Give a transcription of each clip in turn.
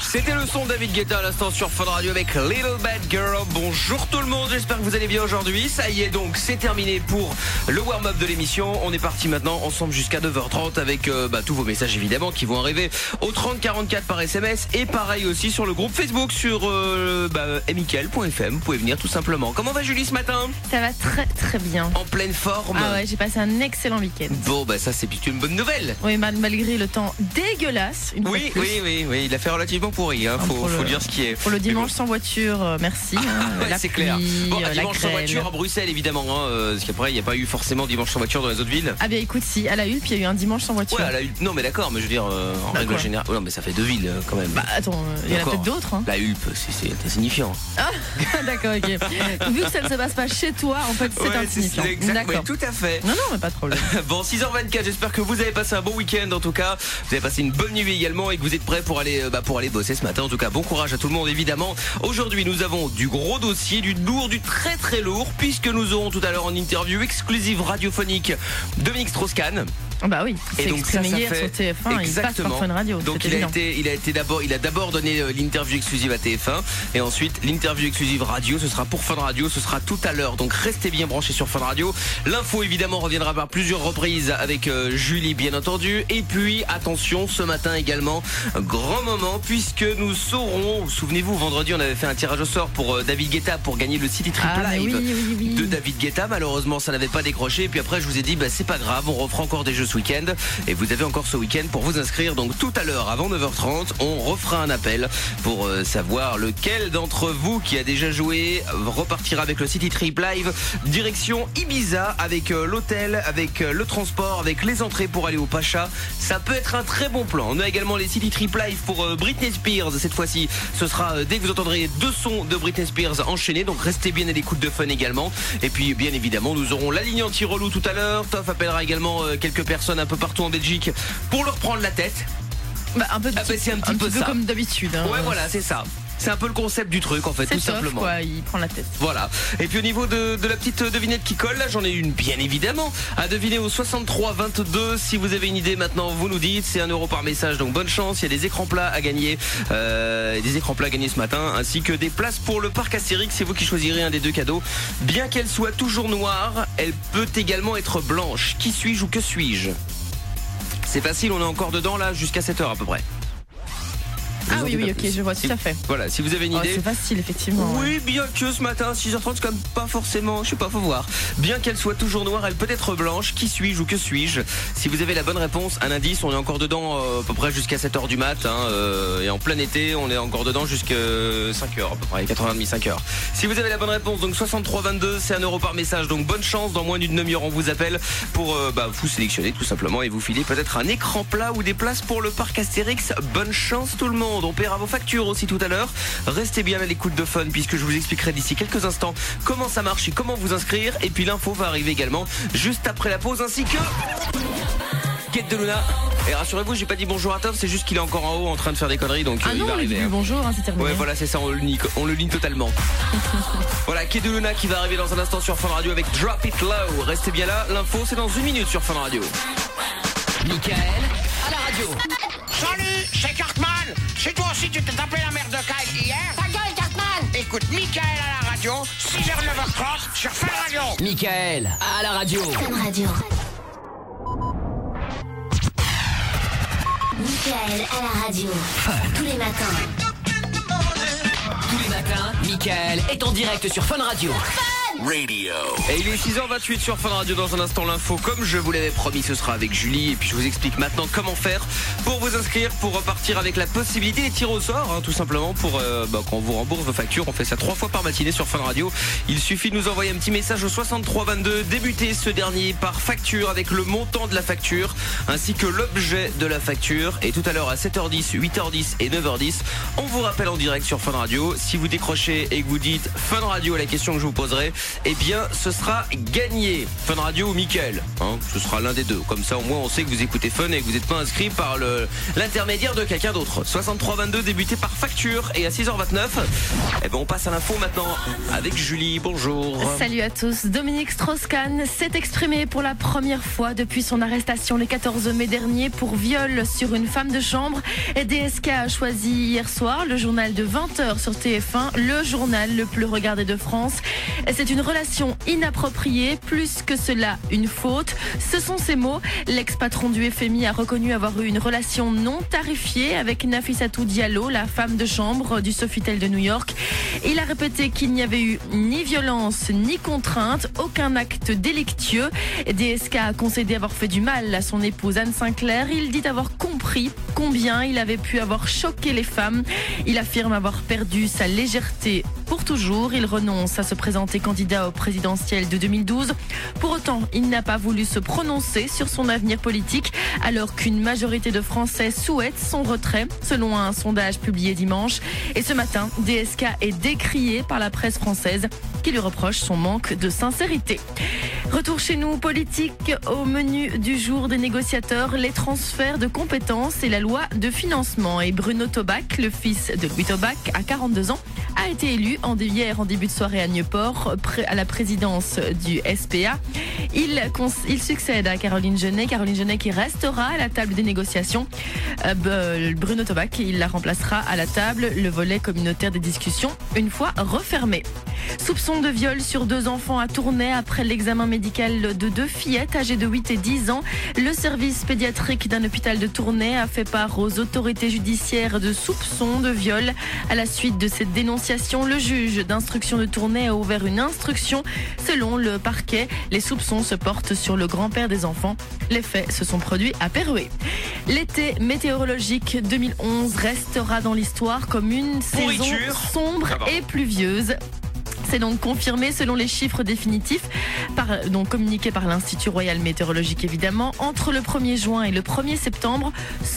C'était le son de David Guetta à l'instant sur Fun Radio avec Little Bad Girl. Bonjour tout le monde, j'espère que vous allez bien aujourd'hui. Ça y est donc, c'est terminé pour le warm-up de l'émission. On est parti maintenant ensemble jusqu'à 9h30 avec tous vos messages évidemment qui vont arriver au 3044 par SMS et pareil aussi sur le groupe Facebook sur mickaël.fm. Vous pouvez venir tout simplement. Comment va Julie ce matin? Ça va très très bien. En pleine forme? Ah ouais, j'ai passé un excellent week-end. Bon ça c'est plutôt une bonne nouvelle. Oui, malgré le temps dégueulasse. Oui, il a fait relativement pourri, faut dire ce qui est. Pour le dimanche sans voiture, merci. Ouais, c'est clair. Bon, dimanche sans grêle. voiture à Bruxelles évidemment, parce qu'après il n'y a pas eu forcément dimanche sans voiture dans les autres villes. Ah bien écoute, si, à la Hulpe, il y a eu un dimanche sans voiture. Ouais, à la Hulpe. Non mais d'accord, mais je veux dire en règle générale. Non mais ça fait 2 villes quand même. Bah attends, il y en a peut-être d'autres. Hein. La Hulpe, c'est insignifiant. Ah d'accord, ok. Vu que ça ne se passe pas chez toi, en fait c'est insignifiant. Exactement, tout à fait. Non, mais pas de problème. Bon, 6h24, j'espère que vous avez passé un bon week-end en tout cas. Vous avez passé une bonne nuit également et que vous êtes prêts pour aller bosser ce matin. En tout cas, bon courage à tout le monde évidemment. Aujourd'hui, nous avons du gros dossier, du lourd, du très très lourd, puisque nous aurons tout à l'heure en interview exclusive radiophonique Dominique Strauss-Kahn. Bah oui, il s'est exprimé hier sur TF1, il passe par Fun Radio. Donc il a d'abord donné l'interview exclusive à TF1 et ensuite l'interview exclusive radio, ce sera pour Fun Radio, ce sera tout à l'heure. Donc restez bien branchés sur Fun Radio. L'info évidemment reviendra par plusieurs reprises avec Julie bien entendu. Et puis attention, ce matin également, grand moment puisque nous saurons, souvenez-vous, vendredi on avait fait un tirage au sort pour David Guetta pour gagner le City Trip Live de David Guetta. Malheureusement ça n'avait pas décroché et puis après je vous ai dit c'est pas grave, on refera encore des jeux ce week-end et vous avez encore ce week-end pour vous inscrire. Donc tout à l'heure avant 9h30 on refera un appel pour savoir lequel d'entre vous qui a déjà joué repartira avec le City Trip Live direction Ibiza avec l'hôtel, avec le transport, avec les entrées pour aller au Pacha. Ça peut être un très bon plan. On a également les City Trip Live pour Britney Spears. Cette fois-ci ce sera dès que vous entendrez 2 sons de Britney Spears enchaînés, donc restez bien à l'écoute de Fun également. Et puis bien évidemment nous aurons la ligne anti-relou tout à l'heure. Toff appellera également quelques personnes un peu partout en Belgique pour leur prendre la tête. C'est un petit peu ça. Comme d'habitude. Hein. Ouais, voilà, c'est ça. C'est un peu le concept du truc en fait, tout simplement. Quoi, il prend la tête. Voilà. Et puis au niveau de la petite devinette qui colle, là j'en ai une bien évidemment à deviner au 63 22. Si vous avez une idée maintenant, vous nous dites. C'est 1 euro par message, donc bonne chance. Il y a des écrans plats à gagner, ce matin, ainsi que des places pour le parc Astérix. C'est vous qui choisirez un des 2 cadeaux. Bien qu'elle soit toujours noire, elle peut également être blanche. Qui suis-je ou que suis-je? C'est facile, on est encore dedans là jusqu'à 7h à peu près. Ah oui, ok, je vois tout à fait. Voilà, si vous avez une idée. C'est facile, effectivement. Oui, bien que ce matin, 6h30, c'est quand même pas forcément, je sais pas, faut voir. Bien qu'elle soit toujours noire, elle peut être blanche. Qui suis-je ou que suis-je? Si vous avez la bonne réponse, un indice, on est encore dedans à peu près jusqu'à 7h du mat. Et en plein été, on est encore dedans jusqu'à 5h à peu près, 4h30, 5h. Si vous avez la bonne réponse, donc 63 22, c'est 1 euro par message. Donc bonne chance, dans moins d'une demi-heure, on vous appelle pour vous sélectionner tout simplement et vous filer peut-être un écran plat ou des places pour le parc Astérix. Bonne chance tout le monde. On paiera vos factures aussi tout à l'heure. Restez bien à l'écoute de Fun puisque je vous expliquerai d'ici quelques instants comment ça marche et comment vous inscrire. Et puis l'info va arriver également juste après la pause ainsi que Quête de Luna. Et rassurez-vous, j'ai pas dit bonjour à Toff, c'est juste qu'il est encore en haut en train de faire des conneries, donc il va arriver. Bonjour, c'est terminé. Ouais, voilà, c'est ça, on le nie totalement. Voilà, Quête de Luna qui va arriver dans un instant sur Fun Radio avec Drop It Low. Restez bien là, l'info c'est dans 1 minute sur Fun Radio. Mickaël à la radio. Salut, c'est Cartman. Si toi aussi tu t'es tapé la merde de Kyle hier. Ta gueule, Cartman. Écoute Mickaël à la radio, 6h 9h30 sur Fun Radio. Mickaël à la radio. Fun Radio. Mickaël à la radio. Fun. Tous les matins. Tous les matins, Mickaël est en direct sur Fun Radio. Radio. Et il est 6h28 sur Fun Radio. Dans un instant l'info, comme je vous l'avais promis, ce sera avec Julie. Et puis je vous explique maintenant comment faire pour vous inscrire, pour repartir avec la possibilité des tirs au sort, tout simplement pour quand on vous rembourse vos factures. On fait ça 3 fois par matinée sur Fun Radio. Il suffit de nous envoyer un petit message au 63 22. Débutez ce dernier par facture avec le montant de la facture ainsi que l'objet de la facture. Et tout à l'heure à 7h10, 8h10 et 9h10, on vous rappelle en direct sur Fun Radio. Si vous décrochez et que vous dites Fun Radio, la question que je vous poserai, eh bien ce sera gagné. Fun Radio ou Mickaël, hein, ce sera l'un des deux. Comme ça au moins on sait que vous écoutez Fun et que vous n'êtes pas inscrit par l'intermédiaire de quelqu'un d'autre. 6322 débuté par facture et à 6h29, eh ben on passe à l'info maintenant avec Julie. Bonjour. Salut à tous. Dominique Strauss-Kahn s'est exprimé pour la première fois depuis son arrestation le 14 mai dernier pour viol sur une femme de chambre. Et DSK a choisi hier soir le journal de 20h sur TF1, le journal le plus regardé de France. C'est une relation inappropriée, plus que cela, une faute. Ce sont ses mots. L'ex-patron du FMI a reconnu avoir eu une relation non tarifiée avec Nafissatou Diallo, la femme de chambre du Sofitel de New York. Il a répété qu'il n'y avait eu ni violence ni contrainte, aucun acte délictueux. DSK a concédé avoir fait du mal à son épouse Anne Sinclair. Il dit avoir compris combien il avait pu avoir choqué les femmes. Il affirme avoir perdu sa légèreté pour toujours. Il renonce à se présenter candidat au présidentiel de 2012. Pour autant, il n'a pas voulu se prononcer sur son avenir politique alors qu'une majorité de Français souhaitent son retrait, selon un sondage publié dimanche. Et ce matin, DSK est décrié par la presse française qui lui reproche son manque de sincérité. Retour chez nous, politique au menu du jour des négociateurs, les transferts de compétences et la loi de financement. Et Bruno Tobak, le fils de Louis Tobak, à 42 ans, a été élu hier en début de soirée à Nieuport à la présidence du SPA. Il succède à Caroline Genet qui restera à la table des négociations. Bruno Tobak, il la remplacera à la table, le volet communautaire des discussions, une fois refermé. Soupçon de viol sur 2 enfants à Tournai après l'examen médical de 2 fillettes âgées de 8 et 10 ans. Le service pédiatrique d'un hôpital de Tournai a fait part aux autorités judiciaires de soupçons de viol. À la suite de cette dénonciation, le juge d'instruction de Tournai a ouvert une instruction. Selon le parquet, les soupçons se portent sur le grand-père des enfants. Les faits se sont produits à Pérouet. L'été météorologique 2011 restera dans l'histoire comme une saison sombre et pluvieuse. C'est donc confirmé selon les chiffres définitifs communiqués par l'Institut Royal Météorologique évidemment. Entre le 1er juin et le 1er septembre,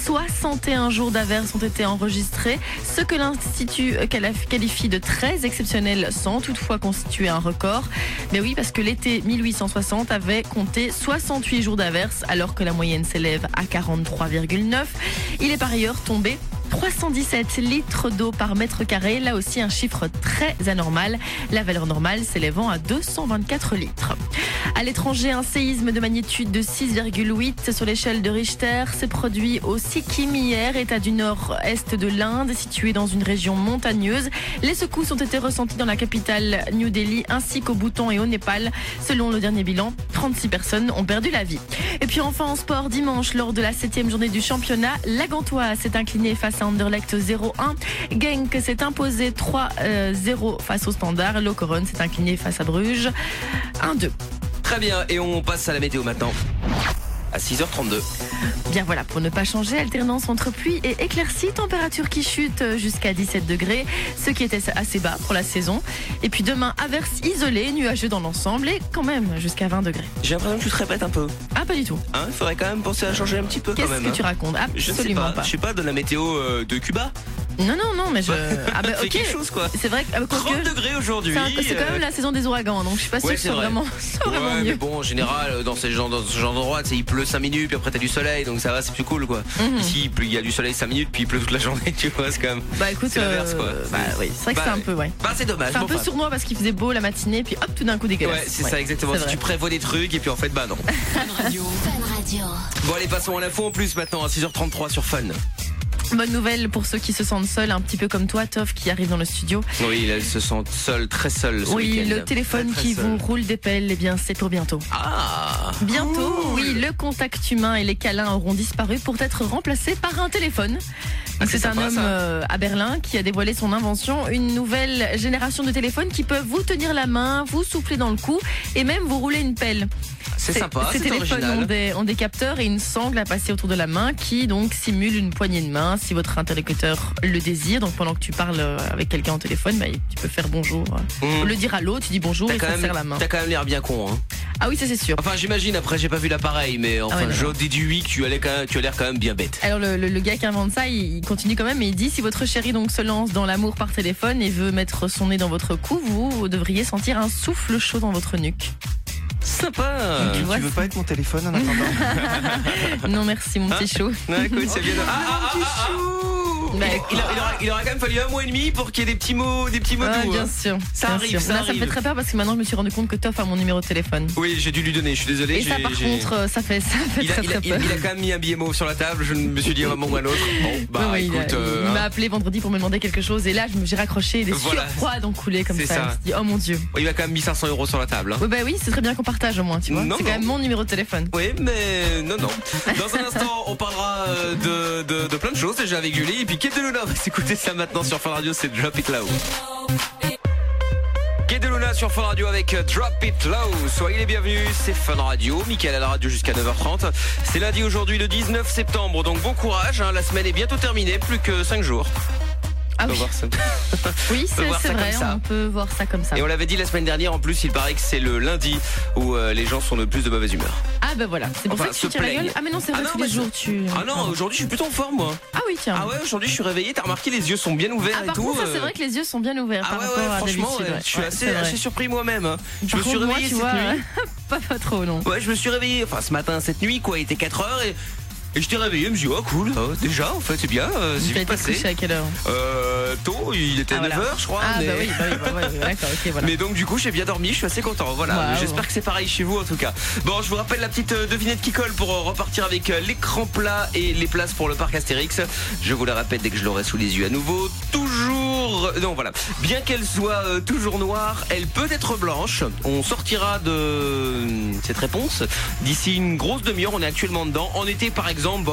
61 jours d'averses ont été enregistrés, ce que l'Institut qualifie de très exceptionnel sans toutefois constituer un record. Mais oui, parce que l'été 1860 avait compté 68 jours d'averses alors que la moyenne s'élève à 43,9. Il est par ailleurs tombé 317 litres d'eau par mètre carré, là aussi un chiffre très anormal, la valeur normale s'élevant à 224 litres. À l'étranger, un séisme de magnitude de 6,8 sur l'échelle de Richter s'est produit au Sikkim hier, état du nord-est de l'Inde, situé dans une région montagneuse. Les secousses ont été ressenties dans la capitale New Delhi ainsi qu'au Bhoutan et au Népal. Selon le dernier bilan, 36 personnes ont perdu la vie. Et puis enfin en sport, dimanche, lors de la 7e journée du championnat, la Gantoise s'est inclinée face à Anderlecht 0-1. Genk s'est imposé 3-0 face au Standard. Lokeren s'est incliné face à Bruges 1-2. Très bien, et on passe à la météo maintenant. À 6h32. Bien voilà, pour ne pas changer, alternance entre pluie et éclaircie, température qui chute jusqu'à 17 degrés, ce qui était assez bas pour la saison. Et puis demain, averse isolée, nuageux dans l'ensemble et quand même jusqu'à 20 degrés. J'ai l'impression que tu te répètes un peu. Ah, pas du tout. Hein, il faudrait quand même penser à changer un petit peu quand même. Qu'est-ce que tu racontes? Absolument pas. Je sais pas, de la météo de Cuba. Non, mais je. Ah bah ok. quelque chose quoi. C'est vrai que 30 degrés aujourd'hui. C'est quand même la saison des ouragans, donc je suis pas sûre que ce soit vraiment mieux. Mais bon, en général, dans ce genre d'endroit, il pleut 5 minutes, puis après t'as du soleil, donc ça va, c'est plus cool quoi. Ici, il y a du soleil 5 minutes, puis il pleut toute la journée, tu vois, c'est quand même. Bah écoute, c'est l'inverse quoi. Bah oui, c'est vrai que c'est un peu, ouais. Bah c'est dommage. C'est un peu sournois parce qu'il faisait beau la matinée, puis hop, tout d'un coup dégueulasse. Ouais, c'est ça exactement. Si tu prévois des trucs, et puis en fait, bah non. Fun Radio. Bon, allez, passons à l'info en plus maintenant, à 6h33 sur Fun. Bonne nouvelle pour ceux qui se sentent seuls, un petit peu comme toi, Toff, qui arrive dans le studio. Oui, elles se sentent seules, très seules. Oui, le téléphone très qui vous roule des pelles, eh bien, c'est pour bientôt. Ah, bientôt, oui, le contact humain et les câlins auront disparu pour être remplacés par un téléphone. C'est un homme à Berlin qui a dévoilé son invention, une nouvelle génération de téléphones qui peuvent vous tenir la main, vous souffler dans le cou et même vous rouler une pelle. C'est sympa, ces téléphones ont des capteurs et une sangle à passer autour de la main qui donc simule une poignée de main si votre interlocuteur le désire. Donc pendant que tu parles avec quelqu'un au téléphone, bah, tu peux faire bonjour. Le dire allô, tu dis bonjour et ça serre la main. T'as quand même l'air bien con, hein. Ah oui, ça c'est sûr. Enfin, j'imagine, après j'ai pas vu l'appareil, mais enfin, ouais, je déduis que tu as l'air quand même bien bête. Alors le gars qui invente ça, il continue quand même et il dit si votre chéri donc se lance dans l'amour par téléphone et veut mettre son nez dans votre cou, vous devriez sentir un souffle chaud dans votre nuque. Sympa. Tu vois, Tu veux pas être mon téléphone en attendant? Non merci mon petit chou. Ouais, écoute, c'est bien. Bah, Il aurait quand même fallu 1 mois et demi pour qu'il y ait des petits mots doux. bien hein. sûr. Ça bien arrive, sûr. ça Là, ça me arrive. fait très peur parce que maintenant je me suis rendu compte que Toff a mon numéro de téléphone. Oui, j'ai dû lui donner, je suis désolé. Et ça par contre, ça fait il a très peur. quand même mis un billet mauve sur la table, je me suis dit un moment ou un autre. Bon, bah Ouais, écoute. il m'a appelé vendredi pour me demander quelque chose et là j'ai raccroché et des Voilà. sueurs froides ont coulé comme C'est ça. ça. Je me suis dit oh mon dieu. Il a quand même mis 500 € sur la table. Hein. Ouais, bah oui, c'est très bien qu'on partage au moins, tu vois. Non, C'est quand même mon numéro de téléphone. Oui, mais non. Dans un instant, on parlera de plein de choses déjà avec Julie. Et puis Kate Deluna, on va s'écouter ça maintenant sur Fun Radio, c'est Drop It Low. Kate Deluna sur Fun Radio avec Drop It Low. Soyez les bienvenus, c'est Fun Radio. Mickaël à la radio jusqu'à 9h30. C'est lundi aujourd'hui le 19 septembre, donc bon courage. Hein, la semaine est bientôt terminée, plus que 5 jours. Ah On va oui, voir ça. oui peut voir c'est ça vrai, comme ça. on peut voir ça comme ça. Et on l'avait dit la semaine dernière, en plus il paraît que c'est le lundi où les gens sont le plus de mauvaise humeur. Ah bah voilà, c'est pour Enfin, ça que tu se tires la plaignent. gueule. Ah mais non, c'est vrai, Ah non, tous les mais jours tu... Ah non, aujourd'hui je suis plutôt en forme moi. Ah oui, tiens. Ah ouais, aujourd'hui je suis réveillé, t'as remarqué les yeux sont bien ouverts Ah, et par tout. contre, ça c'est vrai que les yeux sont bien ouverts Ah par ouais, rapport à franchement, d'habitude. je suis Ouais, c'est vrai. assez surpris moi-même. Hein. Je Par me suis contre, moi, réveillé tu cette vois, nuit. pas trop non. Ouais, je me suis réveillé, enfin ce matin, cette nuit quoi, il était 4h et je t'ai réveillé, je me suis dit, oh cool, déjà en fait c'est bien, c'est Tu as vite été couché passé. à quelle heure? Tôt, il était Ah, voilà. 9h je crois. Ah mais... bah oui, d'accord, ok, voilà. Mais donc du coup j'ai bien dormi, je suis assez content, voilà. Wow. J'espère que c'est pareil chez vous en tout cas. Bon, je vous rappelle la petite devinette qui colle pour repartir avec l'écran plat et les places pour le parc Astérix. Je vous la répète dès que je l'aurai sous les yeux à nouveau. Non voilà, bien qu'elle soit toujours noire, elle peut être blanche. On sortira de cette réponse d'ici une grosse demi-heure, on est actuellement dedans. En été par exemple,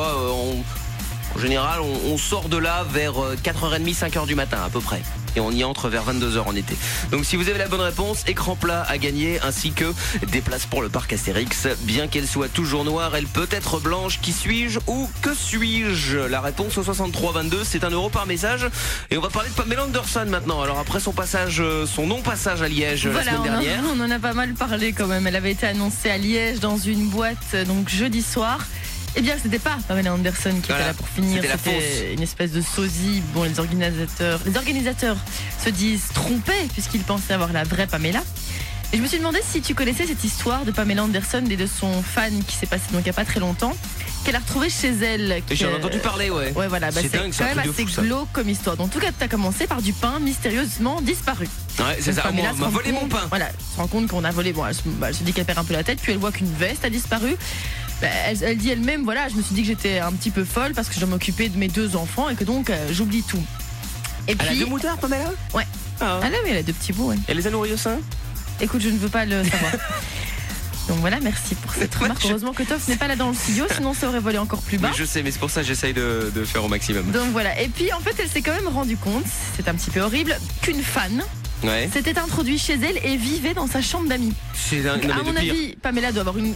en général, on sort de là vers 4h30, 5h du matin à peu près. Et on y entre vers 22h en été. Donc si vous avez la bonne réponse, écran plat à gagner ainsi que des places pour le parc Astérix. Bien qu'elle soit toujours noire, elle peut être blanche. Qui suis-je ou que suis-je? La réponse au 6322, c'est 1 € par message. Et on va parler de Pamela Anderson maintenant. Alors après son non-passage à Liège la semaine dernière. On en a pas mal parlé quand même. Elle avait été annoncée à Liège dans une boîte donc jeudi soir. Eh bien, c'était pas Pamela Anderson qui était là pour finir. C'était une espèce de sosie. Bon, les organisateurs se disent trompés puisqu'ils pensaient avoir la vraie Pamela. Et je me suis demandé si tu connaissais cette histoire de Pamela Anderson et de son fan qui s'est passé donc il n'y a pas très longtemps, qu'elle a retrouvé chez elle. Et j'en ai entendu parler, ouais. Ouais, voilà, c'est dingue, quand même assez glauque comme histoire. Donc, en tout cas, tu as commencé par du pain mystérieusement disparu. Ouais, c'est ça, Pamela on m'a volé mon pain. Voilà, elle se rend compte qu'on a volé. Bon, elle se dit qu'elle perd un peu la tête, puis elle voit qu'une veste a disparu. Elle dit elle-même, voilà, je me suis dit que j'étais un petit peu folle parce que je dois m'occuper de mes 2 enfants et que donc j'oublie tout. Et Elle puis, a 2 moutards, Pamela? Ouais. Ah. Ah là, oui, elle a 2 petits bouts, ouais. Elle les a nourris au sein? Écoute, je ne veux pas le savoir. Donc voilà, merci pour cette remarque. Heureusement que Toff n'est pas là dans le studio, sinon ça aurait volé encore plus bas. Oui, je sais, mais c'est pour ça que j'essaye de faire au maximum. Donc voilà, et puis en fait elle s'est quand même rendu compte, c'est un petit peu horrible, qu'une fan s'était introduit chez elle et vivait dans sa chambre d'amis. C'est dingue. À mon avis, Pamela doit avoir une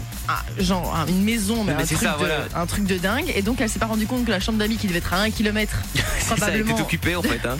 maison, mais un truc de dingue. Et donc elle s'est pas rendu compte que la chambre d'amis qui devait être à 1 km probablement était occupée en fait. Hein.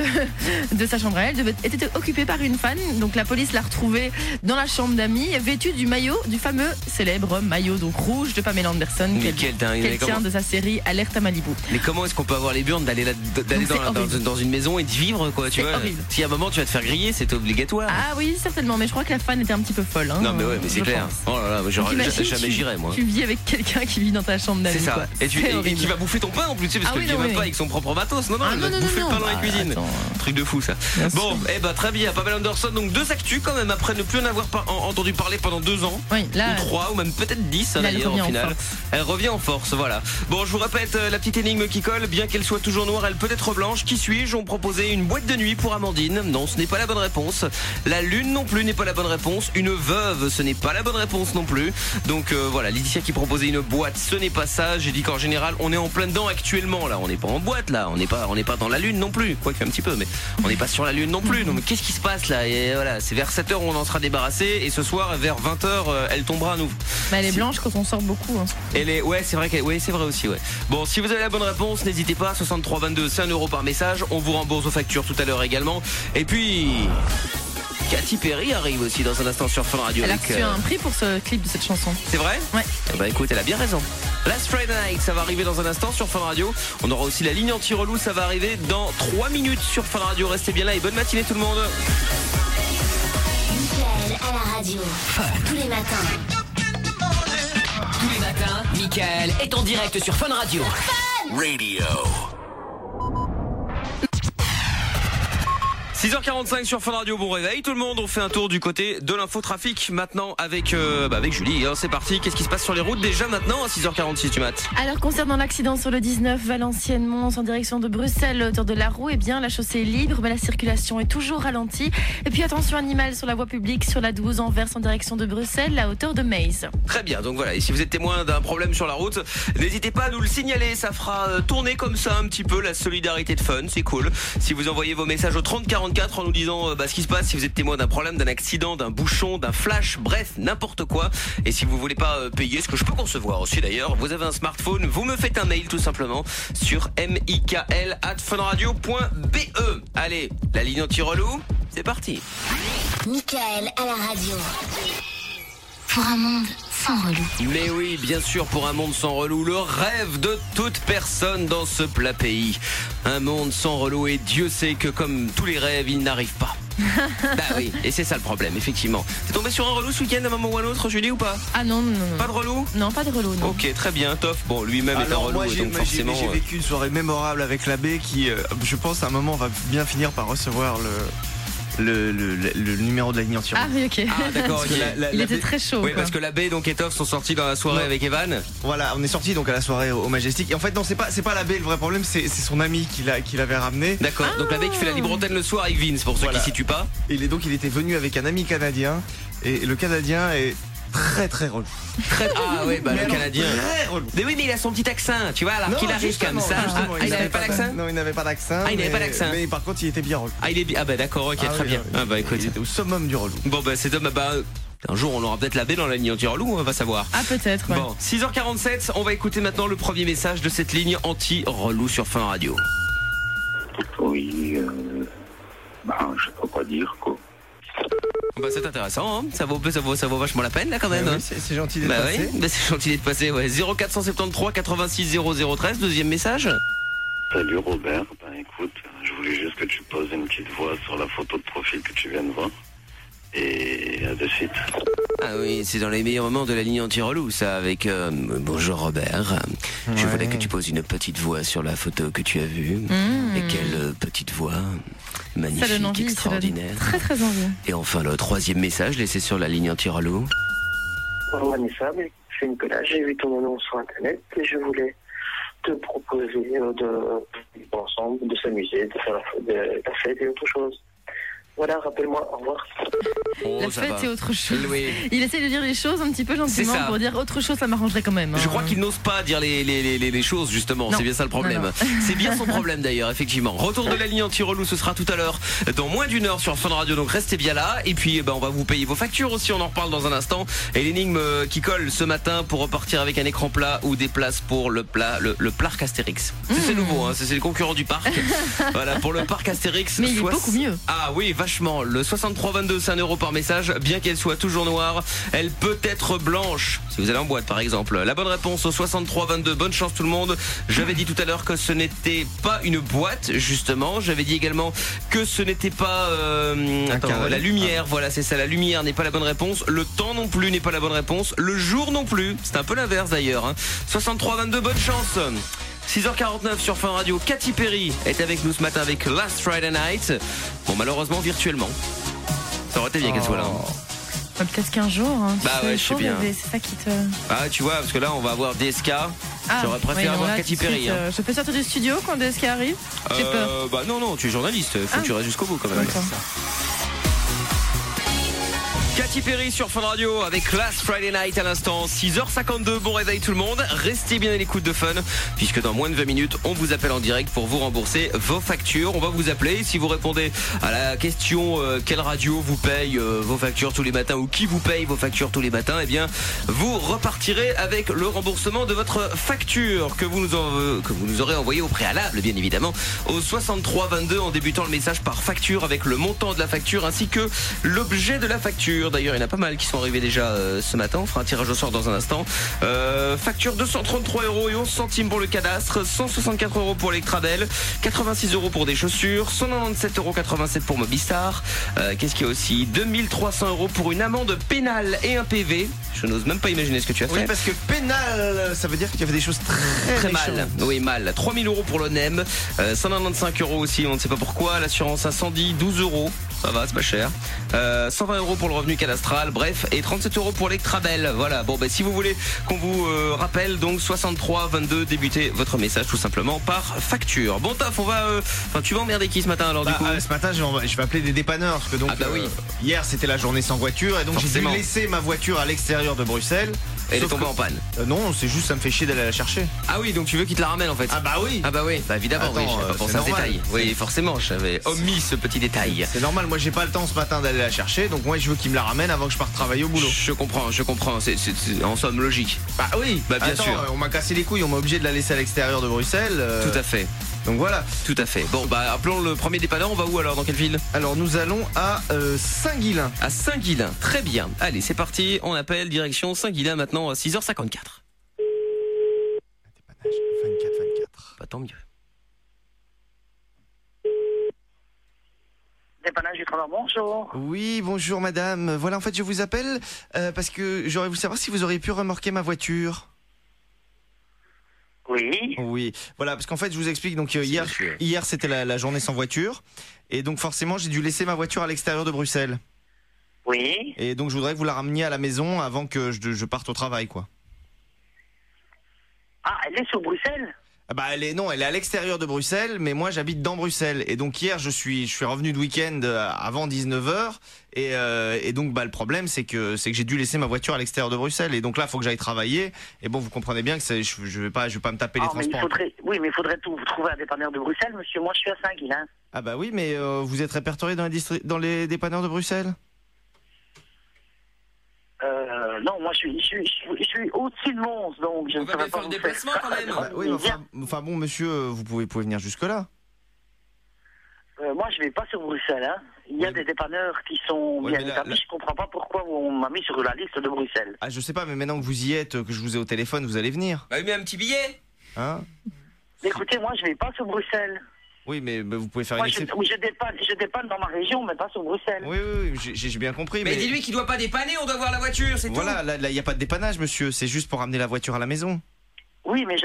de sa chambre à elle était occupée par une fan. Donc la police l'a retrouvée dans la chambre d'amis, vêtue du maillot, du fameux célèbre maillot donc rouge de Pamela Anderson qu'elle tient de sa série Alerte à Malibu. Mais comment est-ce qu'on peut avoir les burnes d'aller dans une maison et d'y vivre quoi, tu vois? Horrible. Si à un moment tu vas te faire griller, c'est obligatoire. Ah oui, certainement, mais je crois que la fan était un petit peu folle. Hein, non mais ouais, mais c'est clair. Pense. Oh là là, jamais j'irai moi. Tu vis avec quelqu'un qui vit dans ta chambre d'amis. C'est ça. Quoi. Et qui va bouffer ton pain en plus, tu sais, parce qu'elle vient même pas avec son propre matos. Non, elle va bouffer le pain dans la cuisine. Truc de fou ça. Bon, très bien, Pamela Anderson, donc 2 actus quand même après ne plus en avoir entendu parler pendant 2 ans. Oui, là, ou 3 ou même peut-être 10 d'ailleurs au final. Elle revient en force, voilà. Bon, je vous répète la petite énigme qui colle, bien qu'elle soit toujours noire, elle peut être blanche. Qui suis-je? On proposait une boîte de nuit pour Amandine. Non, ce n'est pas la bonne réponse. La lune non plus n'est pas la bonne réponse. Une veuve, ce n'est pas la bonne réponse non plus. Donc voilà, Laetitia qui proposait une boîte, ce n'est pas ça. J'ai dit qu'en général, on est en plein dedans actuellement là. On n'est pas en boîte là, on n'est pas dans la lune non plus. Quoique un petit peu, mais on n'est pas sur la lune non plus. Donc qu'est-ce qui se passe là? Et voilà, c'est vers 7h on en sera débarrassé et ce soir vers 20h elle tombera à nouveau. Elle est blanche quand on sort beaucoup. Hein. C'est vrai aussi, ouais. Bon, si vous avez la bonne réponse, n'hésitez pas. 6322, c'est 1 € par message. On vous rembourse vos factures tout à l'heure également. Et puis Katy Perry arrive aussi dans un instant sur Fun Radio. Elle a avec, reçu un prix pour ce clip de cette chanson. C'est vrai? Ouais. Bah écoute, elle a bien raison. Last Friday Night, ça va arriver dans un instant sur Fun Radio. On aura aussi la ligne anti-relou, ça va arriver dans 3 minutes sur Fun Radio. Restez bien là et bonne matinée tout le monde. Mickaël à la radio. Tous les matins. Tous les matins, Mickaël est en direct sur Fun Radio. Radio. 6h45 sur Fun Radio, bon réveil tout le monde, on fait un tour du côté de l'infotrafic maintenant avec Julie, c'est parti. Qu'est-ce qui se passe sur les routes déjà maintenant à 6h46 du mat? Alors concernant l'accident sur le 19 Valenciennes-Mons en direction de Bruxelles, hauteur de la Roue, eh bien la chaussée est libre mais la circulation est toujours ralentie. Et puis attention animal sur la voie publique sur la 12 Anvers en direction de Bruxelles, à hauteur de Maze. Très bien, donc voilà, et si vous êtes témoin d'un problème sur la route, n'hésitez pas à nous le signaler, ça fera tourner comme ça un petit peu la solidarité de Fun, c'est cool. Si vous envoyez vos messages au 3044 en nous disant ce qui se passe, si vous êtes témoin d'un problème, d'un accident, d'un bouchon, d'un flash, bref, n'importe quoi. Et si vous voulez pas payer, ce que je peux concevoir aussi d'ailleurs, vous avez un smartphone, vous me faites un mail tout simplement sur mikl@funradio.be. Allez, la ligne anti-relou, c'est parti. Mickaël à la radio. Pour un monde sans relou. Mais oui, bien sûr, pour un monde sans relou, le rêve de toute personne dans ce plat pays. Un monde sans relou, et Dieu sait que comme tous les rêves, il n'arrive pas. Bah oui, et c'est ça le problème, effectivement. T'es tombé sur un relou ce week-end à un moment ou à un autre, Julie, ou pas? Ah non. Pas de relou? Non, pas de relou, non. Ok, très bien, Toff. Bon, lui-même est un relou, et donc forcément... J'ai vécu une soirée mémorable avec l'abbé qui, je pense, à un moment, va bien finir par recevoir le numéro de la ligne anti-relou. Ah oui, ok. Ah d'accord, ok. Il était très chaud. Oui, quoi. parce que l'abbé donc et Toff sont sortis dans la soirée avec Evan. Voilà, on est sortis donc à la soirée au Majestic. Et en fait, non, c'est pas l'abbé le vrai problème, c'est son ami qui l'avait ramené. D'accord, donc l'abbé qui fait la libre antenne le soir avec Vince, pour ceux Voilà. qui situent pas. Il était venu avec un ami canadien. Et le Canadien est très très relou. Ah ouais, bah Mais le alors, Canadien. très relou. Mais oui, mais il a son petit accent, tu vois, alors Non, qu'il arrive justement, comme ça. justement, Il n'avait pas d'accent? Non, il n'avait pas d'accent. Ah, il n'avait pas d'accent. Mais par contre, il était bien relou. Ah, il est bien. Ah bah d'accord, ok, Ah très oui, bien. oui, Ah bah écoute. Il était au summum du relou. Bon bah c'est dommage, un jour on aura peut-être l'abbé dans la ligne anti-relou, on va savoir. Ah peut-être, ouais. Bon, 6h47, on va écouter maintenant le premier message de cette ligne anti-relou sur Fun Radio. Oui, je sais pas quoi dire, quoi. Bah c'est intéressant, hein. ça vaut vachement la peine là quand même. Oui, hein. c'est gentil d'être Bah passé. oui, bah c'est gentil d'être passé, ouais. 0473 86 0013, deuxième message. Salut Robert, écoute, je voulais juste que tu poses une petite voix sur la photo de profil que tu viens de voir. Et à de suite. Ah oui, c'est dans les meilleurs moments de la ligne anti-relou, ça, avec bonjour Robert. Je Ouais. voulais que tu poses une petite voix sur la photo que tu as vue. Et quelle petite voix Ça magnifique, donne envie, extraordinaire. ça donne très très envie. Et enfin, le troisième message laissé sur la ligne anti-relou. Bonjour Vanessa, c'est Nicolas, j'ai vu ton annonce sur internet et je voulais te proposer de vivre ensemble, de s'amuser, de faire la fête et autre chose. Voilà, rappelle-moi, au revoir. Oh, La ça fête va. et autre chose. Oui. Il essaie de dire les choses un petit peu gentiment C'est ça. pour dire autre chose, ça m'arrangerait quand même. Je hein. crois qu'il n'ose pas dire les choses, justement. Non. C'est bien ça le problème. Non. C'est bien son problème d'ailleurs, effectivement. Retour de la ligne anti-relou, ce sera tout à l'heure, dans moins d'une heure sur Fun Radio. Donc restez bien là. Et puis, on va vous payer vos factures aussi. On en reparle dans un instant. Et l'énigme qui colle ce matin pour repartir avec un écran plat ou des places pour le parc Astérix. C'est nouveau, hein. C'est le concurrent du parc. Voilà, pour le parc Astérix. Mais il est beaucoup mieux. Ah oui, vachement. Le 6322, c'est 1 € par message. Bien qu'elle soit toujours noire, elle peut être blanche. Si vous allez en boîte, par exemple. La bonne réponse au 6322. Bonne chance tout le monde. J'avais dit tout à l'heure que ce n'était pas une boîte, justement. J'avais dit également que ce n'était pas la lumière. Voilà, c'est ça. La lumière n'est pas la bonne réponse. Le temps non plus n'est pas la bonne réponse. Le jour non plus. C'est un peu l'inverse d'ailleurs. Hein. 6322. Bonne chance. 6h49 sur Fun Radio. Katy Perry est avec nous ce matin avec Last Friday Night. Bon, malheureusement virtuellement. Ça aurait été bien qu'elle soit là. hein. Peut-être qu'un jour. Hein, tu Bah sais, ouais, il je faut sais bien. rêver, c'est ça qui te. Ah, tu vois, parce que là on va avoir DSK. Ah, J'aurais préféré oui, non, avoir là, Katy tout de Perry. suite, hein. je peux sortir du studio quand DSK arrive. J'ai peur. Bah non, tu es journaliste. Faut que tu restes jusqu'au bout quand même. D'accord. Katy Perry sur Fun Radio avec Last Friday Night à l'instant, 6h52, bon réveil tout le monde, restez bien à l'écoute de Fun, puisque dans moins de 20 minutes, on vous appelle en direct pour vous rembourser vos factures. On va vous appeler, si vous répondez à la question quelle radio vous paye vos factures tous les matins ou qui vous paye vos factures tous les matins, eh bien vous repartirez avec le remboursement de votre facture que vous nous aurez envoyé au préalable, bien évidemment, au 6322 en débutant le message par facture avec le montant de la facture ainsi que l'objet de la facture. D'ailleurs, il y en a pas mal qui sont arrivés déjà ce matin. On fera un tirage au sort dans un instant. Facture 233 € et 11 centimes pour le cadastre, 164 € pour l'Ectrabel, 86 € pour des chaussures, 197,87 € pour Mobistar. Qu'est-ce qu'il y a aussi 2300 € pour une amende pénale et un PV. Je n'ose même pas imaginer ce que tu as fait. Oui, parce que pénal, ça veut dire qu'il y avait des choses très mal. Oui, mal. 3000 € pour l'ONEM, 195 € aussi, on ne sait pas pourquoi. L'assurance incendie, 12 €. Ça va, c'est pas cher. 120 € pour le revenu cadastral, bref, et 37 € pour l'Ectrabel. Voilà, bon, si vous voulez qu'on vous rappelle, donc 6322, débutez votre message tout simplement par facture. Bon, taf, tu vas emmerder qui ce matin alors du coup Ce matin, je vais appeler des dépanneurs, parce que donc, hier c'était la journée sans voiture, et donc j'ai dû laisser ma voiture à l'extérieur de Bruxelles. Et elle est tombée en panne. Non, c'est juste ça me fait chier d'aller la chercher. Ah oui, donc tu veux qu'il te la ramène en fait. Ah bah oui. Évidemment. Attends, oui, je pas pensé à ce détail. Oui, forcément, j'avais omis ce petit détail. C'est normal, moi j'ai pas le temps ce matin d'aller la chercher, donc moi je veux qu'il me la ramène avant que je parte travailler au boulot. Je comprends, c'est en somme logique. Bah oui, bien sûr. On m'a cassé les couilles, on m'a obligé de la laisser à l'extérieur de Bruxelles. Tout à fait. Donc voilà. Tout à fait. Bon, appelons le premier dépanneur. On va où alors? Dans quelle ville? Alors nous allons à Saint-Guilain. À Saint-Guilain. Très bien. Allez, c'est parti. On appelle direction Saint-Guilain maintenant à 6h54. Dépannage 24-24. Pas tant mieux. Dépannage du travail, bonjour. Oui, bonjour madame. Voilà, en fait je vous appelle parce que j'aurais voulu savoir si vous auriez pu remorquer ma voiture. Oui. Oui, voilà, parce qu'en fait, je vous explique, donc hier c'était la journée sans voiture, et donc forcément, j'ai dû laisser ma voiture à l'extérieur de Bruxelles. Oui. Et donc, je voudrais que vous la rameniez à la maison avant que je parte au travail, quoi. Ah, elle est sur Bruxelles? Elle est à l'extérieur de Bruxelles, mais moi j'habite dans Bruxelles. Et donc hier je suis revenu de week-end avant 19h et donc le problème c'est que j'ai dû laisser ma voiture à l'extérieur de Bruxelles, et donc là il faut que j'aille travailler, et bon vous comprenez bien que je vais pas me taper les transports. Mais il faudrait trouver un dépanneur de Bruxelles, monsieur. Moi je suis à Saint-Guilain. Ah bah oui, mais vous êtes répertorié dans les dépanneurs de Bruxelles? Non, moi je suis au-dessus de Mons, donc je ne saurais pas faire le déplacement quand même. Oui, enfin bon monsieur, vous pouvez venir jusque là. Moi je vais pas sur Bruxelles, hein. Il y a des dépanneurs qui sont bien établis. Je comprends pas pourquoi on m'a mis sur la liste de Bruxelles. Ah je sais pas, mais maintenant que vous y êtes, que je vous ai au téléphone, vous allez venir. Bah oui, mais un petit billet. Hein? Écoutez, moi je vais pas sur Bruxelles. Oui, mais vous pouvez faire une exception. Je dépanne dans ma région, mais pas sur Bruxelles. Oui, j'ai bien compris. Mais dis-lui qu'il doit pas dépanner, on doit voir la voiture, c'est tout. Voilà, là, il n'y a pas de dépannage, monsieur. C'est juste pour ramener la voiture à la maison. Oui, mais je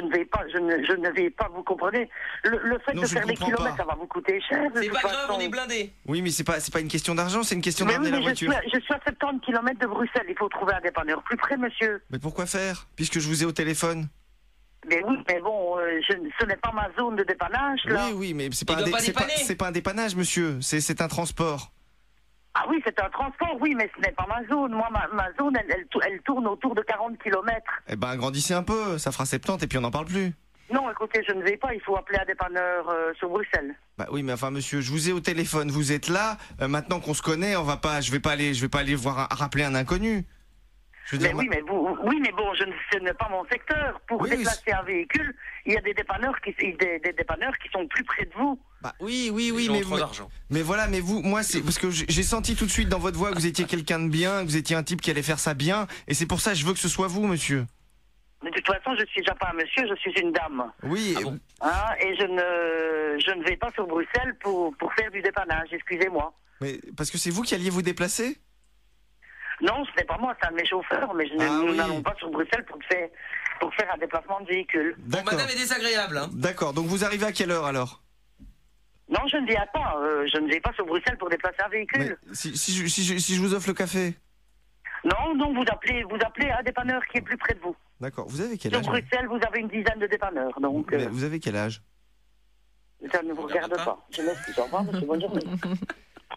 ne vais pas, vous comprenez. Le fait de faire des kilomètres, ça va vous coûter cher. C'est pas grave, on est blindé. Oui, mais c'est pas une question d'argent, c'est une question de ramener la voiture. Je suis à 70 km de Bruxelles. Il faut trouver un dépanneur plus près, monsieur. Mais pourquoi faire, puisque je vous ai au téléphone? Mais oui, mais bon, ce n'est pas ma zone de dépannage, là. Oui, mais c'est pas un dépannage, monsieur. C'est un transport. Ah oui, c'est un transport, oui, mais ce n'est pas ma zone. Moi, ma zone, elle tourne autour de 40 km. Eh ben, agrandissez un peu. Ça fera 70 et puis on n'en parle plus. Non, écoutez, je ne vais pas. Il faut appeler un dépanneur sur Bruxelles. Bah oui, mais enfin, monsieur, je vous ai au téléphone. Vous êtes là. Maintenant qu'on se connaît, je vais pas aller rappeler un inconnu. Mais bon, ce n'est pas mon secteur. Pour déplacer un véhicule, il y a des dépanneurs qui sont plus près de vous. Bah oui, mais voilà, mais moi c'est parce que j'ai senti tout de suite dans votre voix que vous étiez quelqu'un de bien, que vous étiez un type qui allait faire ça bien, et c'est pour ça que je veux que ce soit vous, monsieur. Mais de toute façon, je suis déjà pas un monsieur, je suis une dame. Oui. Ah bon. Et je ne vais pas sur Bruxelles pour faire du dépannage, excusez-moi. Mais parce que c'est vous qui alliez vous déplacer? Non, ce n'est pas moi, c'est un de mes chauffeurs, mais nous n'allons pas sur Bruxelles pour faire un déplacement de véhicule. Bon, madame est désagréable. Hein. D'accord, donc vous arrivez à quelle heure alors? Non, je ne viens pas. Je ne vais pas sur Bruxelles pour déplacer un véhicule. Mais si je vous offre le café? Non, vous appelez un dépanneur qui est plus près de vous. D'accord, vous avez quel âge? Sur Bruxelles, vous avez une dizaine de dépanneurs, donc... Mais vous avez quel âge? Ça ne vous regarde pas. Je m'excuse, au revoir, monsieur, bonne journée.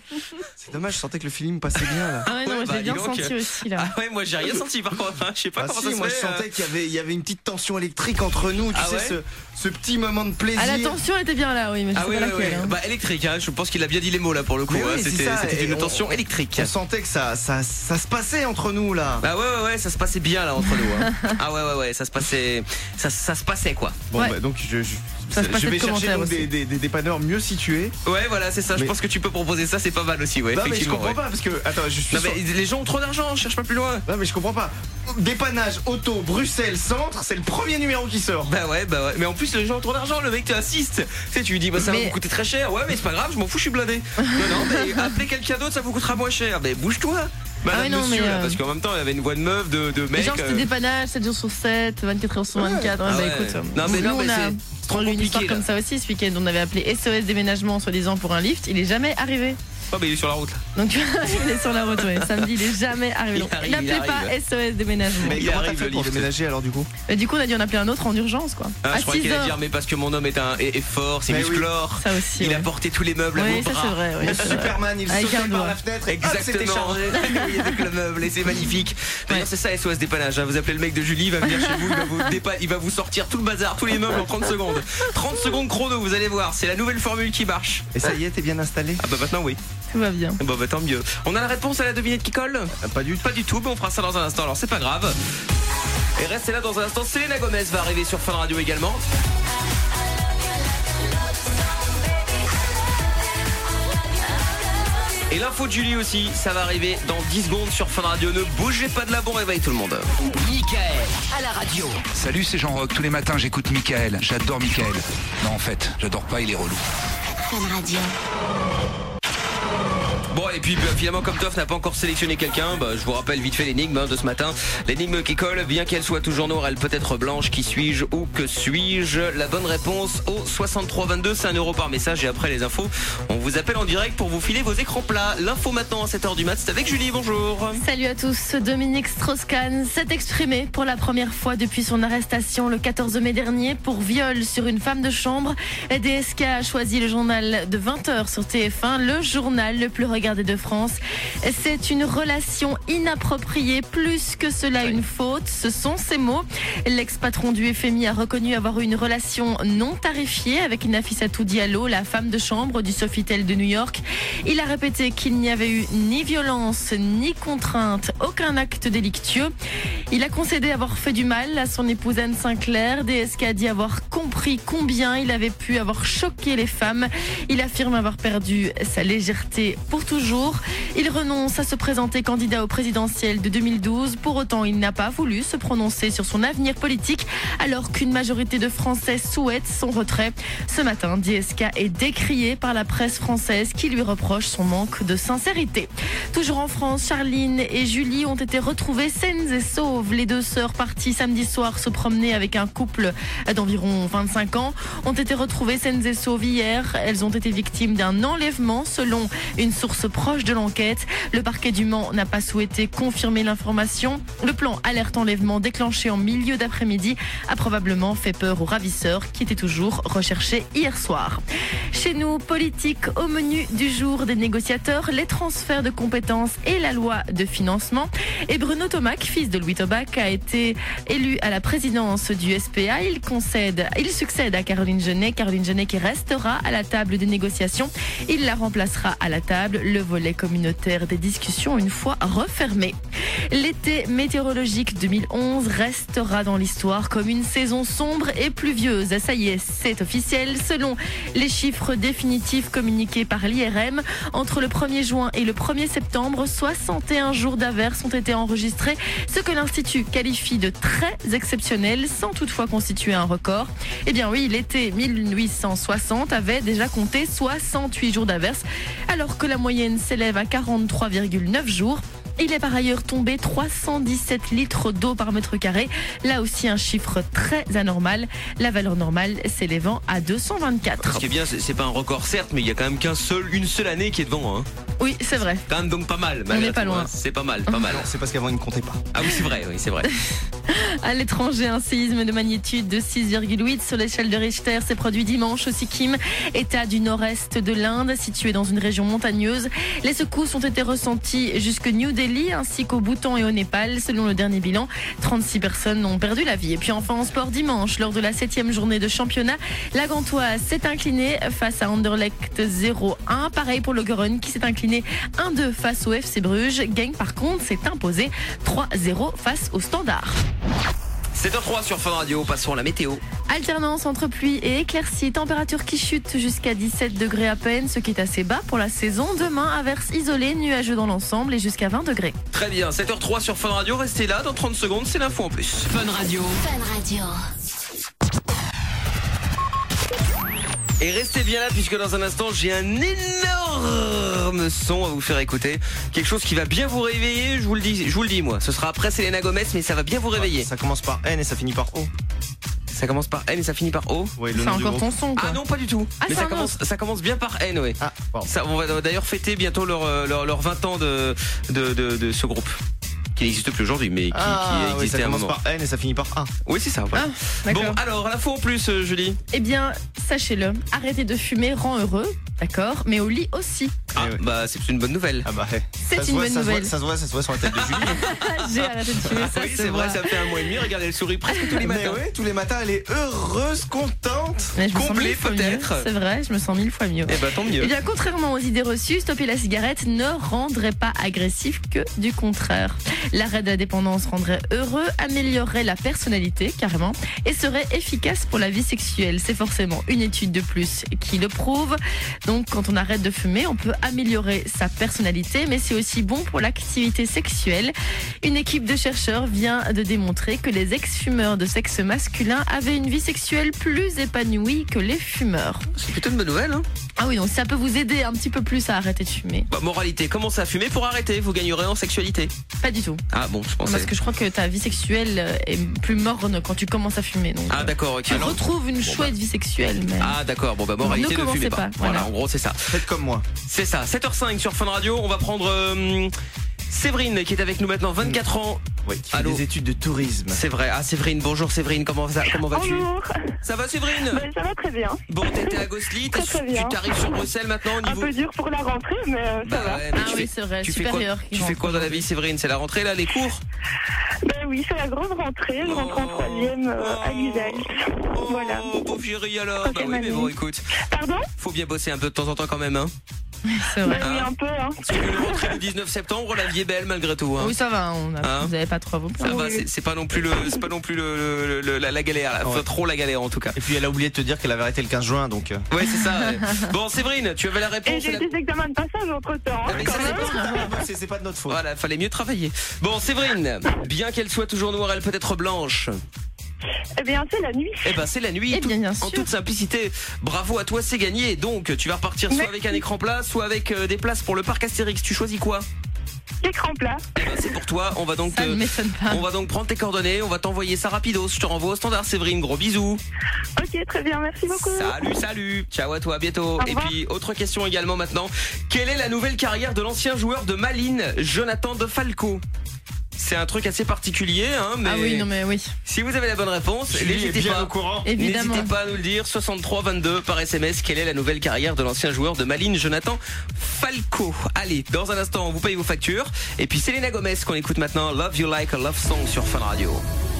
C'est dommage, je sentais que le feeling passait bien là. Ah ouais, non, moi, je l'ai bien senti aussi là. Ah ouais, moi j'ai rien senti par contre. Je sais pas comment ça se moi fait. je sentais qu'il y avait une petite tension électrique entre nous, tu sais, ouais ce petit moment de plaisir. Ah, la tension était bien là, oui, mais je sais pas laquelle. Hein. Bah électrique, hein. Je pense qu'il a bien dit les mots là pour le coup. Oui, C'était une tension électrique. On sentait que ça se passait entre nous là. Bah ouais, ça se passait bien là entre nous. Hein. Ah ouais, ça se passait, ça se passait quoi. Bon bah, donc je vais chercher donc des dépanneurs mieux situés. Ouais, voilà, c'est ça. Je pense que tu peux proposer ça, c'est pas mal aussi, ouais. Non mais je comprends ouais. pas parce que attends, je suis. Non mais les gens ont trop d'argent, cherche pas plus loin. Non mais je comprends pas. Dépannage auto Bruxelles Centre, c'est le premier numéro qui sort. Bah ouais. Mais en plus les gens ont trop d'argent, le mec t'insiste. Tu sais, tu lui dis bah ça va vous coûter très cher. Ouais mais c'est pas grave, je m'en fous, je suis blindé. non mais appelez quelqu'un d'autre, ça vous coûtera moins cher. Mais bouge-toi. Madame, non, monsieur, mais là, parce qu'en même temps il y avait une voix de meuf, de mec. Genre c'était dépannage 7 jours sur 7, 24 heures sur 24. Ah bah ouais. écoute, Non mais c'est trop une histoire comme ça aussi ce week-end. On avait appelé SOS déménagement soi-disant pour un lift, il est jamais arrivé. Oh bah il est sur la route là. Donc il est sur la route, ouais. Samedi il est jamais arrivé. N'appelez pas SOS déménagement. Mais comment t'as fait pour déménager alors du coup? Du coup on a dû en appeler un autre en urgence quoi. Je croyais qu'il allait dire mais parce que mon homme est fort, c'est musclore. Ça aussi. Il a porté tous les meubles à mon bras. Ça c'est vrai. Le Superman il sautait par la fenêtre. Exactement. Il y avait que le meuble et c'est magnifique. D'ailleurs c'est ça SOS dépannage. Vous appelez le mec de Julie, il va venir chez vous, il va vous sortir tout le bazar, tous les meubles en 30 secondes. 30 secondes chrono, vous allez voir, c'est la nouvelle formule qui marche. Et ça y est, t'es bien installé? Ah bah maintenant oui. Tout va bien. Bon bah tant mieux. On a la réponse à la devinette qui colle? Pas du tout, mais on fera ça dans un instant, alors c'est pas grave. Et restez là dans un instant, Selena Gomez va arriver sur Fun Radio également. Et l'info de Julie aussi, ça va arriver dans 10 secondes sur Fun Radio. Ne bougez pas de là, bon réveil tout le monde. Mickaël à la radio. Salut, c'est Jean-Roch. Tous les matins, j'écoute Mickaël. J'adore Mickaël. Non, en fait, j'adore pas, il est relou. Fun Radio. Bon et puis finalement comme Toff n'a pas encore sélectionné quelqu'un, je vous rappelle vite fait l'énigme de ce matin. L'énigme qui colle, bien qu'elle soit toujours noire, elle peut être blanche. Qui suis-je ou que suis-je? La bonne réponse au 6322, c'est 1 euro par message. Et après les infos, on vous appelle en direct pour vous filer vos écrans plats. L'info maintenant à 7h du mat, c'est avec Julie, bonjour. Salut à tous, Dominique Strauss-Kahn s'est exprimé pour la première fois depuis son arrestation le 14 mai dernier pour viol sur une femme de chambre. DSK a choisi le journal de 20h sur TF1, le journal le plus regardé de France. C'est une relation inappropriée, plus que cela une faute, ce sont ses mots. L'ex-patron du FMI a reconnu avoir eu une relation non tarifiée avec Nafissatou Diallo, la femme de chambre du Sofitel de New York. Il a répété qu'il n'y avait eu ni violence, ni contrainte, aucun acte délictueux. Il a concédé avoir fait du mal à son épouse Anne Sinclair. DSK a dit avoir compris combien il avait pu avoir choqué les femmes. Il affirme avoir perdu sa légèreté pour toujours. Il renonce à se présenter candidat au présidentiel de 2012. Pour autant, il n'a pas voulu se prononcer sur son avenir politique alors qu'une majorité de Français souhaitent son retrait. Ce matin, DSK est décrié par la presse française qui lui reproche son manque de sincérité. Toujours en France, Charline et Julie ont été retrouvées saines et sauves. Les deux sœurs parties samedi soir se promener avec un couple d'environ 25 ans ont été retrouvées saines et sauves hier. Elles ont été victimes d'un enlèvement selon une source proche de l'enquête. Le parquet du Mans n'a pas souhaité confirmer l'information. Le plan alerte enlèvement déclenché en milieu d'après-midi a probablement fait peur aux ravisseurs qui étaient toujours recherchés hier soir. Chez nous, politique au menu du jour des négociateurs, les transferts de compétences et la loi de financement. Et Bruno Tomac, fils de Louis Tobac, a été élu à la présidence du SPA. Il succède à Caroline Genet. Caroline Genet qui restera à la table des négociations. Il la remplacera à la table. Le volet communautaire des discussions une fois refermé. L'été météorologique 2011 restera dans l'histoire comme une saison sombre et pluvieuse. Ça y est, c'est officiel. Selon les chiffres définitifs communiqués par l'IRM, entre le 1er juin et le 1er septembre, 61 jours d'averses ont été enregistrés, ce que l'Institut qualifie de très exceptionnel, sans toutefois constituer un record. Eh bien oui, l'été 1860 avait déjà compté 68 jours d'averses, alors que la moyenne s'élève à 43,9 jours. Il est par ailleurs tombé 317 litres d'eau par mètre carré. Là aussi un chiffre très anormal. La valeur normale s'élevant à 224. Ce qui est bien, c'est pas un record certes, mais il y a quand même une seule année qui est devant. Oui, c'est vrai. Quand même donc pas mal. On n'est pas loin. C'est pas mal, pas mal. Non, c'est parce qu'avant il ne comptait pas. Ah oui, c'est vrai, oui, c'est vrai. À l'étranger, un séisme de magnitude de 6,8 sur l'échelle de Richter s'est produit dimanche au Sikkim, état du nord-est de l'Inde, situé dans une région montagneuse. Les secousses ont été ressenties jusque New Delhi ainsi qu'au Bhoutan et au Népal. Selon le dernier bilan, 36 personnes ont perdu la vie. Et puis enfin en sport dimanche, lors de la 7e journée de championnat, la Gantoise s'est inclinée face à Anderlecht 0-1. Pareil pour le Goren qui s'est incliné 1-2 face au FC Bruges. Genk par contre s'est imposé 3-0 face au Standard. 7h03 sur Fun Radio, passons à la météo. Alternance entre pluie et éclaircies, température qui chute jusqu'à 17 degrés à peine, ce qui est assez bas pour la saison. Demain, averse isolée, nuageux dans l'ensemble et jusqu'à 20 degrés. Très bien, 7h03 sur Fun Radio, restez là, dans 30 secondes, c'est l'info en plus. Fun Radio. Fun Radio. Et restez bien là puisque dans un instant j'ai un énorme son à vous faire écouter. Quelque chose qui va bien vous réveiller, je vous le dis moi. Ce sera après Selena Gomez mais ça va bien vous réveiller. Ça commence par N et ça finit par O. Ça commence par N et ça finit par O. Ouais, C'est encore ton son quoi. Ah non pas du tout. Ah, mais c'est ça commence bien par N, ouais. Ah, bon. Ça, on va d'ailleurs fêter bientôt leur 20 ans de ce groupe. Qui n'existe plus aujourd'hui, mais qui oui, existait ça à un commence moment. par N et ça finit par A. Oui, c'est ça. Voilà. Ah, Bon, d'accord. alors, l'info en plus, Julie. Eh bien, sachez-le, arrêter de fumer rend heureux, d'accord, mais au lit aussi. Ah, ouais. bah, c'est une bonne nouvelle. Ah bah, C'est ça se une voit, bonne ça se voit, nouvelle. ça se voit sur la tête de Julie. J'ai arrêté de fumer, ça Oui, se c'est vrai, voit. ça fait un mois et demi. Regardez, elle sourit presque tous les matins. Mais oui, tous les matins, elle est heureuse, contente. Mais je me sens Complet, mille fois peut-être. mieux. C'est vrai, je me sens 1000 fois mieux. Eh ben, tant mieux. Eh bien, contrairement aux idées reçues, stopper la cigarette ne rendrait pas agressif, que du contraire. L'arrêt de la dépendance rendrait heureux, améliorerait la personnalité, carrément, et serait efficace pour la vie sexuelle. C'est forcément une étude de plus qui le prouve. Donc, quand on arrête de fumer, on peut améliorer sa personnalité, mais c'est aussi bon pour l'activité sexuelle. Une équipe de chercheurs vient de démontrer que les ex-fumeurs de sexe masculin avaient une vie sexuelle plus épanouie que les fumeurs. C'est plutôt une bonne nouvelle, hein. Ah oui, donc ça peut vous aider un petit peu plus à arrêter de fumer. Bah, moralité, commencez à fumer pour arrêter, vous gagnerez en sexualité. Pas du tout. Ah bon, je pensais. Parce que je crois que ta vie sexuelle est plus morne quand tu commences à fumer. Donc, Ah d'accord, ok. tu Alors- retrouves une chouette vie sexuelle. Mais... Ah d'accord, bon bah moralité, Ne ne fumez commencez pas. pas, Voilà, voilà. en gros c'est ça. Faites comme moi. C'est ça, 7h05 sur Fun Radio, on va prendre Séverine qui est avec nous maintenant, 24 ans. Oui, qui fait Allô. des études de tourisme. C'est vrai, ah Séverine, bonjour Séverine, comment vas-tu? Bonjour. Ça va Séverine? Ben, ça va très bien. Bon, t'étais à Gosselies, Très, très bien. tu t'arrives sur Bruxelles maintenant au Un niveau... peu dur pour la rentrée, mais ça Bah va. ouais, mais Ah tu oui, fais- c'est vrai, tu fais supérieur. quoi, qui tu fais rentre quoi dans la aujourd'hui. vie Séverine? C'est la rentrée là, les cours? Ben oui, c'est la grande rentrée. Je rentre en troisième à l'Isel. Voilà. Oh, pauvre chérie alors. Bah Troisième oui, mais année. bon écoute, Pardon? faut bien bosser un peu de temps en temps quand même, hein. C'est vrai. Ben oui, un peu. Hein. Parce que le rentrée le 19 septembre, la vie est belle malgré tout, hein. Oui, ça va, Hein vous n'avez pas trop à vous Ça plaindre. va, c'est pas non plus la galère, là. Ouais. Trop la galère en tout cas. Et puis elle a oublié de te dire qu'elle avait arrêté le 15 juin, donc. Ouais, c'est ça. Ouais. Bon, Séverine, tu avais la Et réponse. j'ai des examens de passage entre temps. Ah, mais ça, c'est pas de notre faute. Voilà, fallait mieux travailler. Bon, Séverine, bien qu'elle soit toujours noire, elle peut être blanche. Eh bien, c'est la nuit. Eh ben, c'est la nuit. Eh bien, bien En sûr. toute simplicité, bravo à toi, c'est gagné. Donc, tu vas repartir soit Merci. avec un écran plat, soit avec des places pour le parc Astérix. Tu choisis quoi? Écran plat. Eh ben, c'est pour toi. On va donc Ça ne m'étonne pas. on va donc prendre tes coordonnées, on va t'envoyer ça rapidos. Je te renvoie au standard, Séverine. Gros bisous. Ok, très bien. Merci beaucoup. Salut. Ciao à toi, à bientôt. Au Et revoir. puis, autre question également maintenant. Quelle est la nouvelle carrière de l'ancien joueur de Malines, Jonathan De Falco? C'est un truc assez particulier, hein, mais Ah oui, non mais oui. si vous avez la bonne réponse, Julie est n'hésitez bien pas. au courant. Évidemment. N'hésitez pas à nous le dire, 6322 par SMS, quelle est la nouvelle carrière de l'ancien joueur de Malines, Jonathan Falco. Allez, dans un instant, on vous paye vos factures. Et puis Selena Gomez qu'on écoute maintenant, Love You Like a Love Song sur Fun Radio.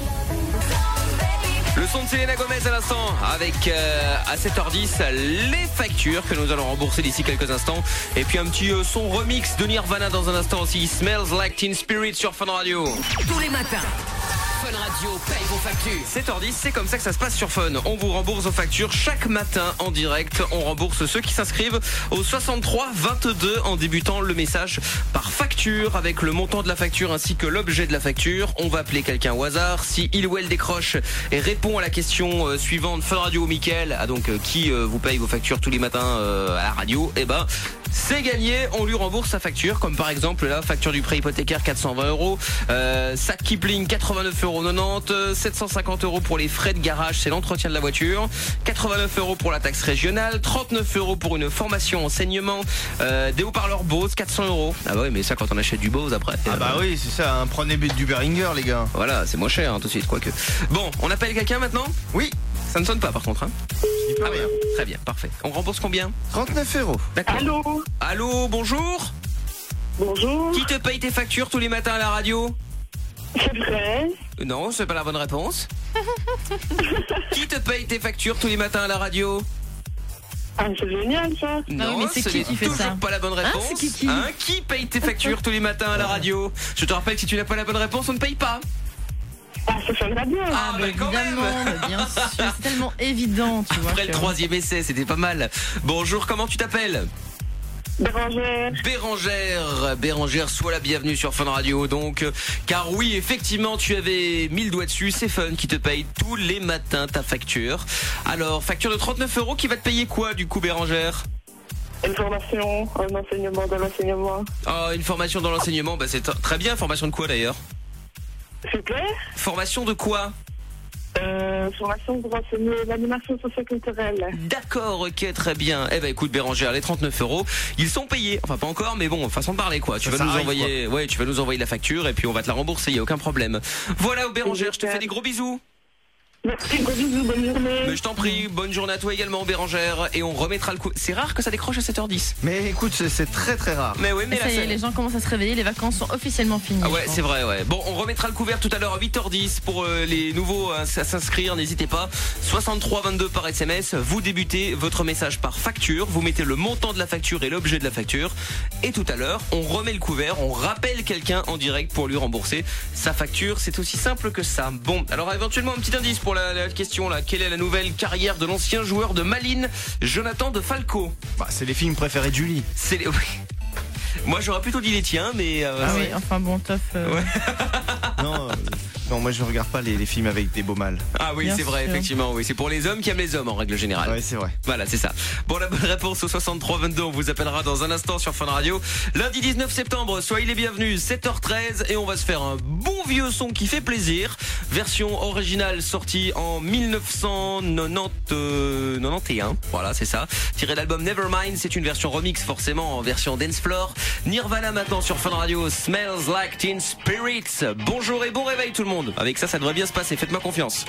Le son de Selena Gomez à l'instant avec à 7h10 les factures que nous allons rembourser d'ici quelques instants. Et puis un petit son remix de Nirvana dans un instant aussi, Smells Like Teen Spirit sur Fun Radio. Tous les matins, Fun Radio paye vos factures. 7h10, c'est comme ça que ça se passe sur Fun. On vous rembourse vos factures chaque matin en direct. On rembourse ceux qui s'inscrivent au 63 22 en débutant le message par facture avec le montant de la facture ainsi que l'objet de la facture. On va appeler quelqu'un au hasard. Si il ou elle décroche et répond à la question suivante, Fun Radio ou Mickaël, donc qui vous paye vos factures tous les matins à la radio, eh ben c'est gagné, on lui rembourse sa facture, comme par exemple la facture du prêt hypothécaire 420 €, sac Kipling 89,90 Nantes, 750 € pour les frais de garage, c'est l'entretien de la voiture, 89 € pour la taxe régionale, 39 € pour une formation enseignement, des haut-parleurs Bose, 400 €. Ah bah oui, mais ça quand on achète du Bose après. Ah bah oui, c'est ça, hein, prenez du Behringer les gars. Voilà, c'est moins cher hein, tout de suite, quoique. Bon, on appelle quelqu'un maintenant ? Oui. Ça ne sonne pas par contre hein. Je dis pas rien. Très bien, parfait. On rembourse combien ? 39 €. D'accord. Allô ? Allô, bonjour ? Bonjour. Qui te paye tes factures tous les matins à la radio ? C'est vrai. Non, c'est pas la bonne réponse. Qui te paye tes factures tous les matins à la radio ? Ah, c'est génial ça. Non, mais c'est ce qui n'est fait toujours ça pas la bonne réponse. c'est qui Qui paye tes factures tous les matins à la radio ? Je te rappelle que si tu n'as pas la bonne réponse, on ne paye pas. Ah, c'est Fun Radio. Ah, bah quand même. Évidemment, mais bien sûr, c'est tellement évident, tu vois. Après le que- 3e essai, c'était pas mal. Bonjour, comment tu t'appelles ? Bérangère. Bérangère, sois la bienvenue sur Fun Radio donc, car oui, effectivement, tu avais mis le doigt dessus, c'est Fun qui te paye tous les matins ta facture. Alors, facture de 39 € qui va te payer quoi du coup, Bérangère ? Une formation, un enseignement dans l'enseignement. Oh, une formation dans l'enseignement, bah c'est très bien, formation de quoi d'ailleurs ? S'il vous plaît. Formation de quoi ? Formation pour enseigner l'animation socioculturelle. D'accord, ok, très bien. Eh ben écoute Bérangère, les 39 €, ils sont payés. Enfin pas encore, mais bon, façon de parler quoi. Tu vas nous envoyer, ouais, tu vas nous envoyer la facture et puis on va te la rembourser, y a aucun problème. Voilà Bérangère, je te fais des gros bisous. Merci, gros bisous, bonne journée. Mais je t'en prie, bonne journée à toi également Bérangère et on remettra le coup. C'est rare que ça décroche à 7h10. Mais écoute, c'est très très rare. Mais oui, mais Ça là y est, les gens commencent à se réveiller, les vacances sont officiellement finies. Ah ouais, je pense. c'est vrai, ouais. Bon, on remettra le couvert tout à l'heure à 8h10 pour les nouveaux à s'inscrire, n'hésitez pas. 6322 par SMS, vous débutez votre message par facture, vous mettez le montant de la facture et l'objet de la facture. Et tout à l'heure, on remet le couvert, on rappelle quelqu'un en direct pour lui rembourser sa facture. C'est aussi simple que ça. Bon, alors éventuellement un petit indice pour la question là. Quelle est la nouvelle carrière de l'ancien joueur de Malines, Jonathan de Falco ? Bah, c'est les films préférés de Julie. C'est les... Oui. Moi j'aurais plutôt dit les tiens, mais... Ah oui, enfin bon, tof. Ouais. Non, moi je regarde pas les films avec des beaux mâles. Ah oui, Bien c'est vrai, sûr. effectivement, oui. C'est pour les hommes qui aiment les hommes en règle générale. Ouais, c'est vrai. Voilà, c'est ça. Bon, la bonne réponse au 6322, on vous appellera dans un instant sur Fun Radio. Lundi 19 septembre, soyez les bienvenus, 7h13, et on va se faire un bon vieux son qui fait plaisir. Version originale sortie en 1991. Voilà, c'est ça. Tiré de l'album Nevermind, c'est une version remix forcément en version dance floor. Nirvana maintenant sur Fun Radio, Smells Like Teen Spirits. Bonjour et bon réveil tout le monde. Avec ça devrait bien se passer, faites-moi confiance.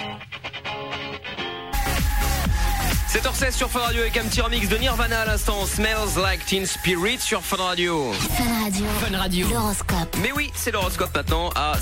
7h16 sur Fun Radio avec un petit remix de Nirvana à l'instant, Smells Like Teen Spirit sur Fun Radio. Fun Radio. Fun Radio. L'horoscope. Mais oui, c'est l'horoscope maintenant à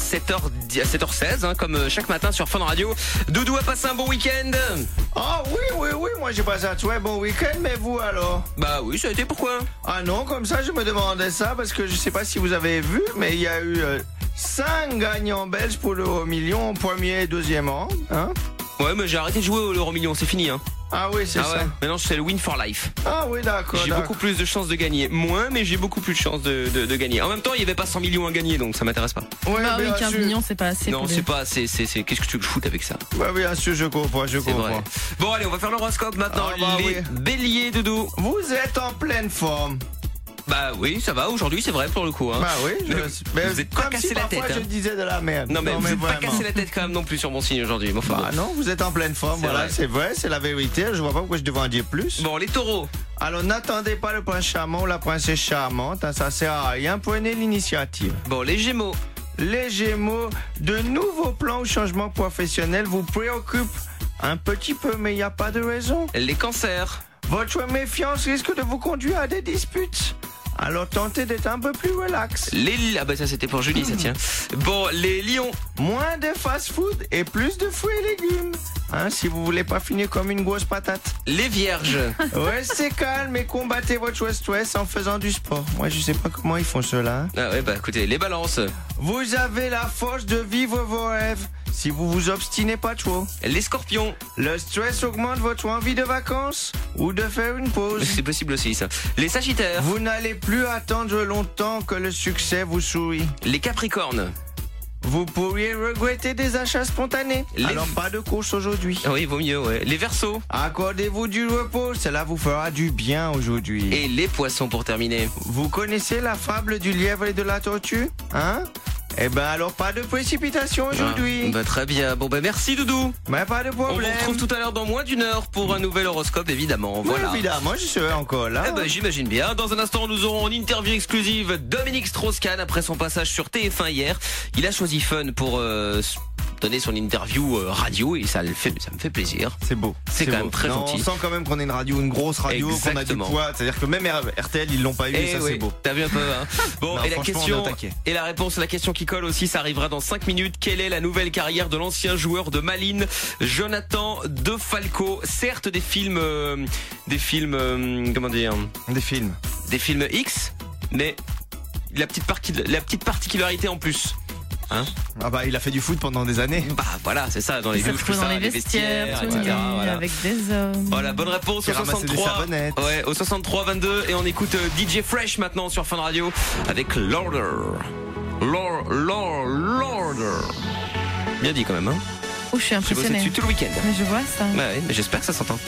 7h16 hein, comme chaque matin sur Fun Radio. Doudou a passé un bon week-end. Ah oui, moi j'ai passé un très bon week-end, mais vous alors ? Bah oui, ça a été pourquoi ? Ah non, comme ça je me demandais ça parce que je sais pas si vous avez vu, mais il y a eu 5 gagnants belges pour l'euro million, premier et deuxième rang, hein ? Ouais, mais j'ai arrêté de jouer au l'euro million, c'est fini hein. Ah oui, c'est ça. Ouais. Maintenant c'est le win for life. Ah oui, d'accord. J'ai beaucoup plus de chances de gagner. Moins, mais j'ai beaucoup plus de chances de gagner. En même temps, il n'y avait pas 100 millions à gagner, donc ça m'intéresse pas. Ouais, Bah oui, bien 15 sûr. millions, c'est pas assez. Non, pour c'est des- pas, c'est, qu'est-ce que tu veux que je foute avec ça? Ouais, bien sûr, je comprends. C'est vrai. Bon, allez, on va faire l'horoscope maintenant. Ah, bah, les oui. béliers, Doudou. Vous êtes en pleine forme. Bah oui, ça va, aujourd'hui c'est vrai pour le coup. Hein. Bah oui, Mais vous êtes pas comme cassé si la parfois tête. je Hein. disais de la merde. Non, mais vous êtes pas vraiment. cassé la tête quand même non plus sur mon signe aujourd'hui. Bon, enfin, Bah bon. non, vous êtes en pleine forme, C'est voilà, vrai. c'est vrai, c'est la vérité, je vois pas pourquoi je devrais en dire plus. Bon, les taureaux. Alors n'attendez pas le prince charmant ou la princesse charmante, hein, ça sert à rien, prenez l'initiative. Bon, les gémeaux. Les Gémeaux, de nouveaux plans ou changements professionnels vous préoccupent un petit peu, mais il n'y a pas de raison. Les cancers. Votre méfiance risque de vous conduire à des disputes. Alors tentez d'être un peu plus relax. Ah bah ça c'était pour Julie, ça tient. Bon, les lions. Moins de fast-food et plus de fruits et légumes. Hein, si vous voulez pas finir comme une grosse patate. Les vierges. Restez calme et combattez votre stress en faisant du sport. Moi, je sais pas comment ils font cela. Hein. Ah ouais, bah écoutez, les balances. Vous avez la force de vivre vos rêves si vous vous obstinez pas trop. Les scorpions. Le stress augmente votre envie de vacances ou de faire une pause. C'est possible aussi ça. Les sagittaires. Vous n'allez plus attendre longtemps que le succès vous sourit. Les capricornes. Vous pourriez regretter des achats spontanés. Alors pas de course aujourd'hui. Oui, vaut mieux, ouais. Les verseaux. Accordez-vous du repos, cela vous fera du bien aujourd'hui. Et les poissons pour terminer. Vous connaissez la fable du lièvre et de la tortue? Hein? Eh ben alors pas de précipitation aujourd'hui. Bah, très bien. Bon bah merci Doudou. Bah pas de On vous problème. retrouve tout à l'heure dans moins d'une heure pour un nouvel horoscope évidemment. Oui, Voilà. évidemment, je serai encore là. Eh ben, j'imagine bien. Dans un instant, nous aurons une interview exclusive Dominique Strauss-Kahn après son passage sur TF1 hier. Il a choisi Fun pour donner son interview radio et ça me fait plaisir. C'est beau. C'est quand beau. même très Non, gentil. On sent quand même qu'on est une radio, une grosse radio, qu'on a du Exactement. poids. C'est-à-dire que même RTL, ils l'ont pas eu et ça oui, c'est beau. T'as vu un peu, hein. Bon, Non, et la franchement, on est question au taquet. et la réponse à la question qui colle aussi, ça arrivera dans 5 minutes. Quelle est la nouvelle carrière de l'ancien joueur de Malines, Jonathan De Falco? Certes, des films, comment dire, Des films X, mais la petite particularité en plus. Hein? Ah bah il a fait du foot pendant des années. Bah voilà, c'est ça, dans les Il s'est douches, retrouvé tout dans ça, les vestiaires, tout etc. nu, Voilà. avec des hommes. Voilà, bonne réponse Qui au ramassait des 63. savonnettes. Ouais, au 63 22 et on écoute DJ Fresh maintenant sur Fun Radio avec Lorder. Lorder. Bien dit quand même, hein. Oh, je suis J'ai bossé impressionnée. dessus tout le week-end. Mais je vois ça. Bah ouais, mais j'espère que ça s'entend.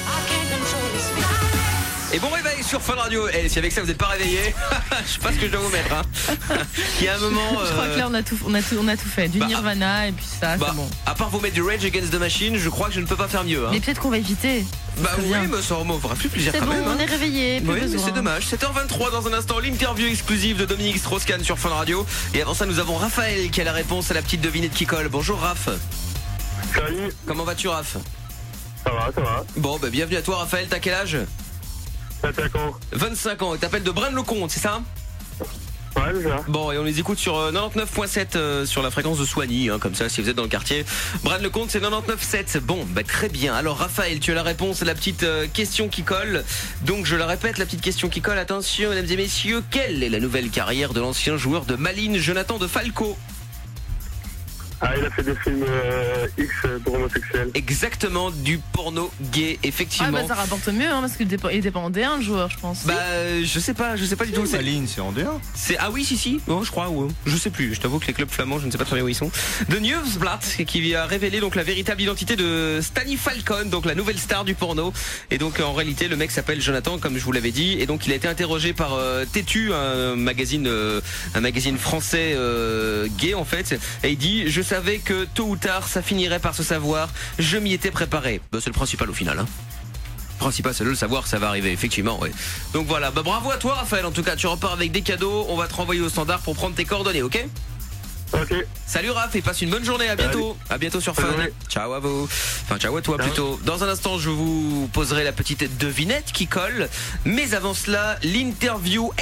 Et bon réveil sur Fun Radio. Et si avec ça vous n'êtes pas réveillé, je sais pas ce que je dois vous mettre. Hein. Il y a un moment. Je crois que là on a tout fait. Du Nirvana et puis ça, c'est bon. À part vous mettre du Rage Against the Machine, je crois que je ne peux pas faire mieux. Hein. Mais peut-être qu'on va éviter. Bah Très oui, bien. mais ça fera plus plaisir C'est quand bon, même. on est réveillés, plus Oui, mais besoin. c'est dommage. 7h23 dans un instant, l'interview exclusive de Dominique Strauss-Kahn sur Fun Radio. Et avant ça, nous avons Raphaël qui a la réponse à la petite devinette qui colle. Bonjour Raph. Salut. Comment vas-tu Raph? Ça va. Bon, bah bienvenue à toi Raphaël, t'as quel âge? 25 ans. 25 ans, et t'appelles de Braine-le-Comte, c'est ça? Ouais, c'est ça. Bon, et on les écoute sur 99.7 sur la fréquence de Soigny, hein, comme ça si vous êtes dans le quartier. Braine-le-Comte, c'est 99.7. Bon, bah très bien. Alors Raphaël, tu as la réponse à la petite question qui colle. Donc je la répète, la petite question qui colle. Attention mesdames et messieurs, quelle est la nouvelle carrière de l'ancien joueur de Malines, Jonathan De Falco? Ah, il a fait des films X pour homosexuels. Exactement, du porno gay, effectivement. Ah bah ça rapporte mieux hein, parce qu'il était pas en D1 le joueur je pense. Bah je sais pas du tout. Malines, c'est en D1. Ah oui si. Oh, je crois je sais plus. Je t'avoue que les clubs flamands, je ne sais pas très bien où ils sont. The Nieuwsblad qui a révélé donc la véritable identité de Stanley Falcon, donc la nouvelle star du porno. Et donc en réalité le mec s'appelle Jonathan comme je vous l'avais dit. Et donc il a été interrogé par Tétu, un magazine français gay en fait. Et il dit je savais que tôt ou tard ça finirait par se savoir. Je m'y étais préparé. Bah, c'est le principal au final. Hein. Le principal c'est de le savoir, ça va arriver effectivement. Ouais. Donc voilà, bah, bravo à toi Raphaël. En tout cas tu repars avec des cadeaux. On va te renvoyer au standard pour prendre tes coordonnées, ok? Ok. Salut Raph et passe une bonne journée. À bientôt. À bientôt sur Fun. Ciao à vous. Enfin ciao à toi plutôt. Dans un instant je vous poserai la petite devinette qui colle. Mais avant cela l'interview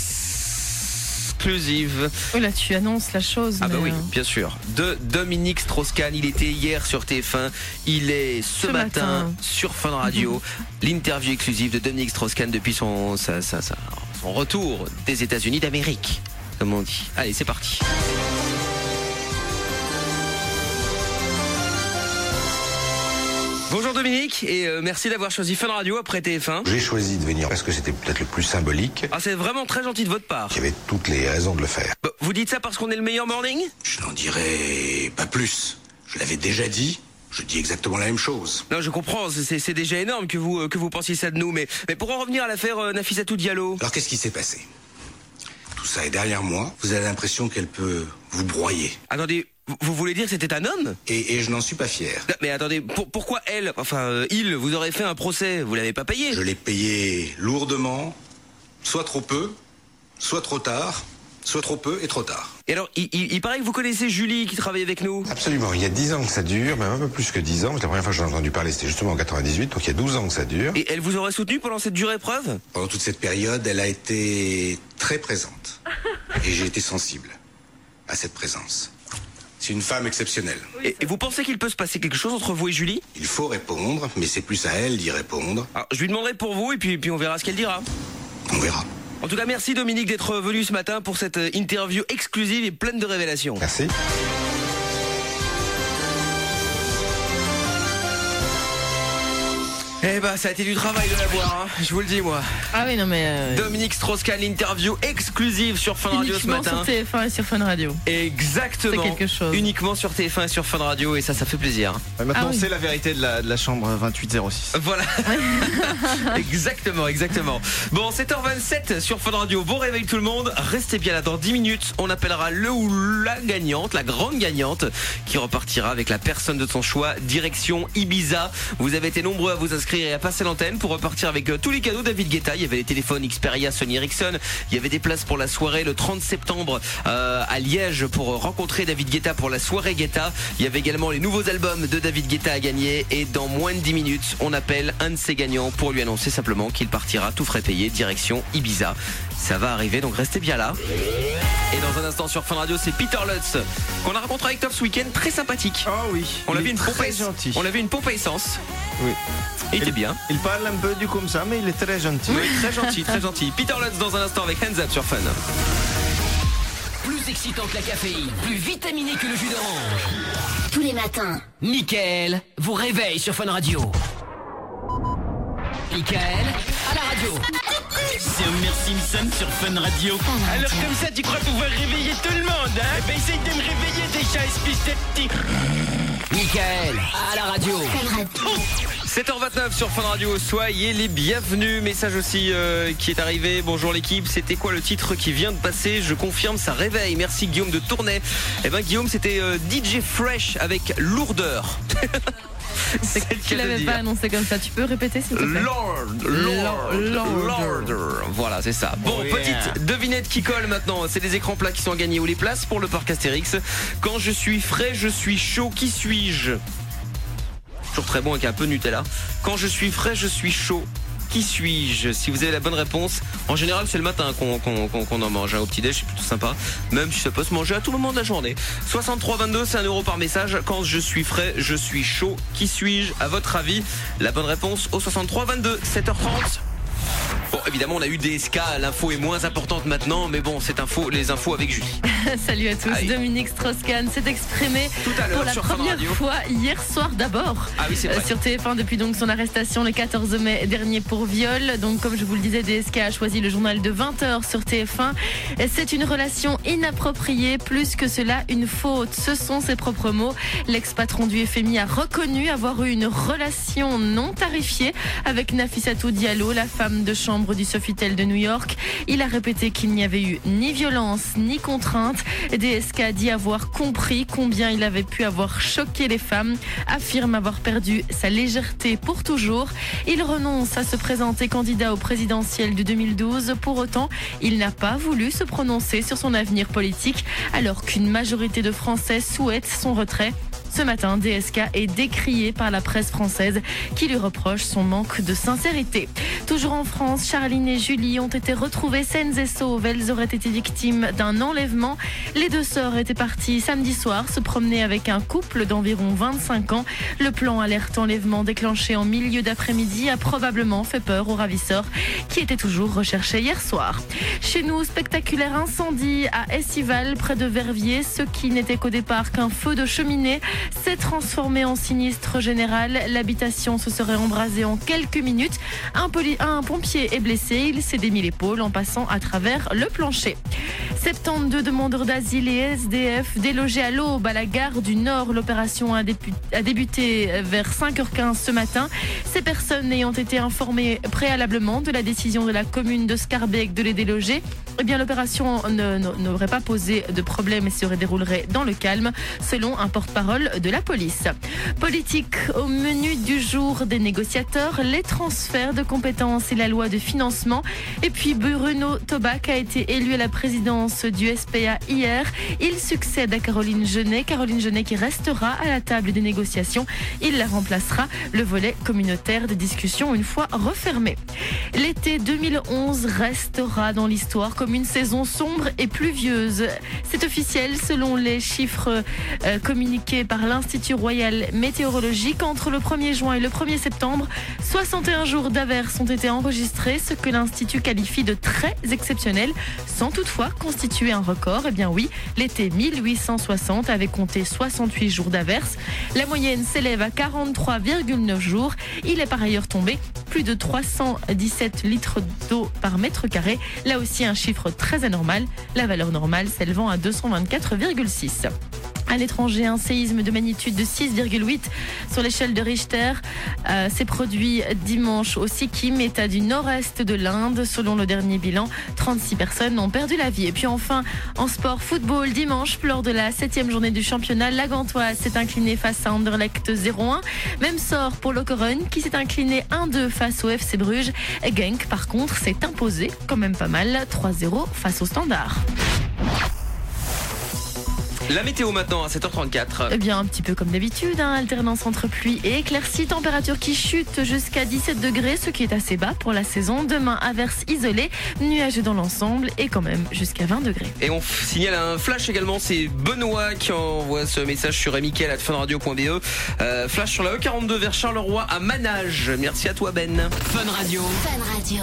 exclusive. Oh là tu annonces la chose. Ah bah mais, oui, bien sûr. De Dominique Strauss-Kahn, il était hier sur TF1, il est ce matin sur Fun Radio. L'interview exclusive de Dominique Strauss-Kahn depuis son retour des États-Unis d'Amérique, comme on dit. Allez, c'est parti. Bonjour Dominique et merci d'avoir choisi Fun Radio après TF1. J'ai choisi de venir parce que c'était peut-être le plus symbolique. Ah, c'est vraiment très gentil de votre part. Il y avait toutes les raisons de le faire. Bah, vous dites ça parce qu'on est le meilleur morning? Je n'en dirai pas plus. Je l'avais déjà dit. Je dis exactement la même chose. Non, je comprends, c'est déjà énorme que vous pensiez ça de nous, mais pour en revenir à l'affaire Nafissatou Diallo. Alors qu'est-ce qui s'est passé? Tout ça est derrière moi. Vous avez l'impression qu'elle peut vous broyer. Attendez, vous voulez dire que c'était un homme? Et je n'en suis pas fier. Non, mais attendez, pourquoi elle, il vous aurait fait un procès? Vous l'avez pas payé? Je l'ai payé lourdement, soit trop peu, soit trop tard, soit trop peu et trop tard. Et alors, il paraît que vous connaissez Julie qui travaille avec nous. Absolument, il y a 10 ans que ça dure, même un peu plus que 10 ans. La première fois que j'en ai entendu parler, c'était justement en 98, donc il y a 12 ans que ça dure. Et elle vous aurait soutenu pendant cette dure épreuve? Pendant toute cette période, elle a été très présente. Et j'ai été sensible à cette présence. C'est une femme exceptionnelle. Et vous pensez qu'il peut se passer quelque chose entre vous et Julie? Il faut répondre, mais c'est plus à elle d'y répondre. Alors, je lui demanderai pour vous et puis on verra ce qu'elle dira. On verra. En tout cas, merci Dominique d'être venu ce matin pour cette interview exclusive et pleine de révélations. Merci. Eh bah ça a été du travail de la voir, hein, je vous le dis moi. Ah oui, non mais... Dominique Strauss-Kahn, l'interview exclusive sur Fun Radio ce matin. Uniquement sur TF1 et sur Fun Radio. Exactement. C'est quelque chose. Uniquement sur TF1 et sur Fun Radio et ça fait plaisir. Ouais, maintenant c'est la vérité de la chambre 2806. Voilà. Exactement. Bon, 7h27 sur Fun Radio. Bon réveil tout le monde. Restez bien là, dans 10 minutes. On appellera le ou la gagnante, la grande gagnante, qui repartira avec la personne de son choix, direction Ibiza. Vous avez été nombreux à vous inscrire et à passer l'antenne pour repartir avec tous les cadeaux David Guetta. Il y avait les téléphones Xperia, Sony Ericsson. Il y avait des places pour la soirée le 30 septembre à Liège pour rencontrer David Guetta pour la soirée Guetta. Il y avait également les nouveaux albums de David Guetta à gagner. Et dans moins de 10 minutes, on appelle un de ses gagnants pour lui annoncer simplement qu'il partira tout frais payé direction Ibiza. Ça va arriver, donc restez bien là. Et dans un instant sur Fun Radio, c'est Peter Lutz qu'on a rencontré avec Top ce week-end, très sympathique. Ah oui. On a vu une pompe à essence. Oui. Il était bien. Il parle un peu du comme ça, mais il est très gentil. Oui, très gentil. Peter Lutz dans un instant avec Hands Up sur Fun. Plus excitant que la caféine, plus vitaminé que le jus d'orange. Tous les matins. Mickaël vous réveille sur Fun Radio. Mickaël à la radio. C'est Homer Simpson sur Fun Radio. Alors comme ça, tu crois pouvoir réveiller tout le monde, hein? Ben essaye de me réveiller déjà, espèce de petit... Mickaël à la radio. 7h29 sur Fun Radio, soyez les bienvenus. Message aussi qui est arrivé. Bonjour l'équipe, c'était quoi le titre qui vient de passer? Je confirme, ça réveille. Merci Guillaume de Tournai. Eh ben Guillaume, c'était DJ Fresh avec Lourdeur. Tu l'avais pas annoncé comme ça, tu peux répéter s'il te plaît? Lord. Voilà, c'est ça. Bon, petite devinette qui colle maintenant. C'est les écrans plats qui sont à gagner ou les places pour le parc Astérix. Quand je suis frais, je suis chaud. Qui suis-je? Toujours très bon avec un peu de Nutella. Quand je suis frais, je suis chaud. Qui suis-je? Si vous avez la bonne réponse, en général c'est le matin qu'on en mange, hein, au petit-déj, c'est plutôt sympa, même si ça peut se manger à tout moment de la journée. 6322, c'est 1 € par message. Quand je suis frais, je suis chaud. Qui suis-je à votre avis? La bonne réponse au 6322, 7h30. Bon, évidemment, on a eu DSK, l'info est moins importante maintenant, mais bon, les infos avec Julie. Salut à tous, Dominique Strauss-Kahn s'est exprimé pour la première fois hier soir d'abord sur TF1 depuis donc son arrestation le 14 mai dernier pour viol. Donc comme je vous le disais, DSK a choisi le journal de 20h sur TF1. C'est une relation inappropriée, plus que cela une faute. Ce sont ses propres mots. L'ex-patron du FMI a reconnu avoir eu une relation non tarifiée avec Nafissatou Diallo, la femme de chambre du Sofitel de New York. Il a répété qu'il n'y avait eu ni violence ni contrainte. DSK a dit avoir compris combien il avait pu avoir choqué les femmes, affirme avoir perdu sa légèreté pour toujours. Il renonce à se présenter candidat au présidentiel de 2012. Pour autant, il n'a pas voulu se prononcer sur son avenir politique alors qu'une majorité de Français souhaitent son retrait. Ce matin, DSK est décrié par la presse française qui lui reproche son manque de sincérité. Toujours en France, Charline et Julie ont été retrouvées saines et sauves. Elles auraient été victimes d'un enlèvement. Les deux sœurs étaient parties samedi soir se promener avec un couple d'environ 25 ans. Le plan alerte enlèvement déclenché en milieu d'après-midi a probablement fait peur aux ravisseurs qui étaient toujours recherchés hier soir. Chez nous, spectaculaire incendie à Essival, près de Verviers. Ce qui n'était qu'au départ qu'un feu de cheminée s'est transformé en sinistre général. L'habitation se serait embrasée en quelques minutes. Un pompier est blessé. Il s'est démis l'épaule en passant à travers le plancher. 72 demandeurs d'asile et SDF délogés à l'aube à la gare du Nord. L'opération a débuté vers 5h15 ce matin. Ces personnes ayant été informées préalablement de la décision de la commune de Scarbeck de les déloger, eh bien l'opération n'aurait pas posé de problème et se déroulerait dans le calme, selon un porte-parole de la police. Politique au menu du jour des négociateurs, les transferts de compétences et la loi de financement. Et puis Bruno Tobac a été élu à la présidence du SPA hier. Il succède à Caroline Genet. Caroline Genet qui restera à la table des négociations. Il la remplacera, le volet communautaire des discussions une fois refermé. L'été 2011 restera dans l'histoire comme une saison sombre et pluvieuse. C'est officiel selon les chiffres communiqués par l'Institut Royal Météorologique. Entre le 1er juin et le 1er septembre, 61 jours d'averses ont été enregistrés, ce que l'Institut qualifie de très exceptionnel, sans toutefois constituer constituer un record. Eh bien oui, l'été 1860 avait compté 68 jours d'averse. La moyenne s'élève à 43,9 jours. Il est par ailleurs tombé plus de 317 litres d'eau par mètre carré. Là aussi un chiffre très anormal. La valeur normale s'élevant à 224,6. À l'étranger, un séisme de magnitude de 6,8 sur l'échelle de Richter s'est produit dimanche au Sikkim, état du nord-est de l'Inde. Selon le dernier bilan, 36 personnes ont perdu la vie. Et puis enfin, en sport football, dimanche, lors de la 7e journée du championnat, la Gantoise s'est inclinée face à Anderlecht 0-1. Même sort pour Lokeren qui s'est incliné 1-2 face au FC Bruges. Genk, par contre, s'est imposé quand même pas mal 3-0 face au Standard. La météo maintenant à 7h34. Eh bien, un petit peu comme d'habitude, alternance entre pluie et éclaircies, température qui chute jusqu'à 17 degrés, ce qui est assez bas pour la saison. Demain, averse isolée, nuages dans l'ensemble et quand même jusqu'à 20 degrés. Et on signale un flash également, c'est Benoît qui envoie ce message sur emikel@funradio.be. Flash sur la E42 vers Charleroi à Manage. Merci à toi Ben. Fun Radio. Fun Radio.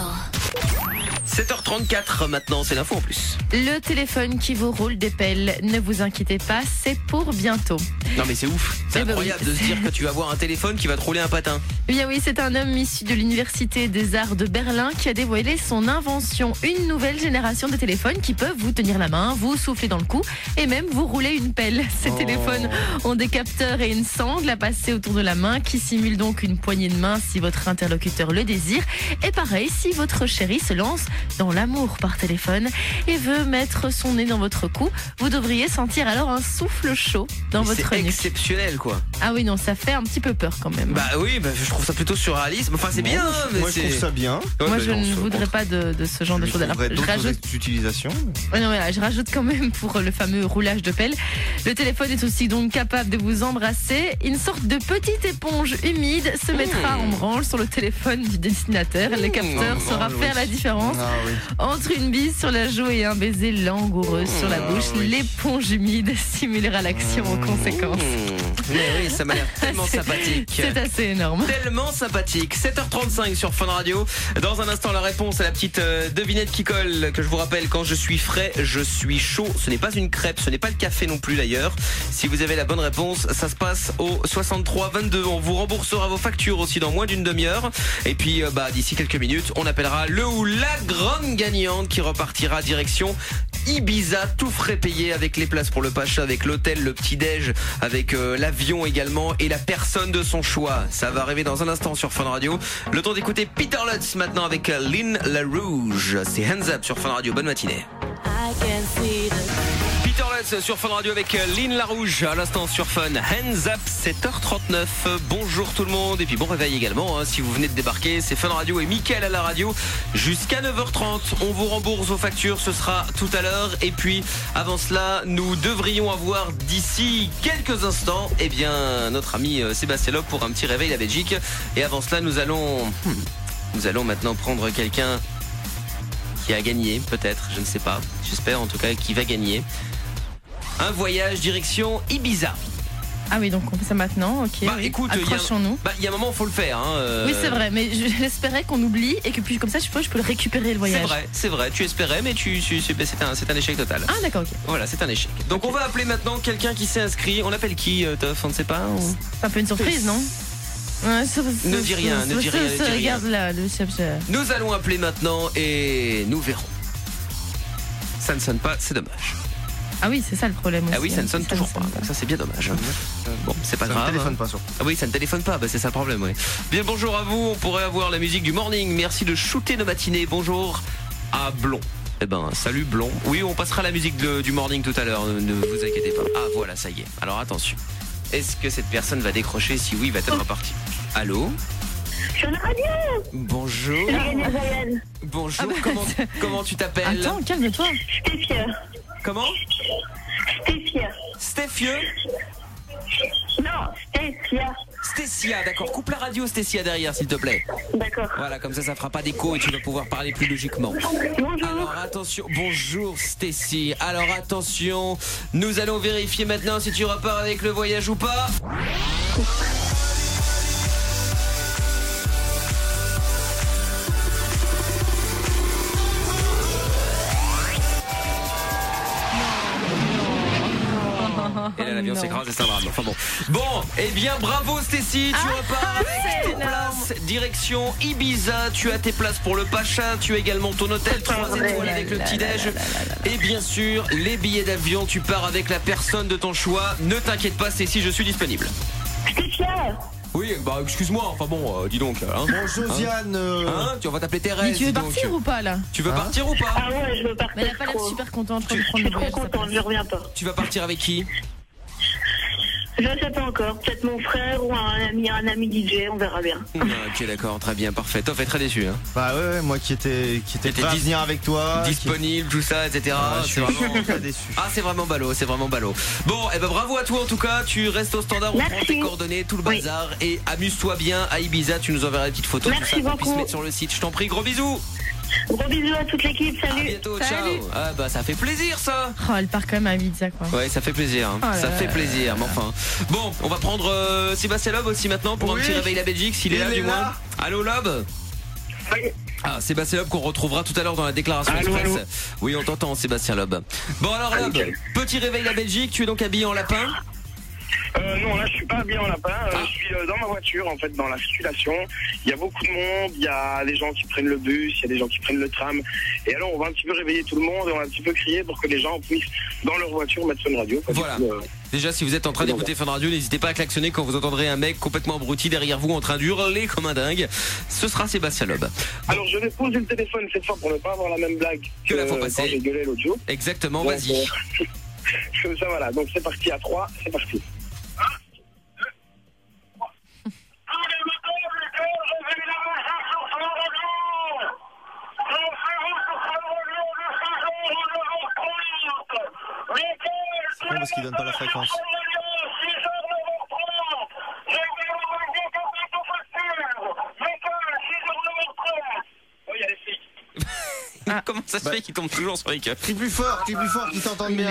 7h34 maintenant, c'est l'info en plus. Le téléphone qui vous roule des pelles, ne vous inquiétez pas, c'est pour bientôt. Non mais c'est ouf, c'est incroyable de se dire que tu vas avoir un téléphone qui va te rouler un patin. Eh bien oui, c'est un homme issu de l'Université des Arts de Berlin qui a dévoilé son invention. Une nouvelle génération de téléphones qui peuvent vous tenir la main, vous souffler dans le cou et même vous rouler une pelle. Ces téléphones ont des capteurs et une sangle à passer autour de la main qui simule donc une poignée de main si votre interlocuteur le désire. Et pareil, si votre chéri se lance dans l'amour par téléphone et veut mettre son nez dans votre cou, vous devriez sentir alors un souffle chaud dans votre nuque. C'est exceptionnel quoi. Ah oui, non, ça fait un petit peu peur quand même. Bah oui, je trouve ça plutôt surréaliste. Enfin, c'est bien. Moi, je trouve ça bien. Moi, je ne voudrais pas de ce genre de choses. Alors, je rajoute d'utilisation. Non, voilà, je rajoute quand même pour le fameux roulage de pelle. Le téléphone est aussi donc capable de vous embrasser. Une sorte de petite éponge humide se mettra en branle sur le téléphone du destinateur. Le capteur saura faire la différence entre une bise sur la joue et un baiser langoureux sur la bouche. L'éponge humide simulera l'action en conséquence. Mais oui, ça m'a l'air tellement sympathique. C'est assez énorme. Tellement sympathique. 7h35 sur Fun Radio. Dans un instant, la réponse à la petite devinette qui colle, que je vous rappelle, quand je suis frais, je suis chaud. Ce n'est pas une crêpe, ce n'est pas le café non plus d'ailleurs. Si vous avez la bonne réponse, ça se passe au 63 22. On vous remboursera vos factures aussi dans moins d'une demi-heure. Et puis, d'ici quelques minutes, on appellera le ou la grande gagnante qui repartira direction Ibiza, tout frais payé avec les places pour le Pacha, avec l'hôtel, le petit-déj, avec l'avion également et la personne de son choix. Ça va arriver dans un instant sur Fun Radio. Le temps d'écouter Peter Lutz maintenant avec Lynn LaRouge. C'est Hands Up sur Fun Radio. Bonne matinée. Peter Lutz sur Fun Radio avec Lynn LaRouge à l'instant sur Fun. Hands Up, 7h39. Bonjour tout le monde et puis bon réveil également si vous venez de débarquer. C'est Fun Radio et Mickaël à la radio jusqu'à 9h30. On vous rembourse vos factures, ce sera tout à l'heure. Et puis avant cela, nous devrions avoir d'ici quelques instants notre ami Sébastien Loeb pour un petit réveil la Belgique. Et avant cela, nous allons maintenant prendre quelqu'un qui a gagné, peut-être, je ne sais pas. J'espère en tout cas qu'il va gagner un voyage direction Ibiza. Ah oui, donc on fait ça maintenant, ok. Écoute, accrochons-nous. Il y a un moment, il faut le faire. Oui, c'est vrai, mais j'espérais qu'on oublie et que puis comme ça, je peux le récupérer le voyage. C'est vrai. Tu espérais, mais c'est un échec total. Ah d'accord, ok. Voilà, c'est un échec. Donc on va appeler maintenant quelqu'un qui s'est inscrit. On appelle qui, Toff? On ne sait pas. C'est un peu une surprise, non? Ne dis rien. Regarde là, Nous allons appeler maintenant et nous verrons. Ça ne sonne pas, c'est dommage. Ah oui, c'est ça le problème aussi. Ah oui, ça ne sonne toujours pas. Donc ça, c'est bien dommage. Bon, c'est pas grave. Ça ne téléphone pas, surtout. Ah oui, ça ne téléphone pas, c'est ça le problème, oui. Bien, bonjour à vous. On pourrait avoir la musique du morning. Merci de shooter nos matinées. Bonjour à Blond. Salut Blond. Oui, on passera la musique du morning tout à l'heure. Ne vous inquiétez pas. Ah, voilà, ça y est. Alors attention. Est-ce que cette personne va décrocher? Si oui, va-t-elle repartir? Allô? Sur la radio. Bonjour. Bonjour, comment tu t'appelles? Attends, calme-toi. Stéphia. Comment? Stéphia. Stéphia? Non, Stéphia. Stéphia, d'accord. Coupe la radio, Stéphia, derrière, s'il te plaît. D'accord. Voilà, comme ça fera pas d'écho et tu vas pouvoir parler plus logiquement. Bonjour. Alors attention, bonjour Stécie. Alors attention, nous allons vérifier maintenant si tu repars avec le voyage ou pas. l'avion s'écrase et c'est un drame. Enfin bon. Bon, eh bien bravo Stécie, tu repars avec tes places direction Ibiza. Tu as tes places pour le Pacha, tu as également ton hôtel 3 étoiles avec le petit-déj. Et bien sûr, les billets d'avion, tu pars avec la personne de ton choix. Ne t'inquiète pas Stécie, je suis disponible. Oui, bah excuse-moi, enfin bon, dis donc. Hein. Bon, Josiane. Tu vas t'appeler Thérèse. Mais tu veux partir ou pas là? Tu veux partir ou pas? Ah ouais, je veux partir. Mais elle a pas l'air super contente, je crois, de prendre le voyage. Je suis trop contente, je reviens pas. Tu vas partir avec qui? Je ne sais pas encore. Peut-être mon frère ou un ami DJ, on verra bien. Ok, d'accord, très bien, parfait. Toff est très déçu. Hein. Bah ouais, moi qui étais prêt à venir avec toi. Disponible, tout ça, etc. Je suis vraiment très déçu. Ah, c'est vraiment ballot, c'est vraiment ballot. Bon, et ben bravo à toi en tout cas. Tu restes au standard, on prend tes coordonnées, tout le bazar. Et amuse-toi bien à Ibiza. Tu nous enverras des petites photos, tout ça, qu'on puisse mettre sur le site. Je t'en prie, gros bisous. Gros bisous à toute l'équipe, salut. À bientôt, ciao. Ah bah ça fait plaisir ça. Oh, elle part quand même à Ibiza quoi. Ouais, ça fait plaisir. Hein. Ça fait plaisir, mais enfin. Bon, on va prendre Sébastien Loeb aussi maintenant pour un petit réveil la Belgique, s'il est là du moins. Allô Loeb. Oui. Ah, Sébastien Loeb qu'on retrouvera tout à l'heure dans la déclaration express. Allô. Oui, on t'entend Sébastien Loeb. Bon alors Loeb, petit réveil la Belgique, tu es donc habillé en lapin? Non, là je suis pas habillé en lapin, je suis dans ma voiture en fait, dans la circulation. Il y a beaucoup de monde, il y a des gens qui prennent le bus, il y a des gens qui prennent le tram. Et alors on va un petit peu réveiller tout le monde et on va un petit peu crier pour que les gens puissent dans leur voiture mettre Fun Radio. Voilà. Déjà si vous êtes en train d'écouter Fun Radio, n'hésitez pas à klaxonner quand vous entendrez un mec complètement abruti derrière vous en train d'hurler comme un dingue. Ce sera Sébastien Loeb. Alors je vais poser le téléphone cette fois pour ne pas avoir la même blague que la fois passée. Quand j'ai gueulé l'autre jour. Exactement, donc, vas-y. Comme ça voilà, donc c'est parti à 3, c'est parti. C'est parce qu'il donne pas la fréquence. Comment ça se fait qu'il tombe toujours sur les keufs? Crie plus fort, qu'ils t'entendent bien.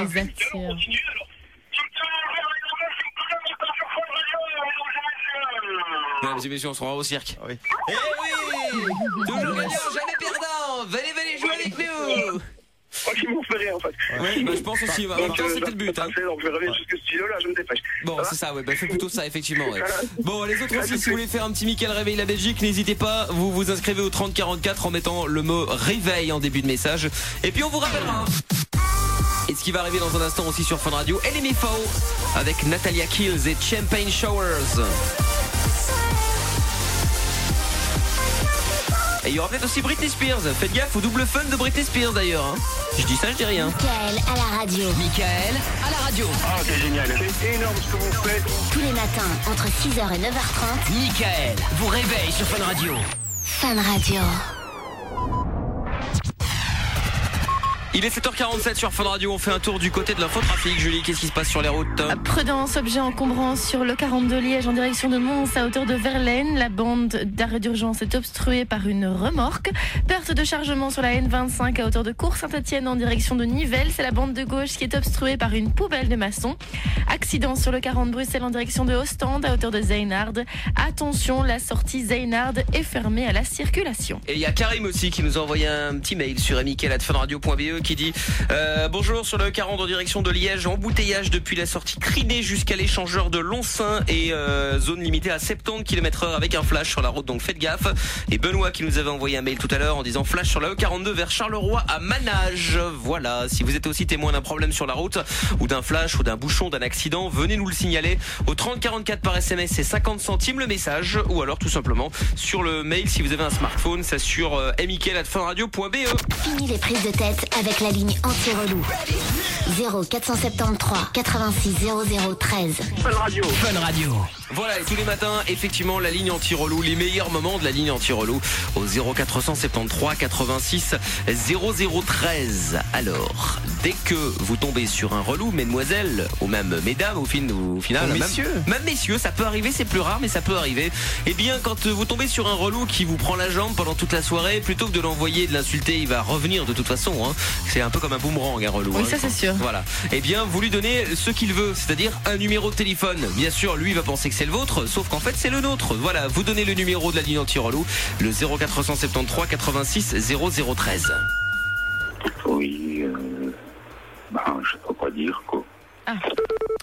Mesdames et messieurs, on se rend au cirque. Oui. Eh oui, toujours gagnant, jamais perdant. Venez jouer avec nous. Moi qui m'en fait rire en fait. Oui, bah, je pense aussi. En même temps, c'était le but. Hein. Donc je reviens jusqu'à ce studio là, je me dépêche. Bon, c'est ça, ouais. Bah, fais plutôt ça, effectivement. Ouais. Bon, les autres aussi, si vous voulez faire un petit Mickaël Réveil la Belgique, n'hésitez pas. Vous vous inscrivez au 3044 en mettant le mot réveil en début de message. Et puis on vous rappellera. Et ce qui va arriver dans un instant aussi sur Fun Radio, LMFAO avec Natalia Kills et Champagne Showers. Et il y aura peut-être aussi Britney Spears. Faites gaffe au double fun de Britney Spears d'ailleurs. Hein. Je dis ça, je dis rien. Mickaël à la radio. Mickaël à la radio. Ah, c'est génial. C'est énorme ce que vous faites. Tous les matins, entre 6h et 9h30. Mickaël vous réveille sur Fun Radio. Fun Radio. Il est 7h47 sur Fun Radio, on fait un tour du côté de l'infotrafic. Julie, qu'est-ce qui se passe sur les routes? Prudence, objet encombrant sur le 42 Liège en direction de Mons à hauteur de Verlaine. La bande d'arrêt d'urgence est obstruée par une remorque. Perte de chargement sur la N25 à hauteur de Cours-Saint-Etienne en direction de Nivelles. C'est la bande de gauche qui est obstruée par une poubelle de maçon. Accident sur le 40 Bruxelles en direction de Ostende à hauteur de Zeynard. Attention, la sortie Zeynard est fermée à la circulation. Et il y a Karim aussi qui nous a envoyé un petit mail sur mickaël@funradio.be qui dit bonjour, sur le 40 en direction de Liège, embouteillage depuis la sortie Criné jusqu'à l'échangeur de Loncin et zone limitée à 70 km/h avec un flash sur la route, donc faites gaffe. Et Benoît qui nous avait envoyé un mail tout à l'heure en disant flash sur la E42 vers Charleroi à Manage. Voilà, si vous êtes aussi témoin d'un problème sur la route ou d'un flash ou d'un bouchon, d'un accident, venez nous le signaler au 3044 par SMS, c'est 50 centimes le message, ou alors tout simplement sur le mail si vous avez un smartphone, c'est sur mickaël@funradio.be. Fini les prises de tête avec la ligne anti-relou. 0473 86 00 13. Fun Radio. Fun Radio. Voilà, et tous les matins, effectivement, la ligne anti-relou, les meilleurs moments de la ligne anti-relou au 0473 86 0013. Alors, dès que vous tombez sur un relou, mesdemoiselles, ou même mesdames, au final, même messieurs, ça peut arriver, c'est plus rare, mais ça peut arriver. Eh bien, quand vous tombez sur un relou qui vous prend la jambe pendant toute la soirée, plutôt que de l'envoyer, de l'insulter, il va revenir de toute façon. Hein. C'est un peu comme un boomerang, un relou. Oui, ça c'est sûr. Voilà. Eh bien, vous lui donnez ce qu'il veut, c'est-à-dire un numéro de téléphone. Bien sûr, lui va penser que c'est le vôtre, sauf qu'en fait c'est le nôtre. Voilà, vous donnez le numéro de la ligne anti-relou, le 0473 86 0013. Oui, je sais pas quoi dire quoi.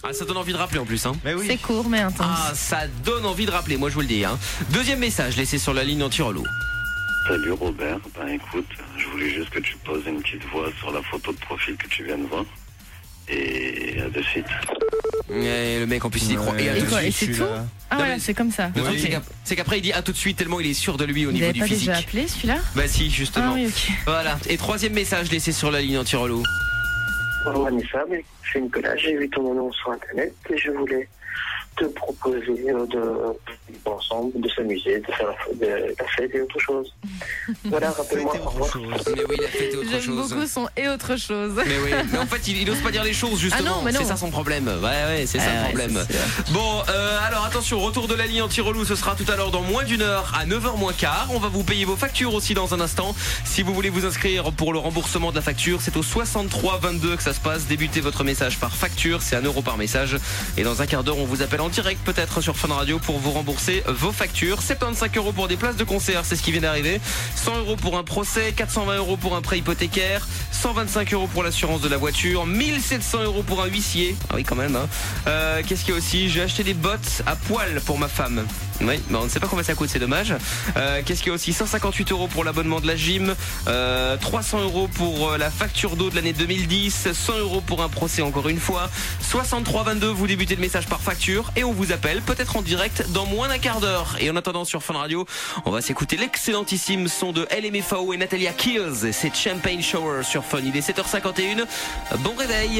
Ah, ça donne envie de rappeler en plus, hein. Mais oui. C'est court mais intense. Ah, ça donne envie de rappeler, moi je vous le dis, hein. Deuxième message laissé sur la ligne anti-relou. Salut Robert, ben écoute, je voulais juste que tu poses une petite voix sur la photo de profil que tu viens de voir. Et à de suite. Et le mec en plus il y croit. Et à tout de Et suite. c'est tout Ah voilà, c'est comme ça. Le truc, Ok. c'est qu'après il dit à tout de suite tellement il est sûr de lui au Vous niveau n'avez du pas physique. déjà appelé celui-là Bah si, justement. Ah oui, ok. Voilà. Et troisième message laissé sur la ligne anti-relou. Bonjour Vanessa, c'est Nicolas, j'ai vu ton annonce sur internet et je voulais te proposer de ensemble, de s'amuser, de faire la fête et autre chose. Voilà, rappelle-moi. Au revoir. Mais oui, la fête et autre J'aime chose. beaucoup son et autre chose. Mais oui, mais en fait il ose pas dire les choses justement, Ah non, mais non. c'est ça son problème. Ouais, c'est ça le problème. Bon, alors attention, retour de la ligne anti-relou, ce sera tout à l'heure dans moins d'une heure à 9h moins quart. On va vous payer vos factures aussi dans un instant. Si vous voulez vous inscrire pour le remboursement de la facture, c'est au 63 22 que ça se passe. Débutez votre message par facture, c'est 1 € par message. Et dans un quart d'heure, on vous appelle en direct peut-être sur Fun Radio pour vous rembourser vos factures. 75 € pour des places de concert, c'est ce qui vient d'arriver. 100 € pour un procès, 420 € pour un prêt hypothécaire, 125 € pour l'assurance de la voiture, 1700 € pour un huissier. Ah oui, quand même. Hein. Qu'est-ce qu'il y a aussi? J'ai acheté des bottes à poil pour ma femme. Oui, mais on ne sait pas combien ça coûte, c'est dommage. Qu'est-ce qu'il y a aussi? 158 € pour l'abonnement de la gym, 300 € pour la facture d'eau de l'année 2010, 100 € pour un procès encore une fois, 63 22, vous débutez le message par facture et on vous appelle peut-être en direct dans moins d'un quart d'heure. Et en attendant sur Fun Radio, on va s'écouter l'excellentissime son de LMFAO et Natalia Kills. C'est Champagne Shower sur Fun. Il est 7h51. Bon réveil.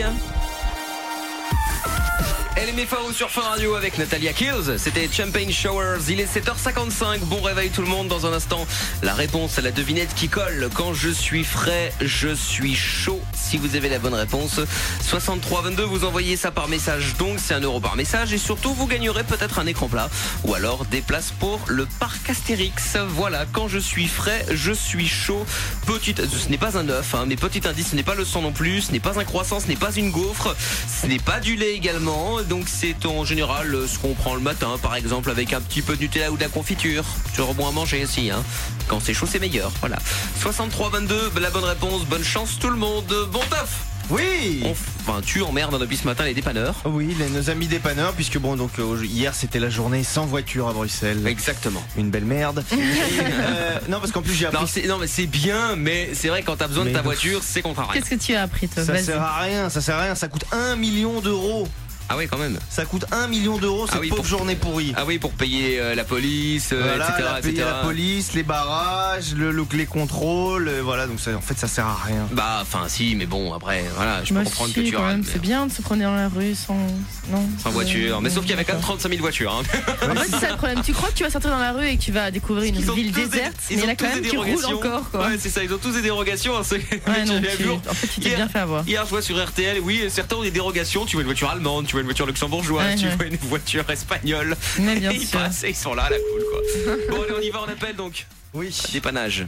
LMFAO sur Fun Radio avec Natalia Kills. C'était Champagne Showers. Il est 7h55. Bon réveil tout le monde. Dans un instant, la réponse à la devinette qui colle. Quand je suis frais, je suis chaud. Si vous avez la bonne réponse, 63 22, vous envoyez ça par message. Donc c'est 1 € par message. Et surtout, vous gagnerez peut-être un écran plat. Ou alors des places pour le parc Astérix. Voilà, quand je suis frais, je suis chaud. Ce n'est pas un œuf, hein, mais petit indice, ce n'est pas le sang non plus. Ce n'est pas un croissant, ce n'est pas une gaufre. Ce n'est pas du lait également. Donc c'est en général ce qu'on prend le matin, par exemple avec un petit peu de Nutella ou de la confiture. C'est bon à manger aussi, hein. Quand c'est chaud c'est meilleur, voilà. 63 22, la bonne réponse, bonne chance tout le monde. Bon taf. Oui. Enfin, tu emmerdes depuis ce matin les dépanneurs. Oui, nos amis dépanneurs, puisque bon, donc hier c'était la journée sans voiture à Bruxelles. Exactement. Une belle merde. Non, parce qu'en plus j'ai appris. Non, mais c'est bien, mais c'est vrai que quand t'as besoin de ta voiture, c'est contraire. Qu'est-ce que tu as appris toi? Ça sert à rien, ça coûte 1 million d'euros. Ah oui, quand même. Ça coûte 1 million d'euros cette pauvre journée pourrie. Ah oui, pour payer la police, voilà, etc. Payer la police, les barrages, les contrôles, voilà, donc ça, en fait ça sert à rien. Bah, enfin si, mais bon, après, voilà, je peux comprendre que tu quand même, c'est bien de se promener dans la rue sans voiture. Mais sauf qu'il y avait quand même 35 000 voitures. Hein. En fait, c'est ça le problème. Tu crois que tu vas sortir dans la rue et que tu vas découvrir une ville déserte, mais il y en a quand même qui roulent encore, quoi. Ouais, c'est ça, ils ont tous des dérogations. En fait, tu t'es bien fait avoir. Hier, je vois sur RTL, oui, certains ont des dérogations. Tu vois une voiture allemande, tu vois une voiture luxembourgeoise, tu vois une voiture espagnole. Mais bien sûr. Ils sont là, la cool, quoi. Bon, allez, on y va, on appelle donc. Oui. Dépannage.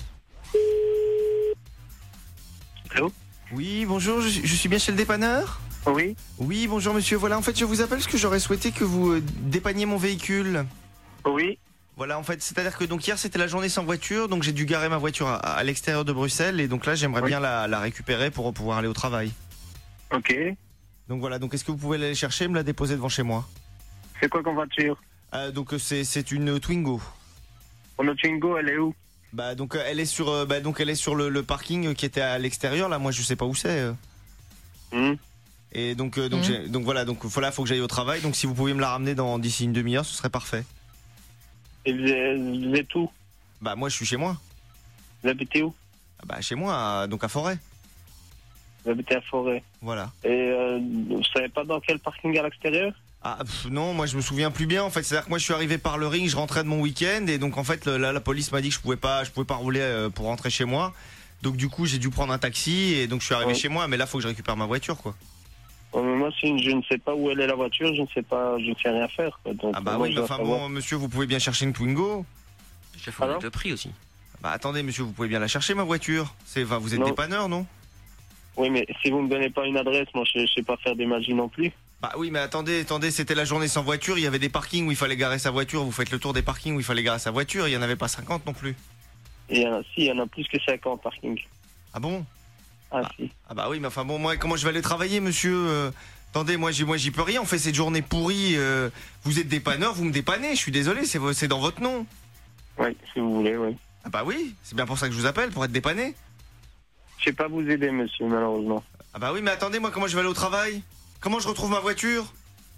Allô? Oui, bonjour, je suis bien chez le dépanneur? Oui. Oui, bonjour monsieur. Voilà, en fait, je vous appelle parce que j'aurais souhaité que vous dépanniez mon véhicule. Oui. Voilà, en fait, c'est-à-dire que donc hier c'était la journée sans voiture, donc j'ai dû garer ma voiture à l'extérieur de Bruxelles et donc là j'aimerais bien la récupérer pour pouvoir aller au travail. Ok. Donc voilà, donc est-ce que vous pouvez l'aller chercher et me la déposer devant chez moi? C'est quoi comme voiture? Donc c'est une Twingo. Une Twingo, elle est où? Bah donc elle est sur le parking qui était à l'extérieur là, moi je sais pas où c'est. Et donc voilà, donc là faut que j'aille au travail, donc si vous pouviez me la ramener d'ici une demi-heure, ce serait parfait. Et vous êtes où? Bah moi je suis chez moi. Vous habitez où? Bah chez moi, donc à Forêt. Vous habitez à Forêt. Voilà. Et vous savez pas dans quel parking à l'extérieur? Ah non, moi je me souviens plus bien en fait. C'est-à-dire que moi je suis arrivé par le ring, je rentrais de mon week-end et donc en fait là la police m'a dit que je pouvais pas rouler pour rentrer chez moi. Donc du coup j'ai dû prendre un taxi et donc je suis arrivé chez moi. Mais là faut que je récupère ma voiture quoi. Moi je ne sais pas où elle est la voiture, je ne sais rien faire quoi. Donc, ah bah oui, mais enfin bon monsieur, vous pouvez bien chercher une Twingo. Il faut mettre le prix aussi. Bah attendez monsieur, vous pouvez bien la chercher ma voiture. Vous êtes dépanneur non? Oui, mais si vous me donnez pas une adresse, moi je sais pas faire des magies non plus. Bah oui, mais attendez, c'était la journée sans voiture, il y avait des parkings où il fallait garer sa voiture, vous faites le tour des parkings où il fallait garer sa voiture, il y en avait pas 50 non plus. Et il y en a plus que 50 parkings. Ah bon? Ah si. Ah bah oui, mais enfin bon, moi comment je vais aller travailler monsieur? Attendez, moi j'y peux rien, on fait cette journée pourrie. Vous êtes dépanneur, vous me dépannez, je suis désolé, c'est dans votre nom. Oui, si vous voulez, oui. Ah bah oui, c'est bien pour ça que je vous appelle, pour être dépanné. Je sais pas vous aider, monsieur, malheureusement. Ah bah oui, mais attendez, moi comment je vais aller au travail? Comment je retrouve ma voiture?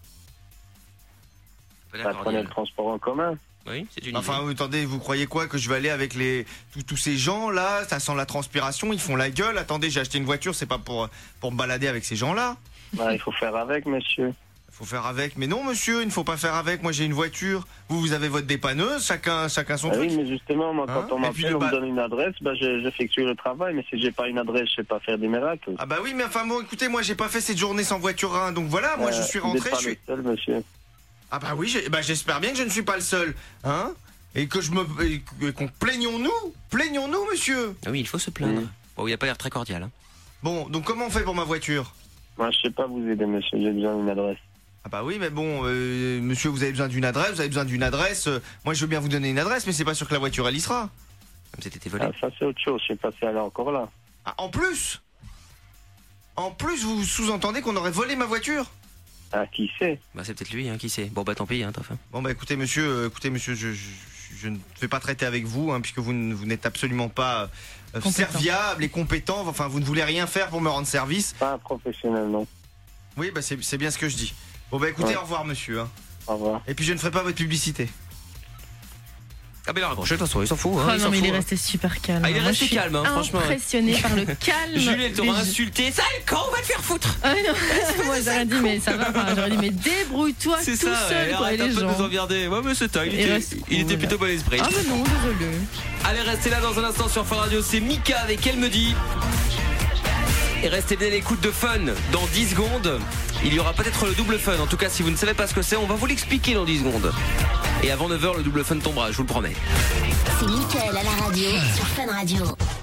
Prenez le transport en commun. Oui, c'est une Enfin, attendez, vous croyez quoi? Que je vais aller avec tous ces gens là? Ça sent la transpiration, ils font la gueule. Attendez, j'ai acheté une voiture, c'est pas pour me balader avec ces gens là. Bah, il faut faire avec, monsieur. Il faut faire avec. Mais non, monsieur, il ne faut pas faire avec. Moi, j'ai une voiture. Vous avez votre dépanneuse. Chacun son truc. Oui, mais justement, moi, quand on m'appelle, on me donne une adresse, bah, j'effectue le travail. Mais si j'ai pas une adresse, je sais pas faire des miracles. Ah bah oui, mais enfin bon, écoutez, moi, j'ai pas fait cette journie sans voiture, hein. Donc voilà, moi, je suis rentré. Vous n'êtes pas le seul, monsieur. Ah bah oui, j'espère bien que je ne suis pas le seul, hein. Et que qu'on plaignons-nous, monsieur. Ah oui, il faut se plaindre. Bon, il a pas l'air très cordial. Hein. Bon, donc comment on fait pour ma voiture? Moi, je sais pas vous aider, monsieur. J'ai besoin d'une adresse. Ah bah oui, mais bon, monsieur, vous avez besoin d'une adresse, moi, je veux bien vous donner une adresse, mais c'est pas sûr que la voiture, elle y sera. Comme c'était volé. Ah, ça, c'est autre chose. Je sais pas si elle est encore là. Ah, en plus, vous sous-entendez qu'on aurait volé ma voiture? Ah, qui sait? Bah, c'est peut-être lui, hein, qui sait. Bon, bah, tant pis, hein, t'as fait. Bon, bah, écoutez, monsieur, je ne vais pas traiter avec vous, hein, puisque vous n'êtes absolument pas serviable et compétent. Enfin, vous ne voulez rien faire pour me rendre service. Pas un professionnel, non. Oui, bah, c'est bien ce que je dis. Bon, bah, écoutez, au revoir, monsieur. Hein. Au revoir. Et puis, je ne ferai pas votre publicité. Ah ben il a raccroché, de toute façon, il s'en fout. Hein, non, mais il est resté super calme. Ah, il est resté calme, hein, franchement. Impressionné par le calme. Juliette t'aura insulté. Sale con, on va te faire foutre. Ah non, moi j'aurais dit, mais ça va pas. J'aurais dit, mais débrouille-toi tout seul pour les gens. Nous emmerder. Ouais, mais c'est ça, il était plutôt bon esprit. Ah, mais non, désolé. Allez, restez là dans un instant sur Fun Radio. C'est Mika avec Elle me dit. Et restez bien à l'écoute de Fun. Dans 10 secondes, il y aura peut-être le double Fun. En tout cas, si vous ne savez pas ce que c'est, on va vous l'expliquer dans 10 secondes. Et avant 9h, le double Fun tombera, je vous le promets. C'est Mickaël à la radio sur Fun Radio.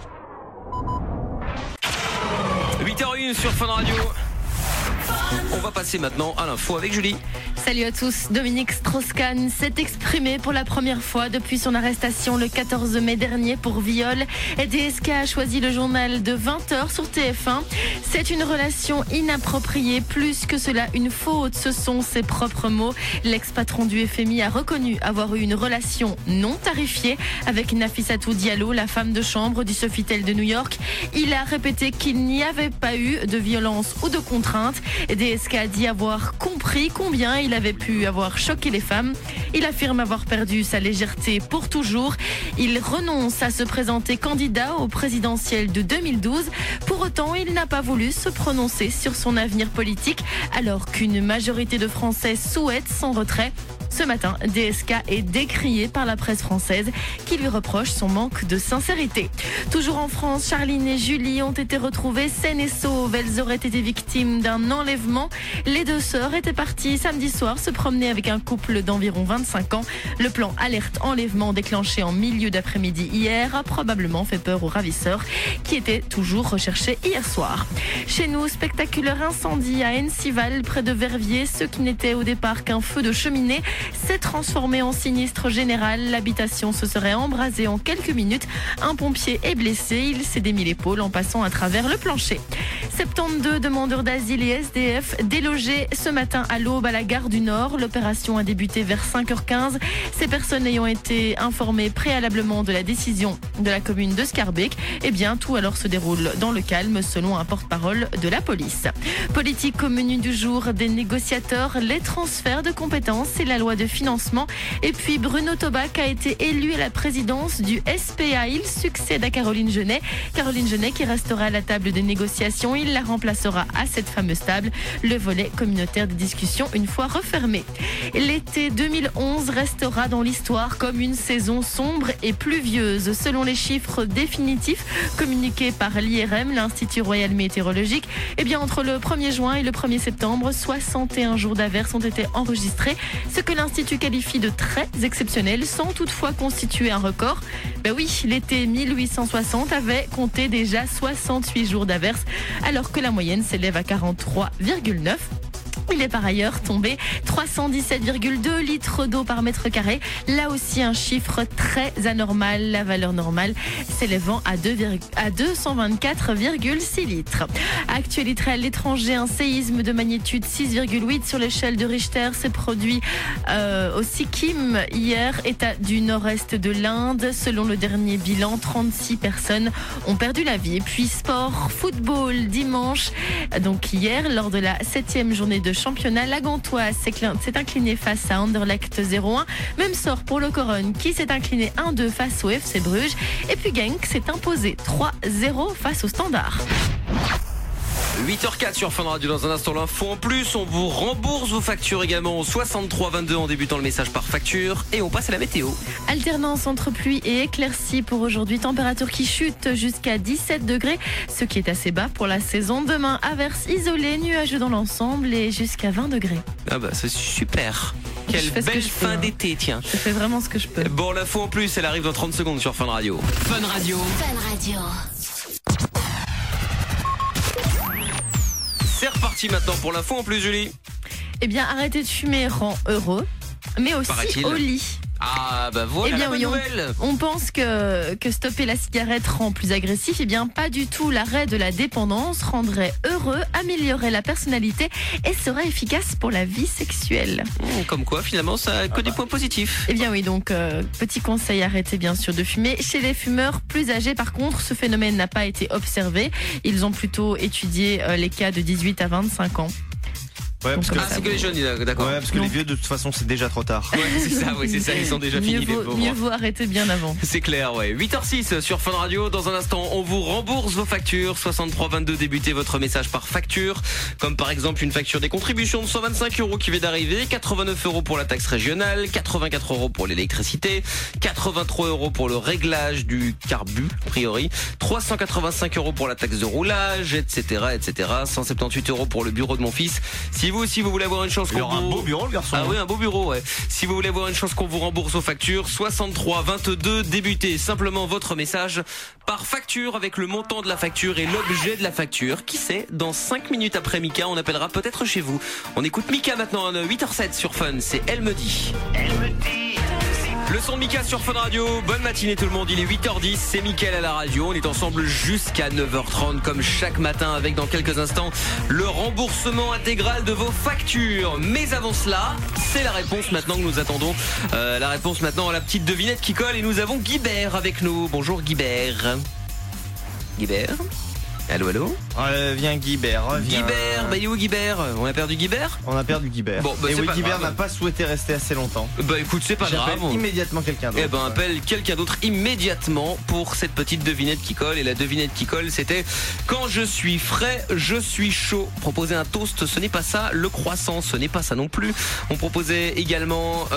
8h01 sur Fun Radio. On va passer maintenant à l'info avec Julie. Salut à tous. Dominique Strauss-Kahn s'est exprimé pour la première fois depuis son arrestation le 14 mai dernier pour viol. Et DSK a choisi le journal de 20h sur TF1. C'est une relation inappropriée, plus que cela une faute, ce sont ses propres mots. L'ex-patron du FMI a reconnu avoir eu une relation non tarifiée avec Nafissatou Diallo, la femme de chambre du Sofitel de New York. Il a répété qu'il n'y avait pas eu de violence ou de contrainte. DSK a dit avoir compris combien il avait pu avoir choqué les femmes. Il affirme avoir perdu sa légèreté pour toujours. Il renonce à se présenter candidat au présidentiel de 2012. Pour autant, il n'a pas voulu se prononcer sur son avenir politique alors qu'une majorité de Français souhaitent son retrait. Ce matin, DSK est décrié par la presse française qui lui reproche son manque de sincérité. Toujours en France, Charline et Julie ont été retrouvées saines et sauves. Elles auraient été victimes d'un enlèvement. Les deux sœurs étaient parties samedi soir se promener avec un couple d'environ 25 ans. Le plan alerte enlèvement déclenché en milieu d'après-midi hier a probablement fait peur aux ravisseurs qui étaient toujours recherchés hier soir. Chez nous, spectaculaire incendie à Ensival près de Verviers. Ce qui n'était au départ qu'un feu de cheminée s'est transformé en sinistre général. L'habitation se serait embrasée en quelques minutes. Un pompier est blessé. Il s'est démis l'épaule en passant à travers le plancher. 72 demandeurs d'asile et SDF délogés ce matin à l'aube à la gare du Nord. L'opération a débuté vers 5h15. Ces personnes ayant été informées préalablement de la décision de la commune de Scarbeck, eh bien tout alors se déroule dans le calme selon un porte-parole de la police. Politique au menu du jour des négociateurs, les transferts de compétences et la loi de financement. Et puis Bruno Tobac a été élu à la présidence du SPA. Il succède à Caroline Genet. Caroline Genet qui restera à la table des négociations. Il la remplacera à cette fameuse table, le volet communautaire des discussions une fois refermé. L'été 2011 restera dans l'histoire comme une saison sombre et pluvieuse. Selon les chiffres définitifs communiqués par l'IRM, l'Institut Royal Météorologique, eh bien entre le 1er juin et le 1er septembre, 61 jours d'averses ont été enregistrés, ce que l'Institut qualifie de très exceptionnel, sans toutefois constituer un record. Ben oui, l'été 1860 avait compté déjà 68 jours d'averses, alors que la moyenne s'élève à 43,9. Il est par ailleurs tombé 317,2 litres d'eau par mètre carré. Là aussi un chiffre très anormal. La valeur normale s'élevant à 224,6 litres. Actualité à l'étranger, un séisme de magnitude 6,8 sur l'échelle de Richter s'est produit au Sikkim hier, état du nord-est de l'Inde. Selon le dernier bilan, 36 personnes ont perdu la vie. Et puis sport, football, dimanche, donc hier, lors de la 7e journée de championnat, la Gantoise s'est inclinée face à Anderlecht 0-1. Même sort pour le Corogne qui s'est incliné 1-2 face au FC Bruges. Et puis Genk s'est imposé 3-0 face au Standard. 8h04 sur Fun Radio. Dans un instant, l'info en plus. On vous rembourse vos factures également au 6322 en débutant le message par facture. Et on passe à la météo. Alternance entre pluie et éclaircie pour aujourd'hui. Température qui chute jusqu'à 17 degrés, ce qui est assez bas pour la saison. Demain, averse isolée, nuageux dans l'ensemble et jusqu'à 20 degrés. Ah bah c'est super. Quelle belle fin d'été, tiens. Je fais vraiment ce que je peux. Bon, l'info en plus, elle arrive dans 30 secondes sur Fun Radio. Fun Radio. Fun Radio. C'est reparti maintenant pour l'info en plus, Julie. Eh bien, arrêter de fumer rend heureux, mais aussi Paraît-il. au lit. Ah bah voilà, Eh bien, la bonne nouvelle. on pense que stopper la cigarette rend plus agressif. Eh bien, pas du tout. L'arrêt de la dépendance rendrait heureux, améliorerait la personnalité et serait efficace pour la vie sexuelle. Comme quoi, finalement, ça a que des points positifs. Eh bien oui, donc petit conseil, arrêtez bien sûr de fumer. Chez les fumeurs plus âgés, par contre, ce phénomène n'a pas été observé. Ils ont plutôt étudié les cas de 18 à 25 ans. Ouais, parce que, c'est que les jeunes, d'accord. Ouais, parce que les vieux, de toute façon, c'est déjà trop tard. Ouais, c'est ça, ils sont déjà finis, les pauvres. Mieux vaut arrêter bien avant. C'est clair, ouais. 8h06 sur Fun Radio. Dans un instant, on vous rembourse vos factures. 6322, débutez votre message par facture. Comme par exemple une facture des contributions de 125 € qui vient d'arriver, 89 € pour la taxe régionale, 84 € pour l'électricité, 83 € pour le réglage du carbu, a priori, 385 € pour la taxe de roulage, etc., etc. 178 € pour le bureau de mon fils. Si vous aussi vous voulez avoir une chance qu'on vous... un beau bureau, le garçon. Ah oui, un beau bureau, ouais. Si vous voulez avoir une chance qu'on vous rembourse vos factures, 6322, débutez simplement votre message par facture avec le montant de la facture et l'objet de la facture. Qui sait, dans 5 minutes après Mika, on appellera peut-être chez vous. On écoute Mika maintenant, 8h07 sur Fun, c'est Elle me dit. Elle me dit. Le son de Mika sur Fun Radio. Bonne matinée tout le monde, il est 8h10, c'est Mickaël à la radio. On est ensemble jusqu'à 9h30 comme chaque matin avec dans quelques instants le remboursement intégral de vos factures. Mais avant cela, c'est la réponse maintenant que nous attendons. La réponse maintenant à la petite devinette qui colle et nous avons Guibert avec nous. Bonjour Guibert. Guibert ? Allô, allô. Viens Guibert, viens. Guibert, bah il est où Guibert? On a perdu Guibert? On a perdu Guibert. Bon, bah, et oui, Guibert grave. n'a pas souhaité rester assez longtemps. Bah écoute, c'est pas grave. J'appelle immédiatement quelqu'un d'autre. Eh ben appelle quelqu'un d'autre immédiatement pour cette petite devinette qui colle. Et la devinette qui colle, c'était quand je suis frais, je suis chaud. Proposer un toast, ce n'est pas ça. Le croissant, ce n'est pas ça non plus. On proposait également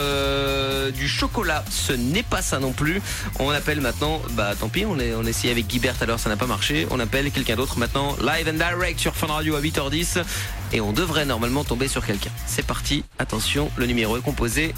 du chocolat, ce n'est pas ça non plus. On appelle maintenant, bah tant pis, on essayait avec Guibert tout à l'heure, ça n'a pas marché. On appelle quelqu'un d'autre maintenant, live and direct sur Fun Radio à 8h10. Et on devrait normalement tomber sur quelqu'un. C'est parti, attention, le numéro est composé.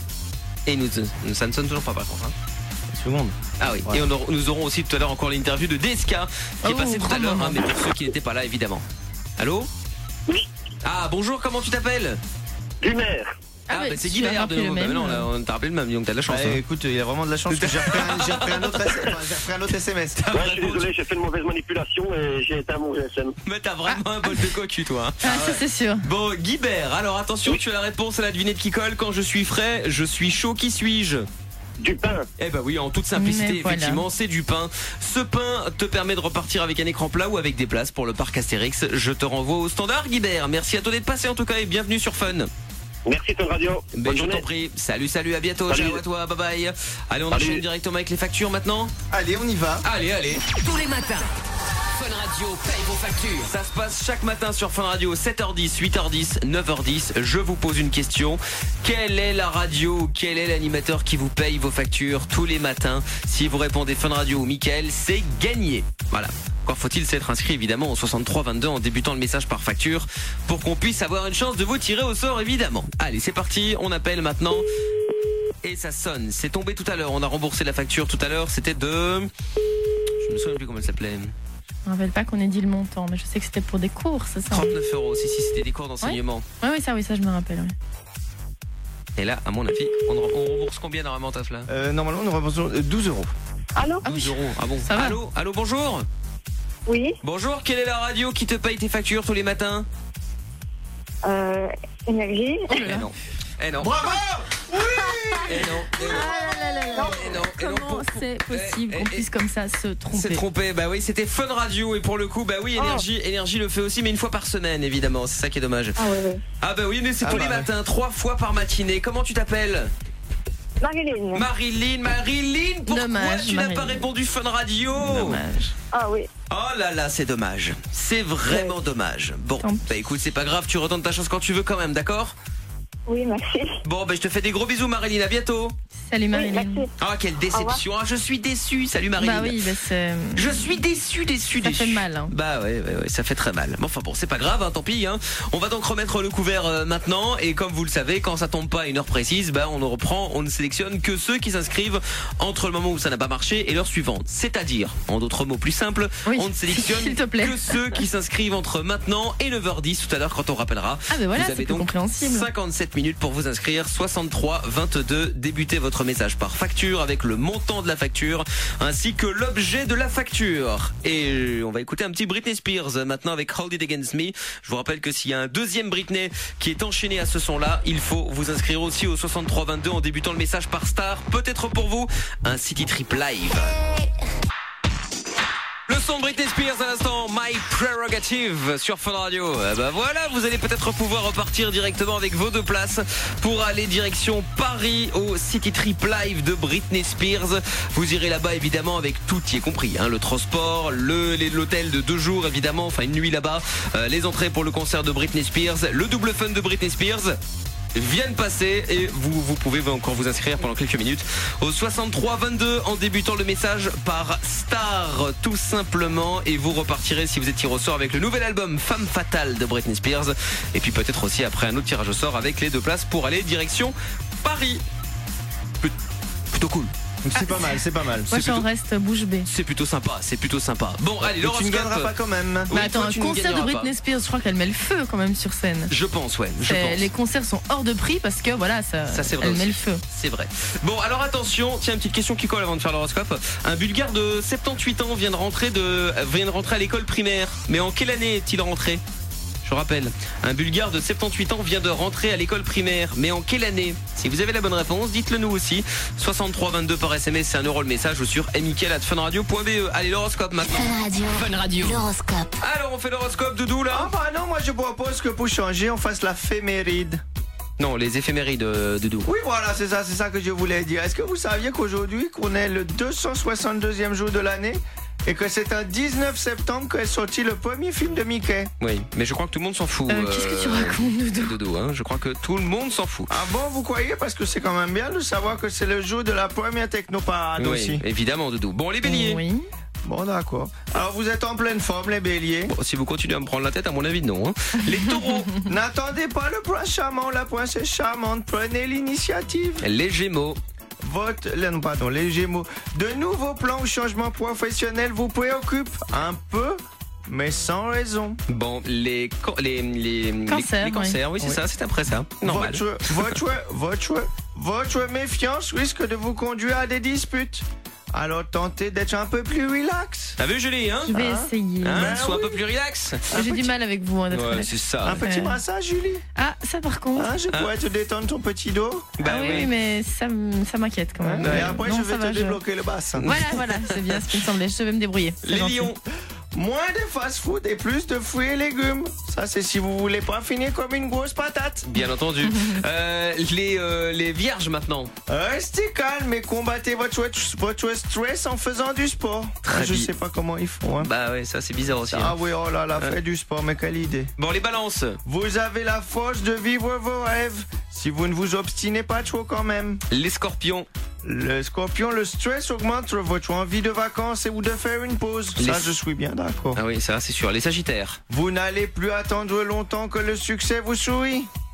Et ça ne sonne toujours pas par contre. Une seconde. Ah oui, Ouais. et nous aurons aussi tout à l'heure encore l'interview de DSK qui est passé tout à l'heure, hein, mais pour ceux qui n'étaient pas là évidemment. Allô? Oui. Ah bonjour, comment tu t'appelles? Guibert. Ah, bah c'est tu as Guibert rappelé de le bah, même. non, on t'a rappelé le même, donc t'as de la chance. Bah, hein. écoute, il a vraiment de la chance que j'ai repris un autre SMS. Ouais, je suis désolé, j'ai fait une mauvaise manipulation et j'ai éteint mon GSM. Mais t'as vraiment un bol de cocu toi. Ah, ça c'est sûr. Bon, Guibert, alors attention, tu as la réponse à la devinette qui colle. Quand je suis frais, je suis chaud, qui suis-je? Du pain. Eh ben oui, en toute simplicité, Mais voilà. effectivement, c'est du pain. Ce pain te permet de repartir avec un écran plat ou avec des places pour le parc Astérix. Je te renvoie au standard, Guibert. Merci à toi d'être passé en tout cas et bienvenue sur Fun. Merci Fun Radio. Ben, Bonne je journée. t'en prie. Salut, à bientôt. Salut. Ciao à toi, bye bye. Allez, on Salut. enchaîne directement avec les factures maintenant. Allez, on y va. Allez. Tous les matins, Fun Radio paye vos factures. Ça se passe chaque matin sur Fun Radio, 7h10, 8h10, 9h10. Je vous pose une question. Quelle est la radio, quel est l'animateur qui vous paye vos factures tous les matins? Si vous répondez Fun Radio ou Mickaël, c'est gagné. Voilà. Encore faut-il s'être inscrit évidemment au 6322 en débutant le message par facture pour qu'on puisse avoir une chance de vous tirer au sort évidemment. Allez, c'est parti, on appelle maintenant. Et ça sonne. C'est tombé tout à l'heure. On a remboursé la facture tout à l'heure. C'était de... Je me souviens plus comment elle s'appelait. Je me rappelle pas qu'on ait dit le montant, mais je sais que c'était pour des cours, c'est ça? 39 €, si, c'était des cours d'enseignement. Oui, ça je me rappelle. Oui. Et là, à mon avis, on rembourse combien normalement, Tafla? Normalement, nous remboursons 12 €. Allô? 12 €, ah bon? Ça va. Allô, bonjour. Oui. Bonjour, quelle est la radio qui te paye tes factures tous les matins? Énergie. Eh non. Bravo! Oui! Comment c'est possible qu'on puisse comme ça se tromper? C'est trompé, bah oui, c'était Fun Radio et pour le coup, bah oui, Énergie le fait aussi, mais une fois par semaine évidemment, c'est ça qui est dommage. Ah ouais. Ah bah oui, mais c'est tous les matins, 3 fois par matinée. Comment tu t'appelles? Marilyn, pourquoi tu n'as pas répondu Fun Radio? Dommage. Ah oui. Oh là là, c'est dommage. C'est vraiment dommage. Bon, bah écoute, c'est pas grave, tu retentes ta chance quand tu veux quand même, d'accord? Oui, merci. Bon, bah je te fais des gros bisous, Marilyn, à bientôt. Salut Marilyn. Oui, ah, quelle déception. Ah, je suis déçu. Salut Marilyn. Bah oui, c'est... Je suis déçu. Ça fait mal. Hein. Bah ouais, ça fait très mal. Bon, enfin bon, c'est pas grave, hein, tant pis. Hein. On va donc remettre le couvert maintenant. Et comme vous le savez, quand ça tombe pas à une heure précise, bah on ne sélectionne que ceux qui s'inscrivent entre le moment où ça n'a pas marché et l'heure suivante. C'est-à-dire, en d'autres mots plus simples, on ne sélectionne que ceux qui s'inscrivent entre maintenant et 9h10 tout à l'heure quand on rappellera. Ah ben voilà, vous avez donc compréhensible. 57 minutes pour vous inscrire. 63 22. Débutez votre message par facture avec le montant de la facture ainsi que l'objet de la facture. Et on va écouter un petit Britney Spears maintenant avec Hold It Against Me. Je vous rappelle que s'il y a un deuxième Britney qui est enchaîné à ce son-là, il faut vous inscrire aussi au 63 22 en débutant le message par star. Peut-être pour vous un City Trip live. Le son de Britney Spears à l'instant, My Prerogative sur Fun Radio. Bah voilà, vous allez peut-être pouvoir repartir directement avec vos 2 places pour aller direction Paris au City Trip Live de Britney Spears. Vous irez là-bas évidemment avec tout y est compris, hein, le transport, l'hôtel de 2 jours évidemment, enfin une nuit là-bas, les entrées pour le concert de Britney Spears, le double fun de Britney Spears viennent passer et vous pouvez encore vous inscrire pendant quelques minutes au 63 22 en débutant le message par star tout simplement et vous repartirez si vous êtes tiré au sort avec le nouvel album Femme Fatale de Britney Spears et puis peut-être aussi après un autre tirage au sort avec les 2 places pour aller direction Paris. Plutôt cool. C'est pas mal. Moi j'en reste bouche bée. C'est plutôt sympa. Bon, allez, l'horoscope. Tu ne gagneras pas quand même. Mais attends, un concert de Britney Spears, je crois qu'elle met le feu quand même sur scène. Je pense, ouais. Les concerts sont hors de prix parce que voilà, ça c'est vrai elle met le feu. C'est vrai. Bon, alors attention, tiens, une petite question qui colle avant de faire l'horoscope. Un Bulgare de 78 ans vient de rentrer à l'école primaire. Mais en quelle année est-il rentré ? Je rappelle, un Bulgare de 78 ans vient de rentrer à l'école primaire. Mais en quelle année? Si vous avez la bonne réponse, dites-le nous aussi. 63 22 par SMS, c'est 1 € le message ou sur mickaël@funradio.be. Allez, l'horoscope maintenant. Fun Radio. L'horoscope. Alors, on fait l'horoscope, Doudou, là? Ah bah non, moi je propose que pour changer, on fasse la féméride. Non, les éphémérides, Doudou. Oui, voilà, c'est ça que je voulais dire. Est-ce que vous saviez qu'aujourd'hui, qu'on est le 262e jour de l'année et que c'est un 19 septembre qu'est sorti le premier film de Mickey? Oui, mais je crois que tout le monde s'en fout. Qu'est-ce que tu racontes, Doudou, hein? Je crois que tout le monde s'en fout. Ah bon, vous croyez? Parce que c'est quand même bien de savoir que c'est le jour de la première technoparade aussi. Oui, évidemment, Doudou. Bon, les béliers. Oui. Bon, d'accord. Alors, vous êtes en pleine forme, les béliers. Bon, si vous continuez à me prendre la tête, à mon avis, non. Hein. Les taureaux. N'attendez pas le prince charmant, la princesse charmante. Prenez l'initiative. Les gémeaux. Les gémeaux. De nouveaux plans ou changements professionnels vous préoccupent un peu, mais sans raison. Bon, les cancers, les cancers, oui, c'est ça, c'est après ça. Normal. Votre méfiance risque de vous conduire à des disputes. Alors tentez d'être un peu plus relax. T'as vu, Julie, hein? Je vais essayer. Sois un peu plus relax. J'ai du mal avec vous, d'être relax. C'est ça. Un petit massage, Julie? Ah, ça par contre. Je pourrais te détendre ton petit dos? Oui, mais ça m'inquiète quand même. Et après, je vais te débloquer le bassin. Voilà, c'est bien ce qui me semblait. Je vais me débrouiller. Les lions. Moins de fast-food et plus de fruits et légumes. Ça, c'est si vous voulez pas finir comme une grosse patate. Bien entendu. Les vierges maintenant. Restez calme et combattez votre stress en faisant du sport. Je sais pas comment ils font. Hein. Bah ouais, ça c'est bizarre aussi. Ah oui, oh là là, faites du sport, mais quelle idée. Bon, les balances. Vous avez la force de vivre vos rêves. Si vous ne vous obstinez pas trop quand même. Les scorpions. Le scorpion, le stress augmente votre envie de vacances et ou de faire une pause. Ça, je suis bien d'accord. Ah oui, ça c'est sûr. Les sagittaires. Vous n'allez plus attendre longtemps que le succès vous sourit.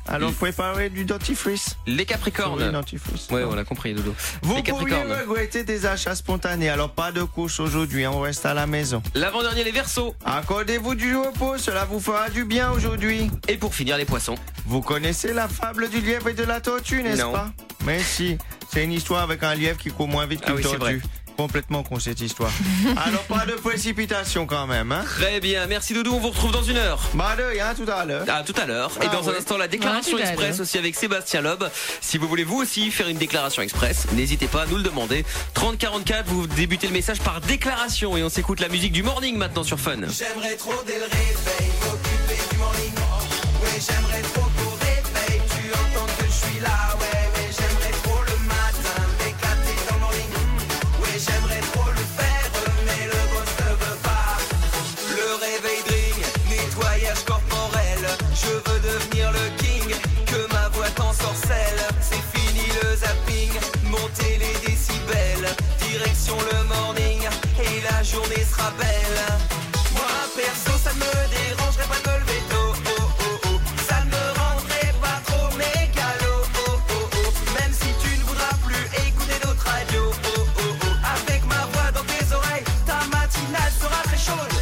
Alors, préparez du dentifrice. Les Capricornes. Oui, dentifrice. Ouais, on a compris, Dodo. Vous Les pourriez Capricornes. regretter des achats spontanés. Alors, pas de course aujourd'hui, on reste à la maison. L'avant-dernier, les Verseaux. Accordez-vous du repos, cela vous fera du bien aujourd'hui. Et pour finir, les Poissons. Vous connaissez la fable du lièvre et de la tortue, n'est-ce Non. pas? Mais si, c'est une histoire avec un lièvre qui court moins vite qu'une oui, c'est tortue. vrai. Complètement con cette histoire. Alors pas de précipitation quand même, hein? Très bien, merci Doudou, on vous retrouve dans 1 heure. Bah de rien, tout à l'heure. À tout à l'heure. Et dans un oui. instant, la déclaration Ouais, tu express l'as, aussi avec Sébastien Loeb. Si vous voulez vous aussi faire une déclaration express, n'hésitez pas à nous le demander. 3044, vous débutez le message par déclaration et on s'écoute la musique du morning maintenant sur Fun. J'aimerais trop dès le réveil m'occuper du morning. Ouais, j'aimerais trop qu'au réveil tu entends que je suis là. Ouais, mais j'aimerais trop le matin m'éclater dans le morning. Ouais, j'aimerais trop le faire, mais le boss ne veut pas. Le réveil drink, nettoyage corporel. Je veux devenir le king, que ma voix t'ensorcelle. C'est fini le zapping, monter les décibels. Direction le morning, et la journée sera belle. Moi perso ça ne me dérangerait pas de me lever tôt, oh oh oh. Ça ne me rendrait pas trop mégalo, oh oh oh. Même si tu ne voudras plus écouter d'autres radios, oh oh oh. Avec ma voix dans tes oreilles, ta matinale sera très chaude.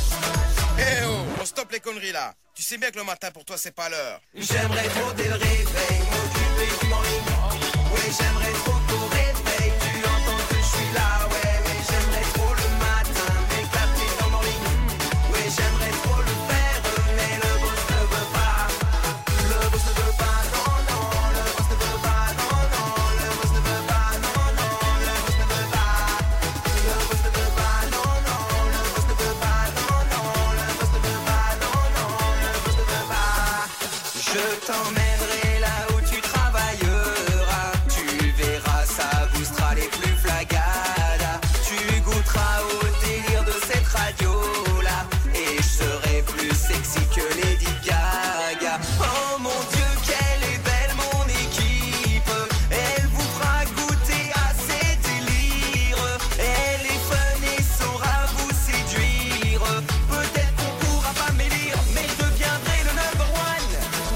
Eh oh, on stoppe les conneries là. Tu sais bien que le matin pour toi c'est pas l'heure. J'aimerais trop dès le réveil m'occuper du morning. Ouais, j'aimerais trop qu'au réveil tu entends que je suis là. Ouais, mais j'aimerais trop le matin m'éclater dans le morning. Ouais, j'aimerais trop le faire, mais le boss ne veut pas. Le boss ne veut pas, non, non. Le boss ne veut pas, non, non. Le boss ne veut pas, non, non. Le boss ne veut pas. Le boss ne veut pas, non, non. Le boss ne veut pas, non, non. Le boss ne veut pas, non, non. Le boss ne veut pas. Je t'emmènerai là où tu travailleras. Tu verras, ça boostera les plus flagadas. Tu goûteras au délire de cette radio là. Et je serai plus sexy que Lady Gaga. Oh mon Dieu, qu'elle est belle mon équipe. Elle vous fera goûter à ses délires. Elle est fun et saura vous séduire. Peut-être qu'on pourra pas m'élire, mais je deviendrai le number one.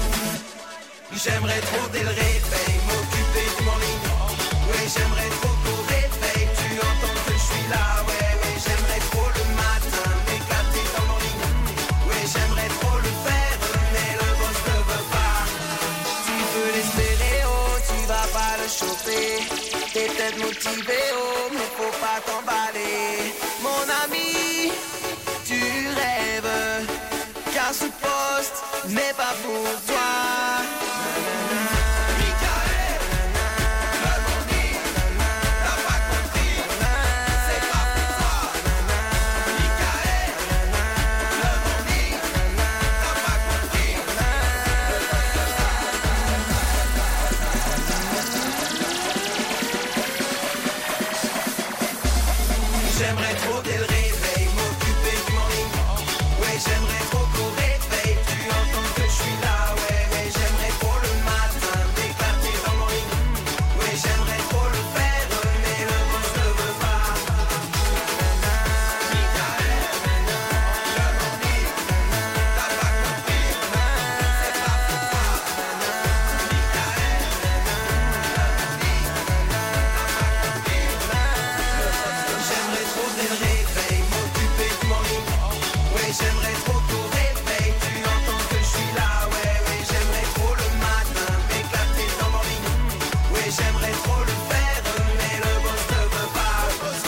J'aimerais trop dès le réveil m'occuper du morning. Ouais, j'aimerais trop qu'au réveil tu entends que je suis là. Ouais, mais j'aimerais trop le matin m'éclater dans le morning. Ouais, j'aimerais trop le faire, mais le boss ne veut pas. Tu peux l'espérer, oh, tu vas pas le choper. T'es peut-être motivé, oh, mais faut pas t'emballer. Mon ami, tu rêves, car ce poste n'est pas pour toi. J'aimerais trop dès le réveil m'occuper du morning. Ouais, j'aimerais trop qu'au réveil tu entends que je suis là. Ouais, ouais, j'aimerais trop le matin m'éclater dans le morning. Ouais, j'aimerais trop le faire, mais le boss ne veut pas. J'aimerais trop dès le réveil m'occuper du morning. Ouais, j'aimerais trop qu'au réveil tu entends que je suis là. Ouais, ouais, j'aimerais trop le matin m'éclater dans le morning. Ouais, j'aimerais trop le faire, mais le boss ne veut pas.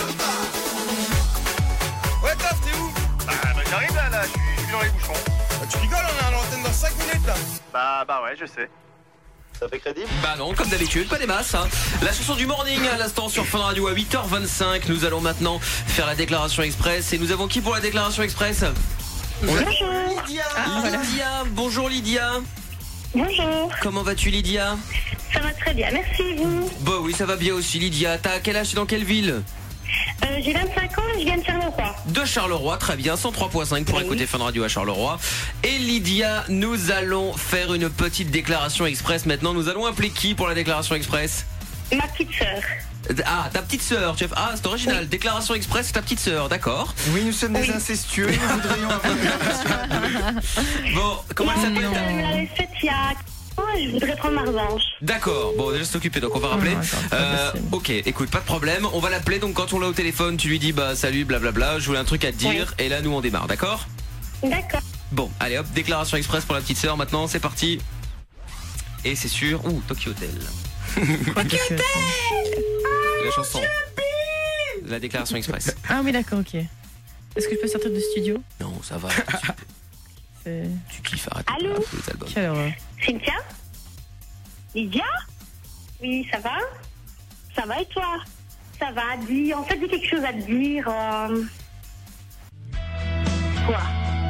Ouais, Taf, t'es où? Bah, j'arrive là, je suis dans les bouchons. Bah, tu rigoles, on est à l'antenne dans 5 minutes là. Bah ouais, je sais. Ça fait crédible? Bah non, comme d'habitude, pas des masses, hein. La chanson du morning à l'instant sur Fun Radio à 8h25. Nous allons maintenant faire la déclaration express. Et nous avons qui pour la déclaration express? Bonjour. Lydia. Lydia, bonjour Lydia. Bonjour. Comment vas-tu Lydia? Ça va très bien, merci vous. Bah oui, ça va bien aussi Lydia. T'as quel âge et dans quelle ville? J'ai 25 ans et je viens de Charleroi. De Charleroi, très bien, 103.5 pour écouter Fun Radio à Charleroi. Et Lydia, nous allons faire une petite déclaration express maintenant. Nous allons appeler qui pour la déclaration express? Ma petite sœur. Ah, ta petite sœur. Ah, c'est original. Oui. Déclaration express, c'est ta petite sœur, d'accord. Oui, nous sommes des incestueux et nous voudrions avoir une relation. Bon, comment elle s'appelle? Elle me l'avait faite il y a Ouais, je voudrais prendre ma revanche. D'accord, bon déjà c'est occupé donc on va rappeler. Ok, écoute, pas de problème, on va l'appeler, donc quand on l'a au téléphone, tu lui dis bah salut, blablabla, je voulais un truc à te dire, et là nous on démarre, d'accord? D'accord. Bon, allez hop, déclaration express pour la petite sœur maintenant, c'est parti. Et c'est sûr, Tokyo Hotel. Tokyo Hotel. La chanson. La déclaration express. Ah oui, d'accord, ok. Est-ce que je peux sortir du studio? Non, ça va. Tu kiffes, arrête. Allô? Les albums. Quelle horreur. Cynthia? Lydia? Oui, ça va? Ça va et toi? Ça va, dis, en fait, j'ai quelque chose à te dire. Quoi?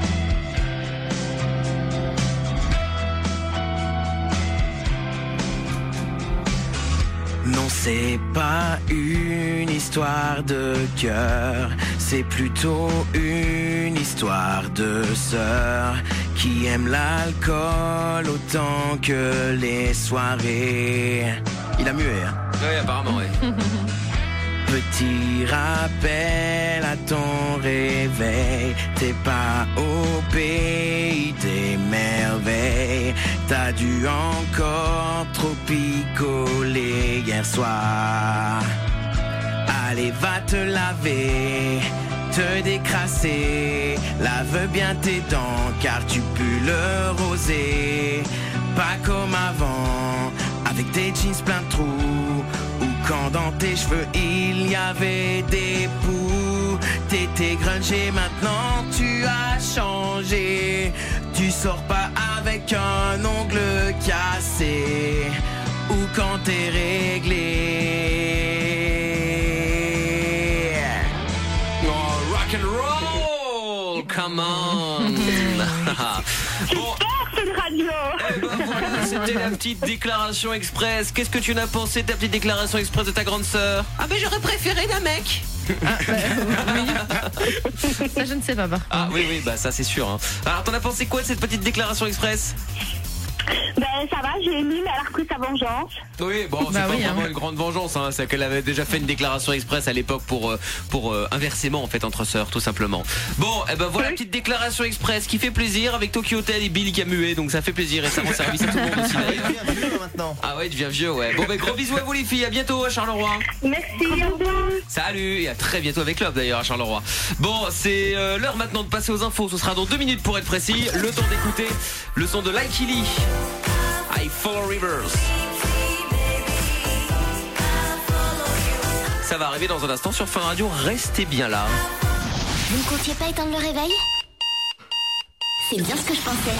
Non, c'est pas une histoire de cœur, c'est plutôt une histoire de sœurs qui aiment l'alcool autant que les soirées. Il a mué, hein? Oui, apparemment, oui. Petit rappel à ton réveil, t'es pas au pays des merveilles. T'as dû encore trop picoler hier soir. Allez, va te laver, te décrasser, lave bien tes dents car tu pues le rosé. Pas comme avant, avec tes jeans plein de trous, ou quand dans tes cheveux il y avait des poux. T'étais grunge, maintenant tu as changé. Tu sors pas avec un ongle cassé, ou quand t'es réglé. Oh, rock and roll, come on. Bon. Radio. Eh ben voilà, c'était la petite déclaration express. Qu'est-ce que tu en as pensé de ta petite déclaration express de ta grande sœur? Ah ben j'aurais préféré d'un mec. Oui. Ça je ne sais pas par contre. Ah oui, bah ça c'est sûr, hein. Alors t'en as pensé quoi de cette petite déclaration express? Ben ça va, j'ai ému, mais elle a repris sa vengeance. Oui, bon, c'est pas vraiment une grande vengeance, hein. C'est qu'elle avait déjà fait une déclaration express à l'époque pour inversement en fait entre sœurs, tout simplement. Bon, et ben voilà, petite déclaration express qui fait plaisir avec Tokyo Hotel et Bill qui a mué, donc ça fait plaisir et ça rend service à tout le monde aussi. Il devient vieux maintenant. Ah ouais, il devient vieux, ouais. Bon, ben gros bisous à vous les filles, à bientôt à Charleroi. Merci, au revoir. Salut, et à très bientôt avec Love d'ailleurs à Charleroi. Bon, c'est l'heure maintenant de passer aux infos, ce sera dans 2 minutes pour être précis. Le temps d'écouter le son de Like Lee. I Follow Rivers. Ça va arriver dans un instant sur Fun Radio, restez bien là. Vous ne comptiez pas éteindre le réveil? C'est bien ce que je pensais.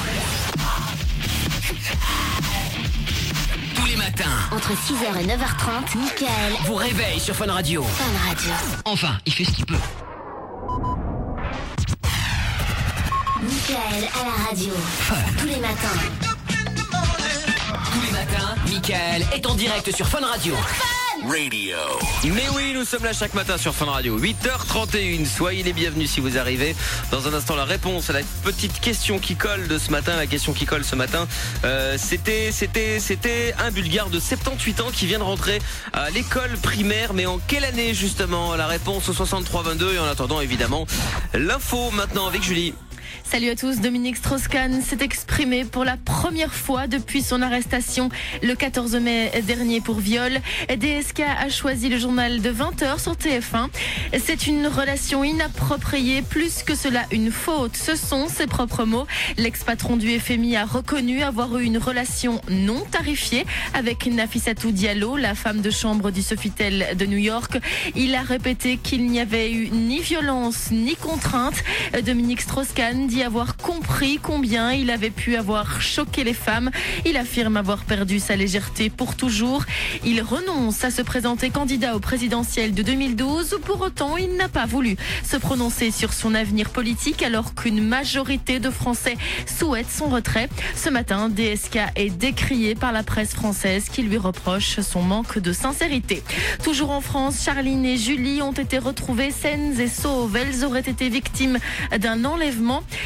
Tous les matins, entre 6h et 9h30, Mickaël vous réveille sur Fun Radio. Fun Radio. Enfin, il fait ce qu'il peut. Mickaël à la radio. Tous les matins. Tous les matins, Mickaël est en direct sur Fun Radio. Radio. Mais oui, nous sommes là chaque matin sur Fun Radio, 8h31. Soyez les bienvenus si vous arrivez. Dans un instant, la réponse à la petite question qui colle de ce matin. La question qui colle ce matin, c'était un Bulgare de 78 ans qui vient de rentrer à l'école primaire. Mais en quelle année justement? La réponse au 63-22. Et en attendant, évidemment, l'info maintenant avec Julie. Salut à tous, Dominique Strauss-Kahn s'est exprimé pour la première fois depuis son arrestation le 14 mai dernier pour viol. DSK a choisi le journal de 20h sur TF1. C'est une relation inappropriée, plus que cela une faute. Ce sont ses propres mots. L'ex-patron du FMI a reconnu avoir eu une relation non tarifiée avec Nafissatou Diallo, la femme de chambre du Sofitel de New York. Il a répété qu'il n'y avait eu ni violence ni contrainte. Dominique Strauss-Kahn dit avoir compris combien il avait pu avoir choqué les femmes. Il affirme avoir perdu sa légèreté pour toujours. Il renonce à se présenter candidat au présidentiel de 2012. Pour autant, il n'a pas voulu se prononcer sur son avenir politique alors qu'une majorité de Français souhaitent son retrait. Ce matin, DSK est décrié par la presse française qui lui reproche son manque de sincérité. Toujours en France, Charline et Julie ont été retrouvées saines et sauves. Elles auraient été victimes d'un enlèvement.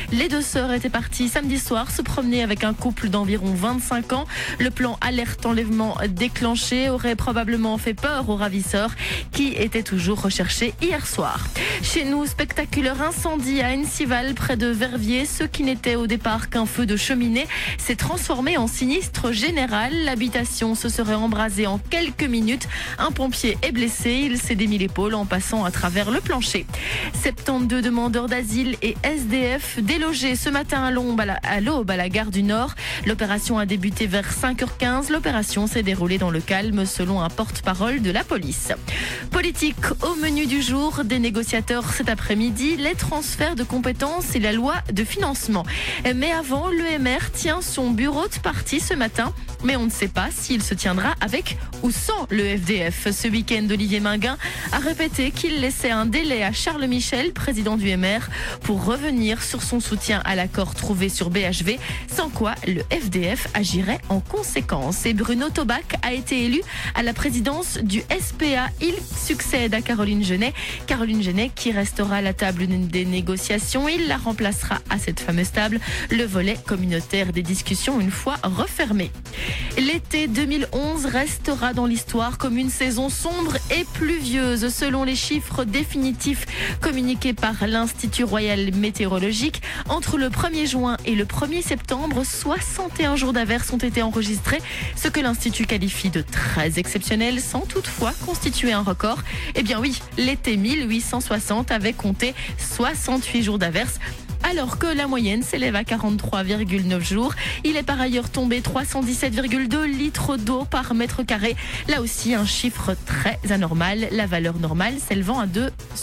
Les deux sœurs étaient parties samedi soir se promener avec un couple d'environ 25 ans. Le plan alerte enlèvement déclenché aurait probablement fait peur aux ravisseurs qui étaient toujours recherchés hier soir. Chez nous, spectaculaire incendie à Ensival près de Verviers. Ce qui n'était au départ qu'un feu de cheminée s'est transformé en sinistre général. L'habitation se serait embrasée en quelques minutes. Un pompier est blessé. Il s'est démis l'épaule en passant à travers le plancher. 72 demandeurs d'asile et SDF délogés ce matin à l'aube à la gare du Nord. L'opération a débuté vers 5h15. L'opération s'est déroulée dans le calme selon un porte-parole de la police. Politique au menu du jour des négociateurs cet après-midi, les transferts de compétences et la loi de financement. Mais avant, l'EMR tient son bureau de parti ce matin. Mais on ne sait pas s'il se tiendra avec ou sans le FDF. Ce week-end, Olivier Minguin a répété qu'il laissait un délai à Charles Michel, président du MR, pour revenir sur son soutien à l'accord trouvé sur BHV, sans quoi le FDF agirait en conséquence. Et Bruno Tobac a été élu à la présidence du SPA. Il succède à Caroline Genet. Caroline Genet qui restera à la table des négociations. Il la remplacera à cette fameuse table, le volet communautaire des discussions une fois refermé. L'été 2011 restera dans l'histoire comme une saison sombre et pluvieuse. Selon les chiffres définitifs communiqués par l'Institut Royal Météorologique, entre le 1er juin et le 1er septembre, 61 jours d'averses ont été enregistrés, ce que l'Institut qualifie de très exceptionnel sans toutefois constituer un record. Eh bien oui, l'été 1860 avait compté 68 jours d'averses, alors que la moyenne s'élève à 43,9 jours. Il est par ailleurs tombé 317,2 litres d'eau par mètre carré. Là aussi, un chiffre très anormal. La valeur normale s'élevant à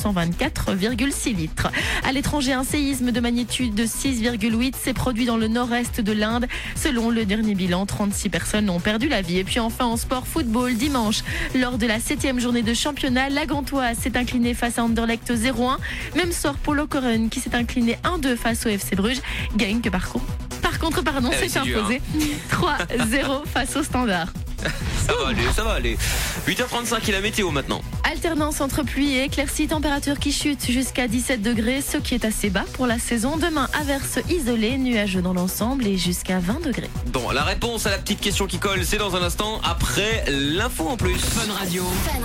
224,6 litres. À l'étranger, un séisme de magnitude de 6,8 s'est produit dans le nord-est de l'Inde. Selon le dernier bilan, 36 personnes ont perdu la vie. Et puis enfin, en sport football, dimanche, lors de la 7e journée de championnat, la Gantoise s'est inclinée face à Anderlecht 0-1. Même sort pour Lokeren qui s'est incliné 1-2 face au FC Bruges. Genk par contre, s'est imposé 3-0 face au Standard. Ça va aller. 8h35 et la météo maintenant. Alternance entre pluie et éclaircies, température qui chute jusqu'à 17 degrés, ce qui est assez bas pour la saison. Demain, averses isolées, nuageux dans l'ensemble et jusqu'à 20 degrés. Bon, la réponse à la petite question qui colle, c'est dans un instant, après l'info en plus. Fun Radio.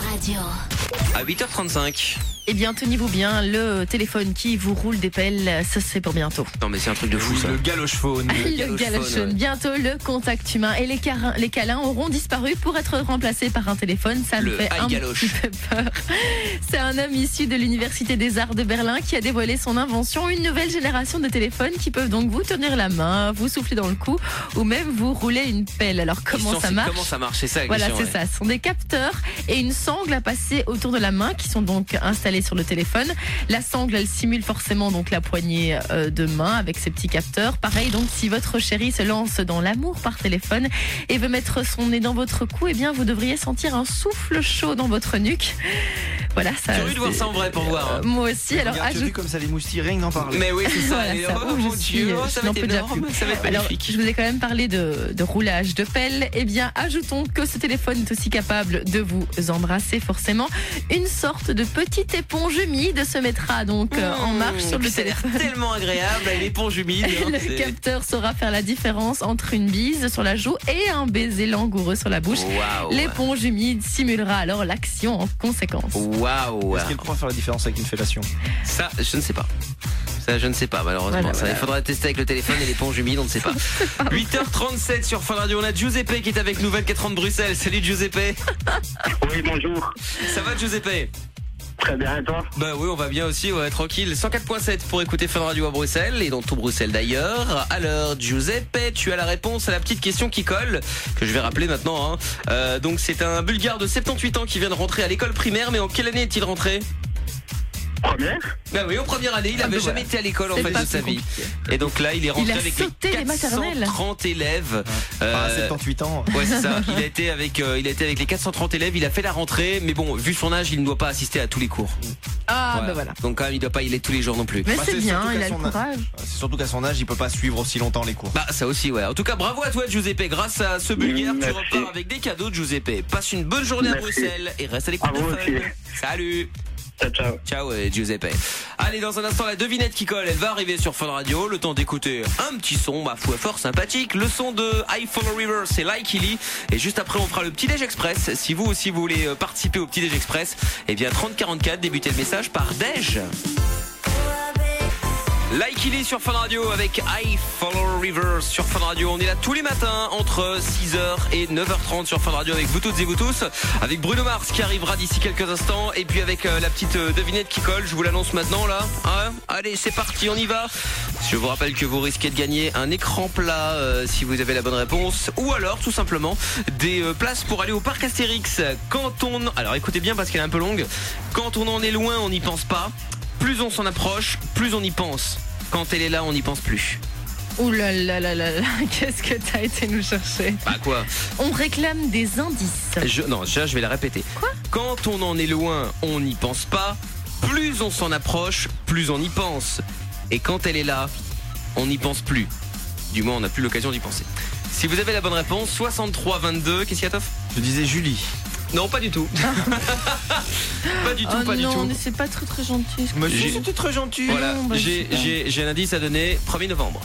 À 8h35. Eh bien, tenez-vous bien, le téléphone qui vous roule des pelles, ça c'est pour bientôt. Non mais c'est un truc de fou ça. Le galoche-phone. Le galoche-phone. Ouais. Bientôt, le contact humain et les câlins auront disparu pour être remplacés par un téléphone. Ça me fait un petit peu peur. C'est un homme issu de l'Université des Arts de Berlin qui a dévoilé son invention, une nouvelle génération de téléphones qui peuvent donc vous tenir la main, vous souffler dans le cou ou même vous rouler une pelle. Alors comment ça marche ? Comment ça marche, c'est ça la Voilà, question, c'est ça. Ce sont des capteurs et une sangle à passer autour de la main qui sont donc installés sur le téléphone. La sangle, elle simule forcément donc la poignée de main avec ses petits capteurs. Pareil, donc si votre chéri se lance dans l'amour par téléphone et veut mettre son nez dans votre cou, eh bien vous devriez sentir un souffle chaud dans votre nuque. Voilà, ça. J'ai envie de voir ça en vrai pour voir. Moi aussi. Alors, vu comme ça les moustiques, rien que d'en parler. Mais oui, c'est ça. Voilà, et ça oh mon Dieu, ça va être énorme. Ça va être alors, magnifique. je vous ai quand même parlé de roulage de pelle. Eh bien, ajoutons que ce téléphone est aussi capable de vous embrasser forcément. Une sorte de petite éponge humide se mettra donc en marche sur le téléphone. C'est tellement agréable, l'éponge humide. Le capteur saura faire la différence entre une bise sur la joue et un baiser langoureux sur la bouche. Wow. L'éponge humide simulera alors l'action en conséquence. Waouh. Est-ce qu'elle pourra faire la différence avec une fellation ? Ça, je ne sais pas. Ça, je ne sais pas, malheureusement. Voilà. Il faudra tester avec le téléphone et l'éponge humide, on ne sait pas. 8h37 sur Fun Radio, on a Giuseppe qui est avec nous, 24 ans de Bruxelles. Salut Giuseppe. Oui, bonjour. Ça va Giuseppe ? Très bien, et toi ? Bah oui, on va bien aussi, ouais, tranquille. 104.7 pour écouter Fun Radio à Bruxelles et dans tout Bruxelles d'ailleurs. Alors, Giuseppe, tu as la réponse à la petite question qui colle, que je vais rappeler maintenant. Donc c'est un Bulgare de 78 ans qui vient de rentrer à l'école primaire, mais en quelle année est-il rentré ? Première ? Bah oui, en première année, il avait jamais été à l'école en fait de sa vie. Et donc là, il est rentré avec les 430 élèves. 78 ans. Ouais, c'est ça. Il a été avec les 430 élèves, il a fait la rentrée, mais bon, vu son âge, il ne doit pas assister à tous les cours. Ah, bah voilà. Donc quand même, il doit pas y aller tous les jours non plus. Mais c'est bien, il a le courage. C'est surtout qu'à son âge, il peut pas suivre aussi longtemps les cours. Bah ça aussi, ouais. En tout cas, bravo à toi Giuseppe. Grâce à ce Bulgare, tu repars avec des cadeaux Giuseppe. Passe une bonne journée à Bruxelles et reste à l'écoute de Fun. Salut. Ciao. Ciao Giuseppe. Allez, dans un instant, la devinette qui colle, elle va arriver sur Fun Radio. Le temps d'écouter un petit son, ma foi, fort sympathique. Le son de I Follow River, c'est Like Illy. Et juste après, on fera le petit déj express. Si vous aussi vous voulez participer au petit déj express, eh bien 3044, débutez le message par déj. Like Illy sur Fun Radio avec I Follow River sur Fun Radio. On est là tous les matins entre 6h et 9h30 sur Fun Radio avec vous toutes et vous tous. Avec Bruno Mars qui arrivera d'ici quelques instants. Et puis avec la petite devinette qui colle, je vous l'annonce maintenant là. Hein, allez, c'est parti, on y va. Je vous rappelle que vous risquez de gagner un écran plat si vous avez la bonne réponse. Ou alors tout simplement des places pour aller au parc Astérix. Alors écoutez bien parce qu'elle est un peu longue. Quand on en est loin, on n'y pense pas. Plus on s'en approche, plus on y pense. Quand elle est là, on n'y pense plus. Ouh là là là là là, qu'est-ce que t'as été nous chercher? Bah quoi? On réclame des indices. Non, déjà je vais la répéter. Quoi? Quand on en est loin, on n'y pense pas. Plus on s'en approche, plus on y pense. Et quand elle est là, on n'y pense plus. Du moins, on n'a plus l'occasion d'y penser. Si vous avez la bonne réponse, 63 22, qu'est-ce qu'il y a, Toff? Je disais Julie. Non, pas du tout. Pas du tout, pas du tout. Non, mais c'est pas très très gentil. Mais c'était très gentil. Voilà, Non, bah, j'ai un indice à donner, 1er novembre.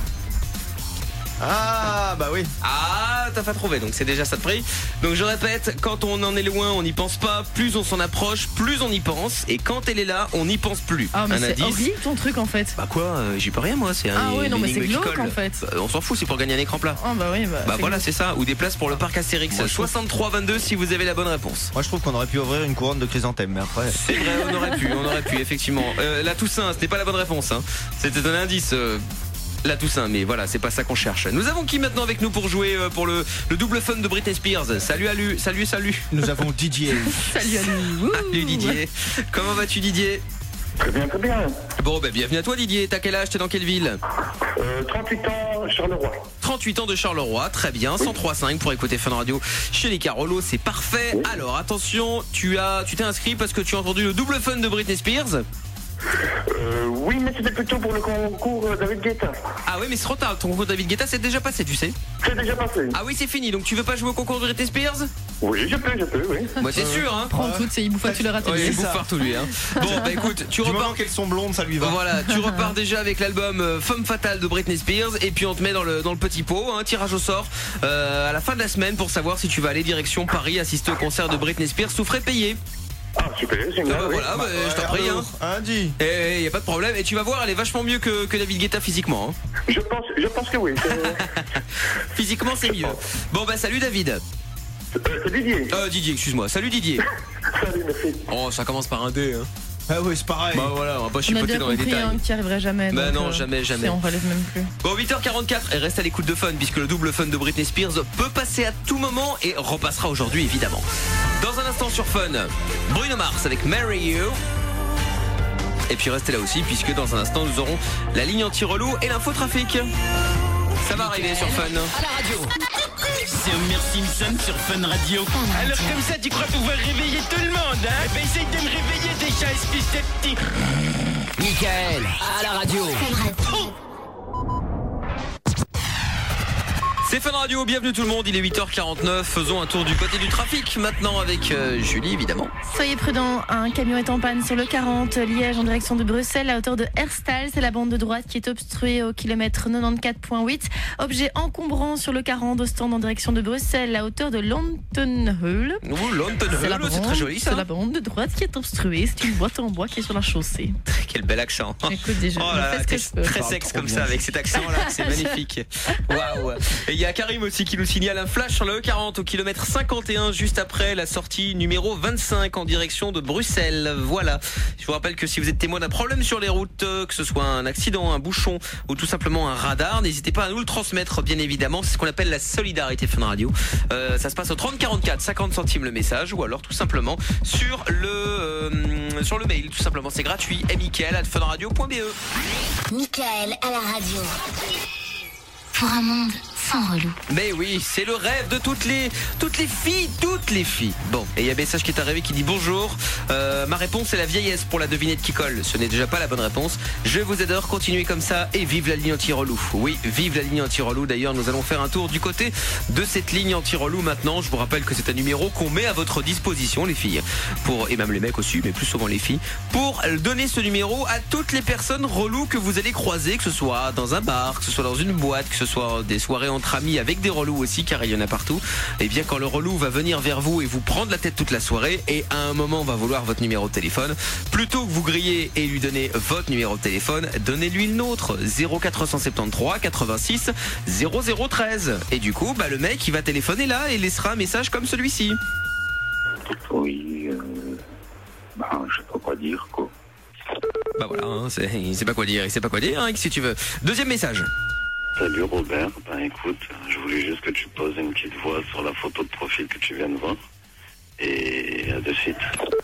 Ah, bah oui. Ah, t'as pas trouvé, donc c'est déjà ça de prix. Donc je répète, quand on en est loin, on n'y pense pas. Plus on s'en approche, plus on y pense. Et quand elle est là, on n'y pense plus. Ah, mais un c'est indice. horrible ton truc en fait. Bah quoi, j'y peux rien moi, c'est un. Ah ouais, non, mais c'est énigme qui glauque colle. en fait. On s'en fout, c'est pour gagner un écran plat. Ah bah oui, Bah voilà, c'est ça. Ou des places pour le parc Astérix. 63 22 si vous avez la bonne réponse. Moi je trouve qu'on aurait pu ouvrir une couronne de chrysanthème, mais après. C'est vrai, on aurait pu, effectivement. La Toussaint, ce n'est pas la bonne réponse. Hein. C'était un indice. La Toussaint, mais voilà, c'est pas ça qu'on cherche. Nous avons qui maintenant avec nous pour jouer pour le double fun de Britney Spears? Salut à lui, salut. Nous avons Didier. Salut à lui. Salut Didier. Comment vas-tu Didier? Très bien, très bien. Bon, bah, bienvenue à toi Didier. T'as quel âge? T'es dans quelle ville? 38 ans, Charleroi. 38 ans de Charleroi, très bien. 103.5 pour écouter Fun Radio chez les Carolo, c'est parfait. Alors attention, tu t'es inscrit parce que tu as entendu le double fun de Britney Spears. Oui, mais c'était plutôt pour le concours David Guetta. Ah oui, mais c'est trop tard. Ton concours David Guetta, c'est déjà passé, tu sais. C'est déjà passé. Ah oui, c'est fini. Donc tu veux pas jouer au concours de Britney Spears? Oui, je peux, oui. Moi, c'est sûr, hein. Prends toutes, il bouffe à tu le rates. Il bouffe partout, lui, hein. Bon, bah écoute, tu repars. Qu'elles sont blondes, ça lui va. Voilà, tu repars déjà avec l'album Femme Fatale de Britney Spears. Et puis on te met dans le petit pot, un tirage au sort à la fin de la semaine pour savoir si tu vas aller direction Paris assister au concert de Britney Spears sous frais payés. Ah super, c'est bien. Voilà, je t'en prie. Dis. Et y a pas de problème. Et tu vas voir, elle est vachement mieux que David Guetta physiquement. Hein. Je pense que oui. Physiquement, c'est mieux. Bon bah salut David. C'est Didier. Didier, excuse-moi. Salut Didier. Salut, merci. Oh, ça commence par un D. Hein. Ah oui, c'est pareil. Bah voilà, on va pas On a chipoter bien dans les compris détails. que tu n'y arriverais jamais. Bah donc, non, jamais. On relève même plus. Bon, 8h44, et reste à l'écoute de Fun puisque le double fun de Britney Spears peut passer à tout moment et repassera aujourd'hui évidemment. Dans un instant sur Fun, Bruno Mars avec Marry You. Et puis restez là aussi puisque dans un instant nous aurons la ligne anti-relou et l'infotrafic. Ça va arriver sur Fun. À la radio. C'est Homer Simpson sur Fun Radio. Alors comme ça, tu crois pouvoir réveiller tout le monde, hein? Eh ben essaye de me réveiller déjà, espèce de petit. Michael, à la radio. C'est Fun Radio, bienvenue tout le monde, il est 8h49, faisons un tour du côté du trafic maintenant avec Julie évidemment. Soyez prudents, un camion est en panne sur le 40 Liège en direction de Bruxelles à hauteur de Herstal, c'est la bande de droite qui est obstruée au kilomètre 94.8. Objet encombrant sur le 40 au stand en direction de Bruxelles à hauteur de Lantenheul. Oh, Lantenheul, c'est très joli ça. C'est la bande de droite qui est obstruée, c'est une boîte en bois qui est sur la chaussée. Quel bel accent. Écoute déjà, oh là là, t'es très sexe comme ça avec cet accent là, c'est magnifique. Waouh. Et il y a Karim aussi qui nous signale un flash sur le E40 au kilomètre 51 juste après la sortie numéro 25 en direction de Bruxelles. Voilà. Je vous rappelle que si vous êtes témoin d'un problème sur les routes, que ce soit un accident, un bouchon ou tout simplement un radar, n'hésitez pas à nous le transmettre bien évidemment. C'est ce qu'on appelle la solidarité Fun Radio. Ça se passe au 3044, 50 centimes le message ou alors tout simplement sur le mail. Tout simplement, c'est gratuit. Michael@funradio.be. Michael à la radio. Pour un monde sans relou. Mais oui, c'est le rêve de toutes les filles. Bon, et il y a un message qui est arrivé qui dit bonjour. Ma réponse est la vieillesse pour la devinette qui colle. Ce n'est déjà pas la bonne réponse. Je vous adore, continuez comme ça et vive la ligne anti-relou. Oui, vive la ligne anti-relou. D'ailleurs, nous allons faire un tour du côté de cette ligne anti-relou maintenant. Je vous rappelle que c'est un numéro qu'on met à votre disposition, les filles, et même les mecs aussi, mais plus souvent les filles, pour donner ce numéro à toutes les personnes reloues que vous allez croiser, que ce soit dans un bar, que ce soit dans une boîte, que ce soit des soirées entre amis avec des relous aussi, car il y en a partout. Et bien quand le relou va venir vers vous et vous prendre la tête toute la soirée, et à un moment va vouloir votre numéro de téléphone, plutôt que vous griller et lui donner votre numéro de téléphone, donnez-lui le nôtre, 0473 86 0013. Et du coup, le mec il va téléphoner là et laissera un message comme celui-ci. Oui, je sais pas quoi dire, quoi. Voilà, il sait pas quoi dire, si tu veux. Deuxième message. Salut Robert, écoute, je voulais juste que tu poses une petite voix sur la photo de profil que tu viens de voir. Et à de suite.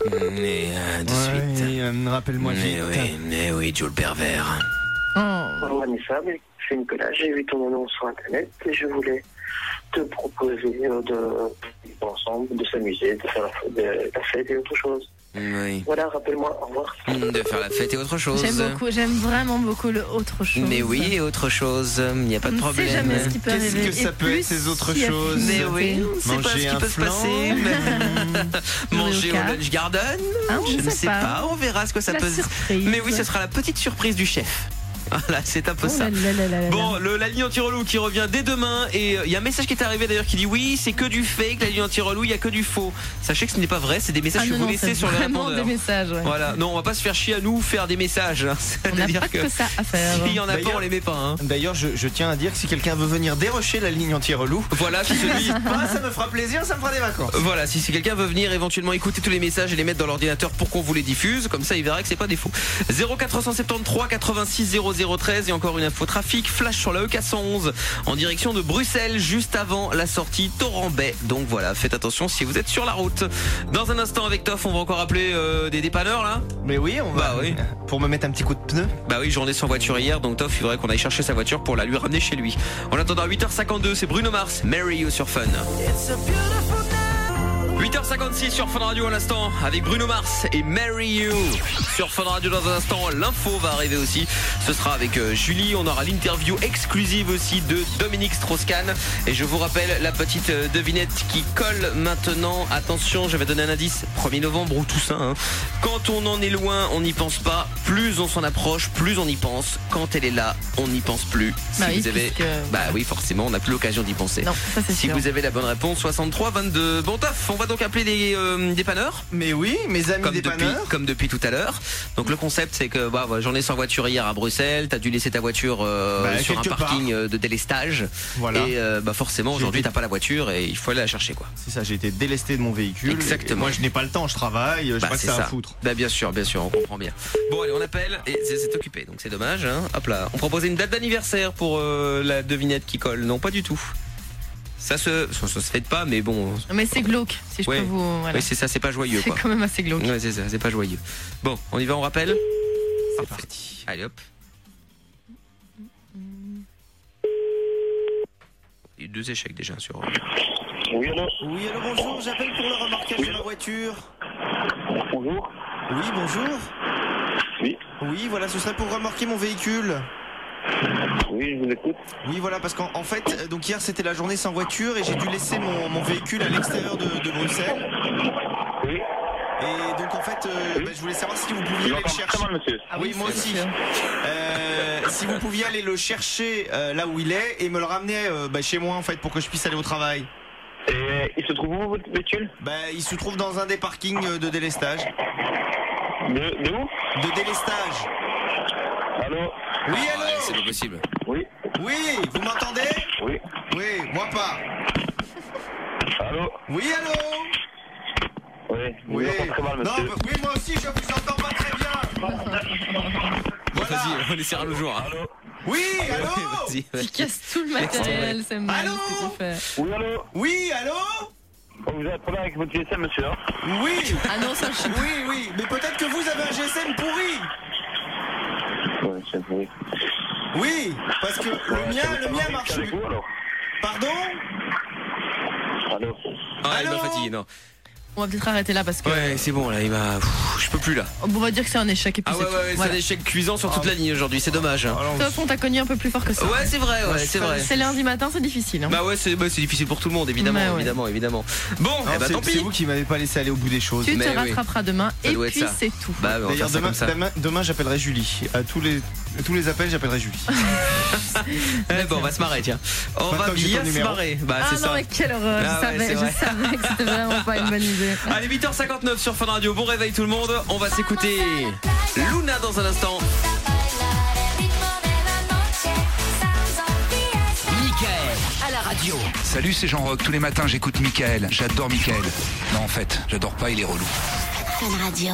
Rappelle-moi vite. Mais oui, Joe le pervers. Bonjour Vanessa, c'est Nicolas, j'ai vu ton annonce sur internet et je voulais te proposer de ensemble, de s'amuser, de faire la fête et autre chose. Oui. Voilà, rappelle-moi, au revoir. De faire la fête et autre chose. J'aime vraiment beaucoup le autre chose. Mais oui, et autre chose, il n'y a pas de problème. On ne sait jamais ce qui peut arriver. Qu'est-ce que ça peut être ces autres choses? Mais oui, on ne sait pas ce qui peut se passer. Manger au Lunch Garden, je ne sais pas, on verra ce que ça peut se passer. Mais oui, ce sera la petite surprise du chef. Voilà, c'est un peu ça. Bon, la ligne anti-relou qui revient dès demain. Et il y a un message qui est arrivé d'ailleurs qui dit oui, c'est que du fake, la ligne anti-relou, il y a que du faux. Sachez que ce n'est pas vrai, c'est des messages que vous laissez sur le répondeur. Des messages, ouais. Voilà, non, on va pas se faire chier à nous faire des messages. On n'a pas que ça à faire. S'il y en a pas, on les met pas. D'ailleurs, je tiens à dire que si quelqu'un veut venir dérocher la ligne anti-relou, voilà, qui se dit ça me fera plaisir, ça me fera des vacances. Voilà, si quelqu'un veut venir éventuellement écouter tous les messages et les mettre dans l'ordinateur pour qu'on vous les diffuse, comme ça il verra que c'est pas des faux. 0473 86 0013 et encore une info trafic, flash sur la EK111 en direction de Bruxelles juste avant la sortie Torrent-Bay. Donc voilà, faites attention si vous êtes sur la route. Dans un instant avec Toff, on va encore appeler des dépanneurs là. Mais oui, on va. Oui. Pour me mettre un petit coup de pneu. Bah oui, journée sans voiture hier, donc Toff, il faudrait qu'on aille chercher sa voiture pour la lui ramener chez lui. En attendant, à 8h52, c'est Bruno Mars, Marry You sur Fun. 8h56 sur Fun Radio à l'instant avec Bruno Mars et Marry You sur Fun Radio. Dans un instant, l'info va arriver aussi. Ce sera avec Julie. On aura l'interview exclusive aussi de Dominique Strauss-Kahn. Et je vous rappelle la petite devinette qui colle maintenant. Attention, je vais donner un indice. 1er novembre ou Toussaint. Quand on en est loin, on n'y pense pas. Plus on s'en approche, plus on y pense. Quand elle est là, on n'y pense plus. Oui, forcément, on n'a plus l'occasion d'y penser. Non, ça, c'est sûr. Vous avez la bonne réponse, 63 22. Bon taf, on va donc appeler des dépanneurs. Mais oui, mes amis dépanneurs. Comme depuis tout à l'heure. Donc le concept c'est que j'en ai sans voiture hier à Bruxelles. T'as dû laisser ta voiture sur un parking de délestage. Voilà. Et forcément aujourd'hui t'as pas la voiture et il faut aller la chercher quoi. C'est ça, j'ai été délesté de mon véhicule. Exactement. Moi je n'ai pas le temps, je travaille, je sais pas que ça à foutre. Bien sûr, on comprend bien. Bon allez, on appelle et c'est occupé. Donc c'est dommage. Hein. Hop là. On proposait une date d'anniversaire pour la devinette qui colle. Non, pas du tout. Ça se fait pas, mais bon. Mais c'est glauque, si je peux vous. Voilà. Oui, c'est ça, c'est pas joyeux. C'est quand même assez glauque. Ouais, c'est ça, c'est pas joyeux. Bon, on y va, on rappelle. C'est parti. Allez hop. Il y a eu 2 échecs déjà sur. Oui, allô. Oui, allô, bonjour, j'appelle pour le remorquage de ma voiture. Bonjour. Oui, bonjour. Oui. Oui, voilà, ce serait pour remorquer mon véhicule. Oui, je vous écoute. Oui, voilà, parce qu'en fait, donc hier c'était la journée sans voiture et j'ai dû laisser mon véhicule à l'extérieur de Bruxelles. Oui. Et donc en fait, je voulais savoir si vous pouviez aller le chercher. Mal, monsieur. Ah oui, moi aussi. Si vous pouviez aller le chercher là où il est et me le ramener chez moi en fait pour que je puisse aller au travail. Et il se trouve où votre véhicule? Il se trouve dans un des parkings de délestage. De où? De délestage. Allô? Oui, allô? C'est pas possible. Oui. Oui, vous m'entendez? Oui. Oui, moi pas. Allô? Oui, allô? Oui. Oui. Vous entendez très mal, monsieur. Non, oui, moi aussi, je vous entends pas très bien. Voilà. Vas-y, on essaiera le jour. Hein. Allô? Oui, allô? Vas-y. Tu casses tout le matériel, c'est mal ce que tu fais. Oui, allô? Oui, allô? Vous avez un problème avec votre GSM, monsieur? Oui. Ah non, ça je sais pas. Oui, mais peut-être que vous avez un GSM pourri. Ouais, c'est pourri. Oui, parce que le mien marche mieux. Pardon? Allô? Ah, il m'a fatigué, non. On va peut-être arrêter là parce que... Ouais, c'est bon, là, il m'a... Je peux plus, là. On va dire que c'est un échec et puis Ah ouais, c'est tout. c'est un échec cuisant sur toute la ligne aujourd'hui, c'est dommage. Sauf qu'on t'a connu un peu plus fort que ça. Ouais, c'est vrai, c'est vrai. C'est lundi matin, c'est difficile. Hein. Bah ouais, c'est difficile pour tout le monde, évidemment, Bah ouais. évidemment. Bon, Non, eh bah tant pis. c'est vous qui m'avez pas laissé aller au bout des choses. Tu te rattraperas demain Ça et doit être puis ça. c'est tout. Bah, on va D'ailleurs, faire ça comme ça. demain, j'appellerai Julie. À tous les appels, j'appellerai Julie. Bon, on va se marrer, tiens. On va Maintenant que j'ai bien ton se numéro. marrer. Bah, Ah c'est non ça. mais quelle horreur, Ah ouais, c'est je vrai. savais que c'était vraiment pas une bonne idée. Allez, 8h59 sur Fun Radio. Bon réveil tout le monde. On va s'écouter Luna dans un instant. Michael à la radio. Salut, c'est Jean-Roch. Tous les matins, j'écoute Michael. J'adore Michael. Non, en fait, j'adore pas, il est relou. Fun Radio.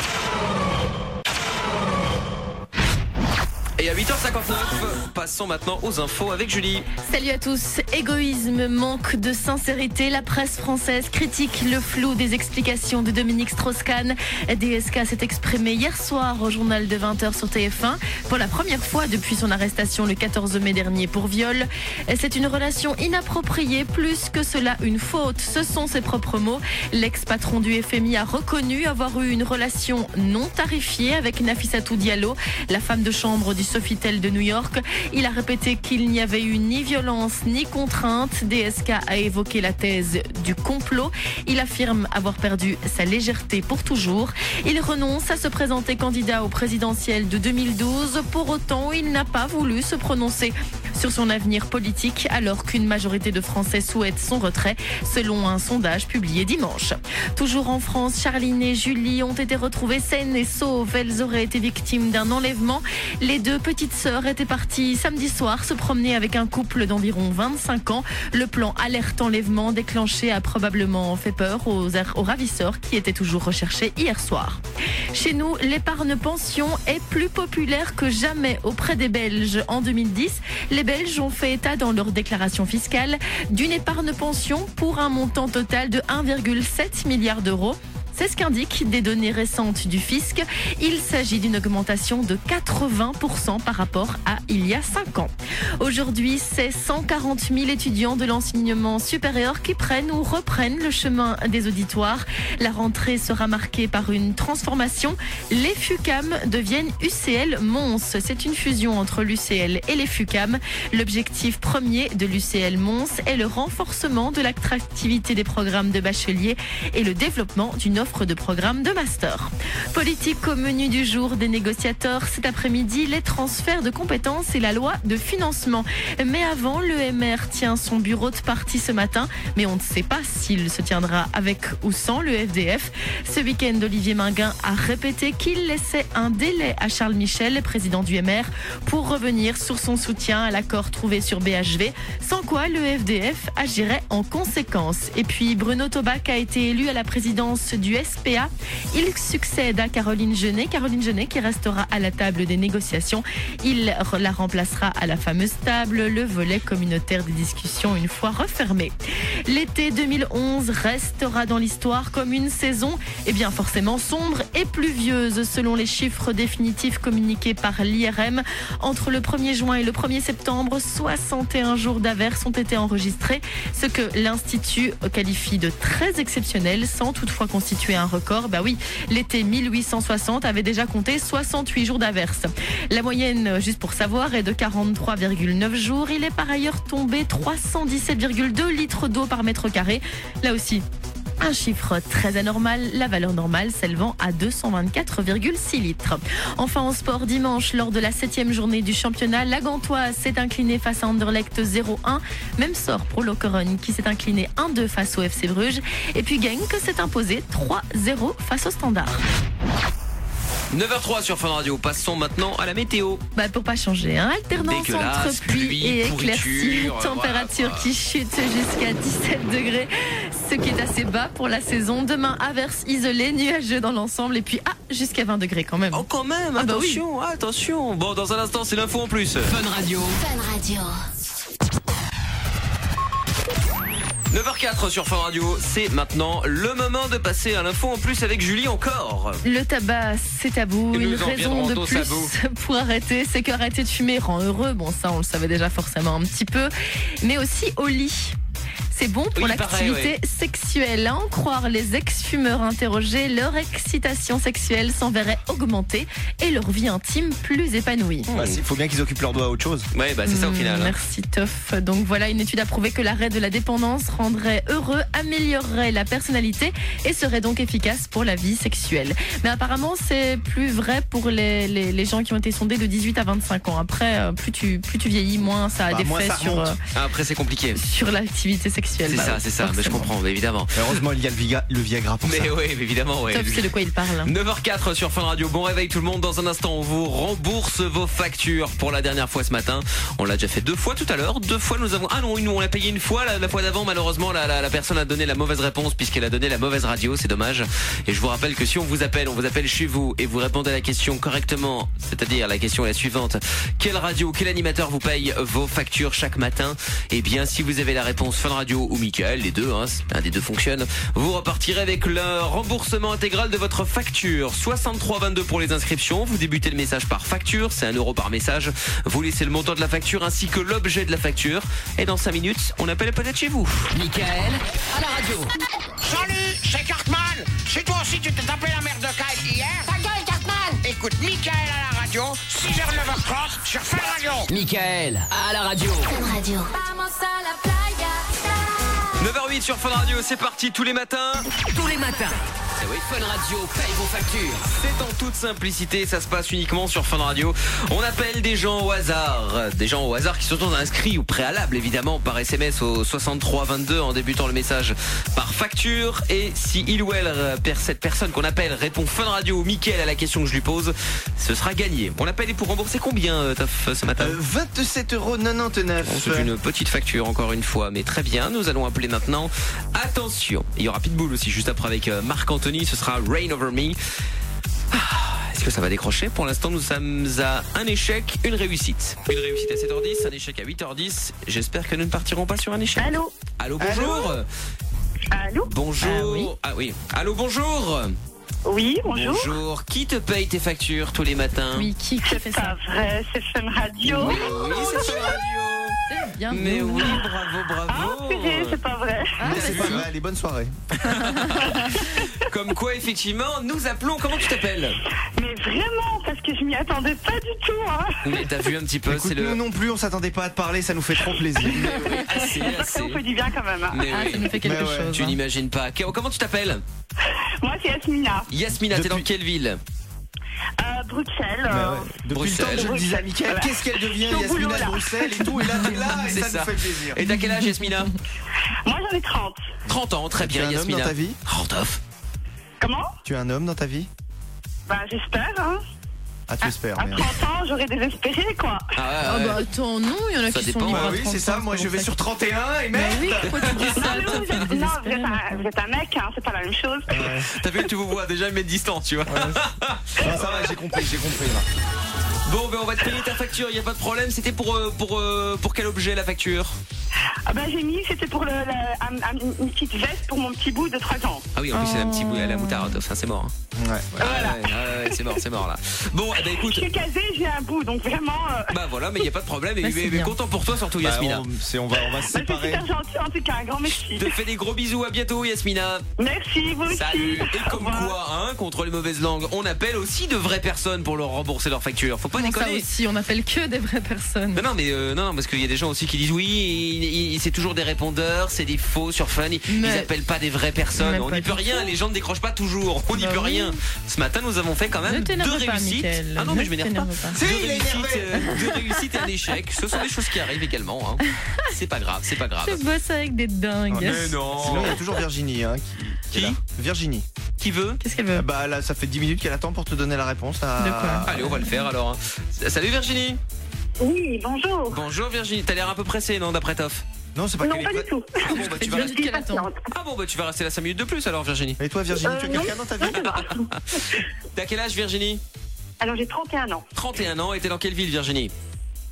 Et à 8h59, passons maintenant aux infos avec Julie. Salut à tous. Égoïsme, manque de sincérité. La presse française critique le flou des explications de Dominique Strauss-Kahn. DSK s'est exprimé hier soir au journal de 20h sur TF1 pour la première fois depuis son arrestation le 14 mai dernier pour viol. C'est une relation inappropriée, plus que cela une faute. Ce sont ses propres mots. L'ex-patron du FMI a reconnu avoir eu une relation non tarifiée avec Nafissatou Diallo, la femme de chambre du Sofitel de New York. Il a répété qu'il n'y avait eu ni violence ni contrainte. DSK a évoqué la thèse du complot. Il affirme avoir perdu sa légèreté pour toujours. Il renonce à se présenter candidat au présidentiel de 2012. Pour autant, il n'a pas voulu se prononcer sur son avenir politique alors qu'une majorité de Français souhaitent son retrait, selon un sondage publié dimanche. Toujours en France, Charline et Julie ont été retrouvées saines et sauves. Elles auraient été victimes d'un enlèvement. Les deux petites sœurs étaient parties samedi soir se promener avec un couple d'environ 25 ans. Le plan alerte enlèvement déclenché a probablement fait peur aux ravisseurs qui étaient toujours recherchés hier soir. Chez nous, l'épargne pension est plus populaire que jamais auprès des Belges. En 2010, les Belges ont fait état dans leur déclaration fiscale d'une épargne pension pour un montant total de 1,7 milliard d'euros. C'est ce qu'indiquent des données récentes du fisc. Il s'agit d'une augmentation de 80% par rapport à il y a 5 ans. Aujourd'hui, c'est 140 000 étudiants de l'enseignement supérieur qui prennent ou reprennent le chemin des auditoires. La rentrée sera marquée par une transformation. Les FUCAM deviennent UCL Mons. C'est une fusion entre l'UCL et les FUCAM. L'objectif premier de l'UCL Mons est le renforcement de l'attractivité des programmes de bachelier et le développement d'une offre de programme de master. Politique au menu du jour des négociateurs cet après-midi, les transferts de compétences et la loi de financement. Mais avant, l'EMR tient son bureau de parti ce matin, mais on ne sait pas s'il se tiendra avec ou sans le FDF. Ce week-end, Olivier Minguin a répété qu'il laissait un délai à Charles Michel, président du MR, pour revenir sur son soutien à l'accord trouvé sur BHV, sans quoi le FDF agirait en conséquence. Et puis Bruno Tobac a été élu à la présidence du SPA. Il succède à Caroline Genet qui restera à la table des négociations. Il la remplacera à la fameuse table, le volet communautaire des discussions une fois refermé. L'été 2011 restera dans l'histoire comme une saison forcément sombre et pluvieuse selon les chiffres définitifs communiqués par l'IRM. Entre le 1er juin et le 1er septembre, 61 jours d'averses ont été enregistrés, ce que l'Institut qualifie de très exceptionnel sans toutefois constituer un record. Bah oui, l'été 1860 avait déjà compté 68 jours d'averses. La moyenne, juste pour savoir, est de 43,9 jours. Il est par ailleurs tombé 317,2 litres d'eau par mètre carré. Là aussi, un chiffre très anormal, la valeur normale s'élevant à 224,6 litres. Enfin en sport, dimanche, lors de la 7e journée du championnat, la Gantoise s'est inclinée face à Anderlecht 0-1. Même sort pour Lokeren qui s'est incliné 1-2 face au FC Bruges. Et puis Genk s'est imposé 3-0 face au Standard. 9h03 sur Fun Radio. Passons maintenant à la météo. Pour pas changer, alternance Dégueulasse, entre pluie et éclaircies, pourriture, température qui chute jusqu'à 17 degrés, ce qui est assez bas pour la saison. Demain, averses isolées, nuageux dans l'ensemble et puis jusqu'à 20 degrés quand même. Oh quand même, attention, attention. Bon, dans un instant, c'est l'info en plus. Fun Radio. Fun Radio. 9h04 sur Fun Radio, c'est maintenant le moment de passer à l'info en plus avec Julie encore. Le tabac, c'est tabou. Et nous Une en raison viendrons de au plus sabot. pour arrêter, c'est qu'arrêter de fumer rend heureux. Bon, ça, on le savait déjà forcément un petit peu. Mais aussi au lit. C'est bon pour Oui, l'activité sexuelle. À en croire les ex-fumeurs interrogés, leur excitation sexuelle s'en verrait augmenter et leur vie intime plus épanouie. Il faut bien qu'ils occupent leur doigt à autre chose. Ouais, bah c'est ça au final. Merci Toff. Donc voilà, une étude a prouvé que l'arrêt de la dépendance rendrait heureux, améliorerait la personnalité et serait donc efficace pour la vie sexuelle. Mais apparemment, c'est plus vrai pour les gens qui ont été sondés de 18 à 25 ans. Après, plus tu vieillis, moins ça a d'effet sur Après, c'est compliqué. sur l'activité sexuelle. C'est ça, mais je comprends, mais évidemment. Heureusement, il y a le Viagra pour ça. Mais oui, évidemment, ouais. Toff, c'est de quoi il parle. 9h04 sur Fun Radio. Bon réveil tout le monde. Dans un instant, on vous rembourse vos factures pour la dernière fois ce matin. On l'a déjà fait 2 fois tout à l'heure. 2 fois, nous avons. Ah non, on l'a payé 1 fois. La fois d'avant, malheureusement, la personne a donné la mauvaise réponse puisqu'elle a donné la mauvaise radio. C'est dommage. Et je vous rappelle que si on vous appelle chez vous et vous répondez à la question correctement, c'est-à-dire la question est la suivante: quelle radio, quel animateur vous paye vos factures chaque matin? Eh bien, si vous avez la réponse Fun Radio ou Mickaël, les deux, un des deux fonctionne, vous repartirez avec le remboursement intégral de votre facture. 63,22 pour les inscriptions. Vous débutez le message par facture, c'est 1 € par message. Vous laissez le montant de la facture ainsi que l'objet de la facture. Et dans 5 minutes, on appelle peut-être chez vous. Mickaël, à la radio. Salut, c'est Cartman. Si toi aussi tu t'es tapé la merde de Kyle hier. Ta gueule, Cartman. Écoute Mickaël à la radio, 6h, 9h30 sur Fun Radio. Mickaël, à la radio. Fun Radio. 9h08 sur Fun Radio, c'est parti tous les matins. Tous les matins. Eh oui, Fun Radio paye vos factures. C'est en toute simplicité, ça se passe uniquement sur Fun Radio. On appelle des gens au hasard. Des gens au hasard qui se sont inscrits ou préalables évidemment par SMS au 6322 en débutant le message par facture. Et si il ou elle, cette personne qu'on appelle, répond Fun Radio ou Mickaël à la question que je lui pose, ce sera gagné. On appelle et pour rembourser combien, Toff, ce matin? 27,99 €. C'est une petite facture encore une fois, mais très bien. Nous allons appeler maintenant. Attention, il y aura Pitbull aussi juste après avec Marc-Anthony. Ce sera Rain Over Me. Est-ce que ça va décrocher? Pour l'instant, nous sommes à un échec, une réussite. Une réussite à 7h10, un échec à 8h10. J'espère que nous ne partirons pas sur un échec. Allô? Allô, bonjour. Allô? Bonjour. Ah oui. Allô, bonjour. Oui, bonjour. Bonjour. Qui te paye tes factures tous les matins? Oui, qui fait ça? C'est pas vrai, c'est Fun Radio. Oui, c'est Fun Radio. Bien Mais vu. oui, bravo. Ah, c'est pas vrai. C'est pas vrai, les bonnes soirées. Comme quoi, effectivement, nous appelons. Comment tu t'appelles? Mais vraiment, parce que je m'y attendais pas du tout. Hein. Mais t'as vu un petit peu, Écoute, c'est nous non plus, on s'attendait pas à te parler, ça nous fait trop plaisir. assez. Ça vous fait du bien quand même. Hein. Mais oui. Ça nous fait quelque chose. Tu n'imagines pas. Comment tu t'appelles? Moi, c'est Yasmina. Yasmina, t'es dans quelle ville? Bruxelles. Depuis le temps que je le disais à Mickaël, Voilà. qu'est-ce qu'elle devient, Je suis au boulot, Yasmina de là. Bruxelles et tout, et là t'es là, et C'est ça nous fait plaisir. Et t'as quel âge, Yasmina? Moi, j'en ai 30. 30 ans, très Tu es bien, un homme Yasmina. dans ta vie? Toff. Comment? Tu es un homme dans ta vie? Bah, j'espère. Hein. Ah, tu espères, À merde. 30 ans, j'aurais désespéré, quoi. Ah bah attends, non, il y en a Ça qui sont dépend. libres Bah à oui, 30 c'est ça, ans, moi c'est je pour vais ça sur 31 et Mais merde. oui, pourquoi tu dis ça? Non, mais Toi, vous t'es êtes, désespéré. vous êtes un mec, hein, c'est pas la même chose. T'as vu, tu vous vois déjà, ils mettent distance, tu vois. Ah, ça va, j'ai compris là. Bon, ben on va te payer ta facture, y a pas de problème. C'était pour quel objet la facture? Ah bah j'ai mis, c'était pour une petite veste pour mon petit bout de 3 ans. Ah oui, en plus c'est un petit bout à la moutarde, enfin c'est mort. Hein. Ouais. Ouais, c'est mort là. Bon, eh ben écoute. Je suis casée, j'ai un bout, donc vraiment... Bah voilà, mais y a pas de problème. Bah, Et c'est mais bien. content pour toi surtout, Bah, Yasmina. on va se C'est séparer. super gentil, en tout cas, un grand merci. Je te fais des gros bisous, à bientôt Yasmina. Merci, vous aussi. Salut. Et comme Au revoir. quoi, hein, contre les mauvaises langues, on appelle aussi de vraies personnes pour leur rembourser leur facture. Faut pas Comment ça déconner. aussi, on n'appelle que des vraies personnes. Non, parce qu'il y a des gens aussi qui disent oui, c'est toujours des répondeurs, c'est des faux sur Fun, ils appellent pas des vraies personnes. Mais On pas n'y peut du rien, tout. les gens ne décrochent pas toujours. On n'y Bah peut oui. rien. Ce matin, nous avons fait quand même Ne 2 t'énerve pas, réussites. Mickaël. Ah non, mais je Ne m'énerve pas. t'énerve pas. Si, il est énervé. 2 réussites et un échec. Ce sont des choses qui arrivent également. Hein. C'est pas grave. Tu bosses avec des dingues. Mais non. Sinon, il y a toujours Virginie hein, qui est là. Virginie. Qui veut? Qu'est-ce qu'elle veut? Bah là, ça fait 10 minutes qu'elle attend pour te donner la réponse à... De quoi? Allez, on va le faire alors. Salut Virginie. Oui, bonjour. Bonjour Virginie. T'as l'air un peu pressée, non, d'après Toff? Non, c'est pas Non, qu'elle pas est du tout. Ah bon, bah tu vas Je rester... dis qu'elle attend. Ah bon, bah tu vas rester là 5 minutes de plus alors Virginie. Et toi Virginie, tu as non. quelqu'un dans ta vie? T'as quel âge Virginie? Alors j'ai 31 ans. 31 ans et t'es dans quelle ville Virginie?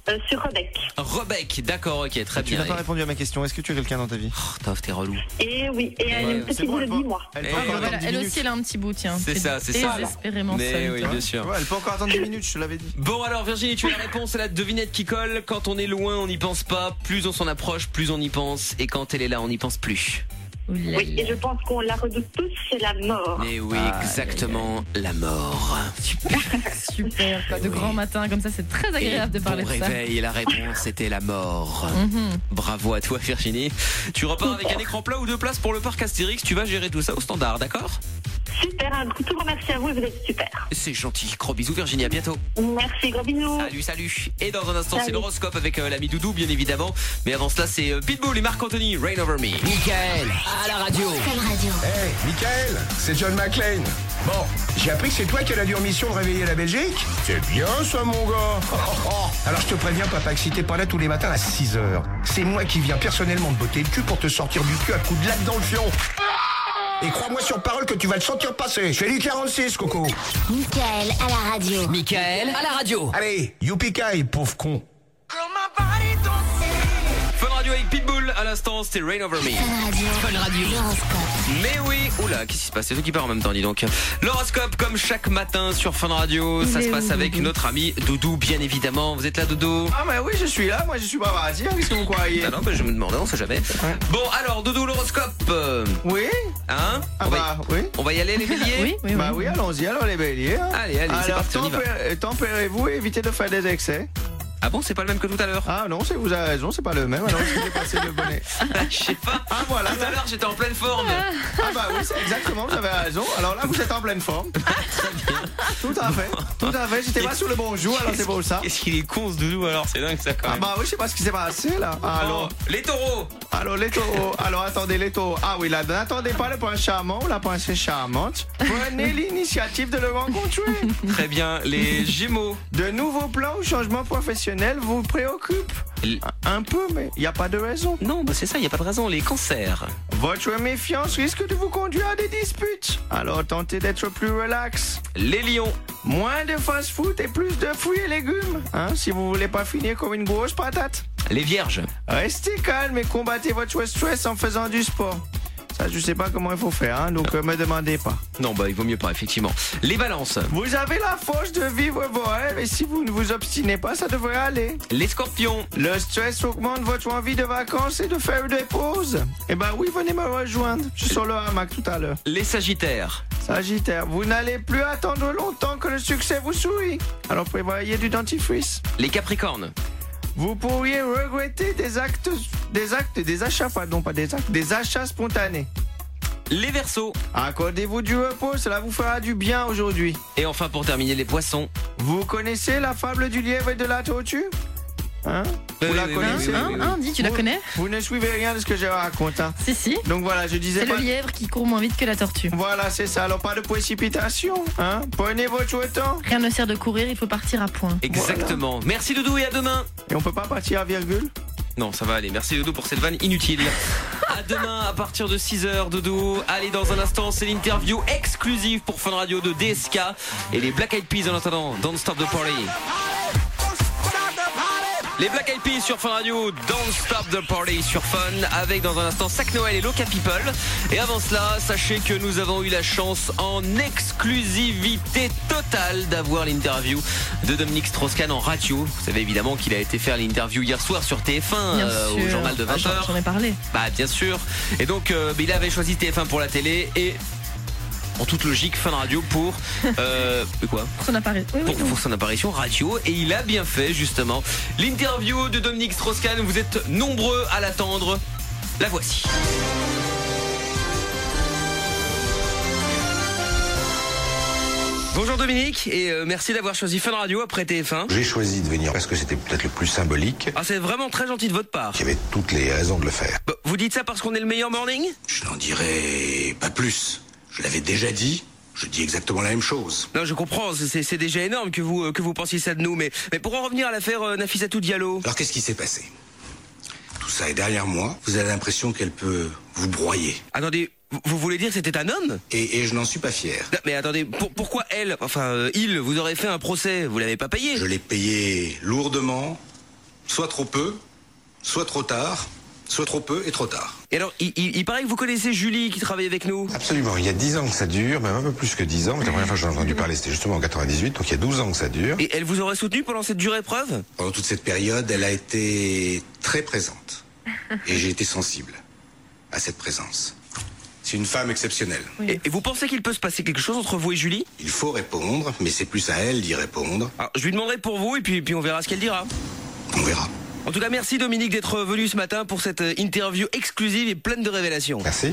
Sur Rebec. Rebec, d'accord, ok, très Tu bien. n'as pas répondu à ma question. Est-ce que tu as quelqu'un dans ta vie? Tof, t'es relou. Et oui, et elle a une petite boule de 10 mois. Elle peut Ah, encore voilà, attendre 10 elle minutes. aussi, elle a un petit bout, tiens. C'est ça, c'est ça. Désespérément Mais seule, oui, toi. bien sûr. Ouais, elle peut encore attendre 10 minutes, je te l'avais dit. Bon alors Virginie, tu as la réponse, c'est la devinette qui colle. Quand on est loin, on n'y pense pas. Plus on s'en approche, plus on y pense. Et quand elle est là, on n'y pense plus. Oui, et je pense qu'on la redoute tous, c'est la mort. Et oui, exactement, la mort. Super, quoi, de grand matin, comme ça, c'est très agréable de parler Bon de ça. réveil, et la réponse c'était la mort. Bravo à toi Virginie. Tu repars avec un écran plat ou 2 places pour le parc Astérix. Tu vas gérer tout ça au standard, d'accord? Super, un tout grand merci à vous, vous êtes super. C'est gentil. Gros bisous Virginie, à bientôt. Merci, gros bisous. Salut. Et dans un instant, c'est Salut. l'horoscope avec l'ami Doudou, bien évidemment. Mais avant cela, c'est Pitbull et Marc-Anthony, Rain Over Me. Michael, à la radio. Hey, Michael, c'est John McClane. Bon, j'ai appris que c'est toi qui as la dure mission de réveiller la Belgique. C'est bien ça, mon gars. Alors je te préviens, papa, que si t'es pas là tous les matins à 6h, c'est moi qui viens personnellement te botter le cul pour te sortir du cul à coups de latte dans le fion. Et crois-moi sur parole que tu vas le sentir passer. Je fais du 46, Coco. Michael à la radio. Michael, à la radio. Allez, youpi-kai, pauvre con. Fun Radio avec Pitbull, à l'instant, c'était Rain Over Me. Fun Radio. Mais oui, oula, qu'est-ce qui se passe? C'est toi qui pars en même temps, dis donc. L'horoscope, comme chaque matin sur Fun Radio, ça se passe avec notre ami Doudou, bien évidemment. Vous êtes là, Doudou? Ah, mais oui, je suis là. Moi, je suis pas parti. Qu'est-ce que vous croyez? Ah non, je me demandais, on sait jamais. Bon, alors, Doudou, l'horoscope. Oui. Hein? Ah bah, oui. On va y aller, les béliers? Bah oui, allons-y, alors les béliers. Hein. Allez, c'est alors, parti, on y va. tempérez-vous et évitez de faire des excès. Ah bon, c'est pas le même que tout à l'heure? Ah non, vous avez raison, c'est pas le même. Alors, est-ce que j'ai passé le bonnet? Je sais pas. Ah voilà. Tout à l'heure, j'étais en pleine forme. Ah bah oui, c'est exactement, vous avez raison. Alors là, vous êtes en pleine forme. Tout à fait, j'étais pas sur le bon jour, alors c'est pour ça. Qu'est-ce qu'il est con ce Doudou alors, c'est dingue ça quand même. Ah bah oui, je sais pas ce qui s'est passé là. Alors, les taureaux. Alors les taureaux, alors attendez les taureaux. Ah oui, là, n'attendez pas le prince charmant ou la princesse charmante. Prenez l'initiative de le rencontrer. Très bien, les gémeaux. De nouveaux plans ou changements professionnels vous préoccupent? Un peu, mais il n'y a pas de raison. Non, bah c'est ça, il n'y a pas de raison. Les cancers. Votre méfiance risque de vous conduire à des disputes. Alors tentez d'être plus relax. Les lions. Moins de fast-food et plus de fruits et légumes. Hein, si vous voulez pas finir comme une grosse patate. Les vierges. Restez calme et combattez votre stress en faisant du sport. Ça, je sais pas comment il faut faire, hein, donc me demandez pas. Non, bah il vaut mieux pas, effectivement. Les balances. Vous avez la force de vivre vos rêves et si vous ne vous obstinez pas, ça devrait aller. Les scorpions. Le stress augmente votre envie de vacances et de faire des pauses. Eh ben oui, venez me rejoindre. Je suis sur le hamac tout à l'heure. Les sagittaires. Sagittaire, vous n'allez plus attendre longtemps que le succès vous sourit. Alors prévoyez du dentifrice. Les capricornes. Vous pourriez regretter des achats spontanés. Les Verseaux. Accordez-vous du repos, cela vous fera du bien aujourd'hui. Et enfin pour terminer, les Poissons. Vous connaissez la fable du lièvre et de la tortue? Hein? Vous la connaissez? Dis, tu la connais? Vous ne suivez rien de ce que je raconte. Hein. Si. Donc voilà, je disais c'est pas... le lièvre qui court moins vite que la tortue. Voilà, c'est ça. Alors pas de précipitation. Hein. Prenez votre temps. Rien ne sert de courir, il faut partir à point. Exactement. Voilà. Merci Doudou et à demain. Et on peut pas partir à virgule? Non, ça va aller. Merci Doudou pour cette vanne inutile. À demain à partir de 6h, Doudou. Allez, dans un instant, c'est l'interview exclusive pour Fun Radio de DSK et les Black Eyed Peas en attendant. Don't Stop the Party. Les Black Eyed Peas sur Fun Radio, Don't Stop the Party sur Fun, avec dans un instant Sac Noël et Loca People. Et avant cela, sachez que nous avons eu la chance en exclusivité totale d'avoir l'interview de Dominique Strauss-Kahn en radio. Vous savez évidemment qu'il a été faire l'interview hier soir sur TF1 au journal de 20h. J'en ai parlé. Bah bien sûr. Et donc il avait choisi TF1 pour la télé et... en toute logique, Fun Radio pour quoi? Pour son apparition. Pour son apparition radio, et il a bien fait justement. L'interview de Dominique Strauss-Kahn, vous êtes nombreux à l'attendre. La voici. Bonjour Dominique, et merci d'avoir choisi Fun Radio après TF1. J'ai choisi de venir parce que c'était peut-être le plus symbolique. Ah, c'est vraiment très gentil de votre part. Il y avait toutes les raisons de le faire. Bah, vous dites ça parce qu'on est le meilleur morning? Je n'en dirai pas plus. Je l'avais déjà dit, je dis exactement la même chose. Non, je comprends, c'est déjà énorme que vous pensiez ça de nous, mais pour en revenir à l'affaire Nafissatou Diallo... Alors qu'est-ce qui s'est passé? Tout ça est derrière moi, vous avez l'impression qu'elle peut vous broyer. Attendez, vous voulez dire que c'était un homme? Et je n'en suis pas fier. Non, mais attendez, pourquoi elle, il vous aurait fait un procès? Vous l'avez pas payé? Je l'ai payé lourdement, soit trop peu, soit trop tard, soit trop peu et trop tard. Et alors, il paraît que vous connaissez Julie qui travaille avec nous. Absolument, il y a 10 ans que ça dure, même un peu plus que 10 ans. La première fois que j'en ai entendu parler, c'était justement en 98, donc il y a 12 ans que ça dure. Et elle vous aurait soutenu pendant cette dure épreuve? Pendant toute cette période, elle a été très présente. Et j'ai été sensible à cette présence. C'est une femme exceptionnelle. Et vous pensez qu'il peut se passer quelque chose entre vous et Julie? Il faut répondre, mais c'est plus à elle d'y répondre. Alors, je lui demanderai pour vous et puis on verra ce qu'elle dira. On verra. En tout cas, merci Dominique d'être venu ce matin pour cette interview exclusive et pleine de révélations. Merci.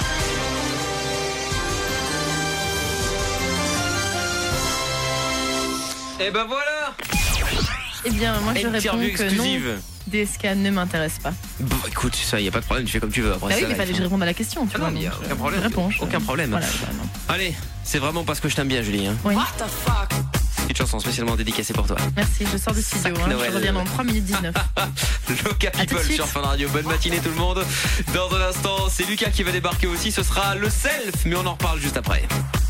Et ben voilà. Eh bien, moi je réponds que exclusive. non. DSK ne m'intéresse pas. Bon, écoute, ça, y a pas de problème, tu fais comme tu veux. Après, Bah oui, mais fallait que je réponde à la question, tu vois. Non, y a donc, aucun problème. je réponds. Aucun problème. Voilà, bah, non. Allez, c'est vraiment parce que je t'aime bien, Julie. Hein. Oui. Petite chanson spécialement dédicacée pour toi. Merci, je sors du studio. Hein, je reviens dans 3 minutes 19. Loca People sur Fun Radio. Bonne matinée tout le monde. Dans un instant, c'est Lucas qui va débarquer aussi. Ce sera le self, mais on en reparle juste après.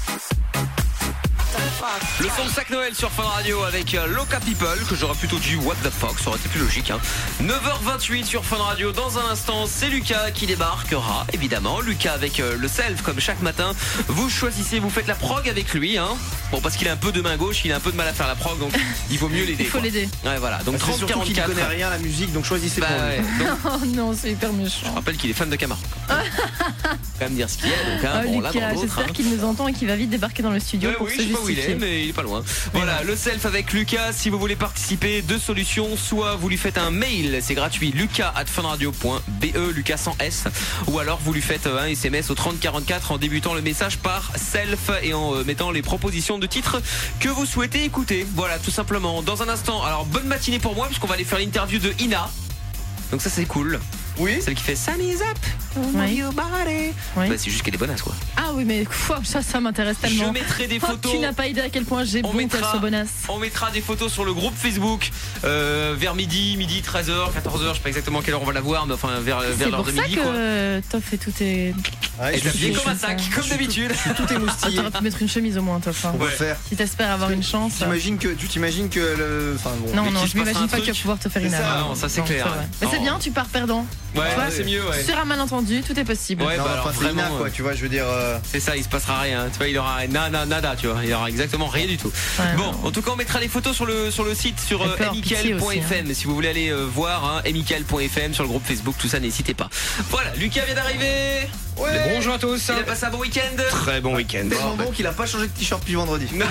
Le son de Sac Noël sur Fun Radio avec Loca People, que j'aurais plutôt dit What the fuck, ça aurait été plus logique. 9h28 sur Fun Radio. Dans un instant, c'est Lucas qui débarquera, évidemment. Lucas avec le self, comme chaque matin. Vous choisissez, vous faites la prog avec lui. Bon, parce qu'il a un peu de main gauche, il a un peu de mal à faire la prog, donc il vaut mieux l'aider. Il faut l'aider. Ouais, voilà. Donc 30-44. Il connaît rien à la musique, donc choisissez pour lui. Oh non, c'est hyper méchant. Je rappelle qu'il est fan de Camaro. Quand même dire ce qu'il y a. Donc, bon, Lucas, là, j'espère qu'il nous entend et qu'il va vite débarquer dans le studio pour oui, se je sais pas où il est, mais il est pas loin. Voilà, le self avec Lucas. Si vous voulez participer, deux solutions. Soit vous lui faites un mail, c'est gratuit, lucas@funradio.be, Lucas sans S. Ou alors vous lui faites un SMS au 3044 en débutant le message par self et en mettant les propositions de titres que vous souhaitez écouter. Voilà, tout simplement. Dans un instant, alors bonne matinée pour moi, puisqu'on va aller faire l'interview de Ina. Donc ça c'est cool. Oui. Celle qui fait Sun is up. Oui. Bah, c'est juste qu'elle est bonasse quoi. Ah oui, mais ça m'intéresse tellement. Je mettrai des photos. Tu n'as pas idée à quel point j'ai beau qu'elle soit bonasse. On mettra des photos sur le groupe Facebook vers midi, 13h, 14h, je sais pas exactement quelle heure on va la voir, mais enfin vers l'heure de midi. C'est pour ça que Toff fait tout tes... Ouais, je suis comme un sac, comme d'habitude. Tout est moustillé. T'aurais pu mettre une chemise au moins, Toff. On va faire. Si t'espères avoir une chance. Tu t'imagines que le... Enfin, bon. Non, je m'imagine pas que tu vas pouvoir te faire une âme. Non, ça c'est clair. Mais c'est bien, tu pars perdant. Ouais, c'est mieux, ouais. Sur un malentendu, tout est possible. Ouais, bah alors vraiment, quoi, tu vois, je veux dire. C'est ça, il se passera rien. Tu vois, il aura nada, tu vois, il y aura exactement rien du tout. Ouais, bon, en tout cas, on mettra les photos sur le site sur amical.fm. Si vous voulez aller voir, amical.fm sur le groupe Facebook, tout ça, n'hésitez pas. Voilà, Lucas vient d'arriver. Ouais. Bonjour à tous. Il a passé un bon week-end. Très bon week-end. Tellement bon qu'il a pas changé de t-shirt depuis vendredi. Oui,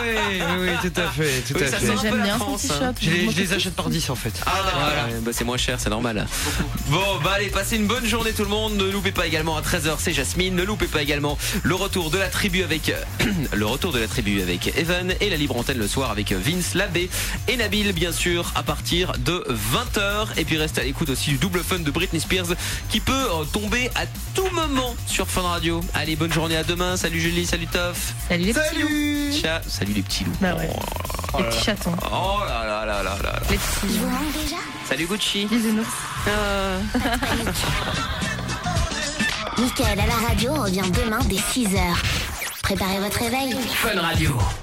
tout à fait, tout à fait. J'aime bien son t-shirt. Je les achète par 10 en fait. Voilà, bah, c'est moins cher, c'est normal. Bon, bah allez, passez une bonne journée tout le monde. Ne loupez pas également à 13h, c'est Jasmine. Ne loupez pas également le retour de la tribu avec Evan et la libre antenne le soir avec Vince, Labbé et Nabil, bien sûr, à partir de 20h. Et puis restez à l'écoute aussi du double fun de Britney Spears qui peut tomber à tout moment sur Fun Radio. Allez, bonne journée, à demain. Salut Julie, salut Toff. Salut les petits loups. Salut les petits loups. Bah ouais. Les petits chatons. Oh là là là là là. Les petits. Je vous manque déjà. Salut Gucci. Bisounours. Mickaël à la radio revient demain dès 6h. Préparez votre réveil. Fun Radio.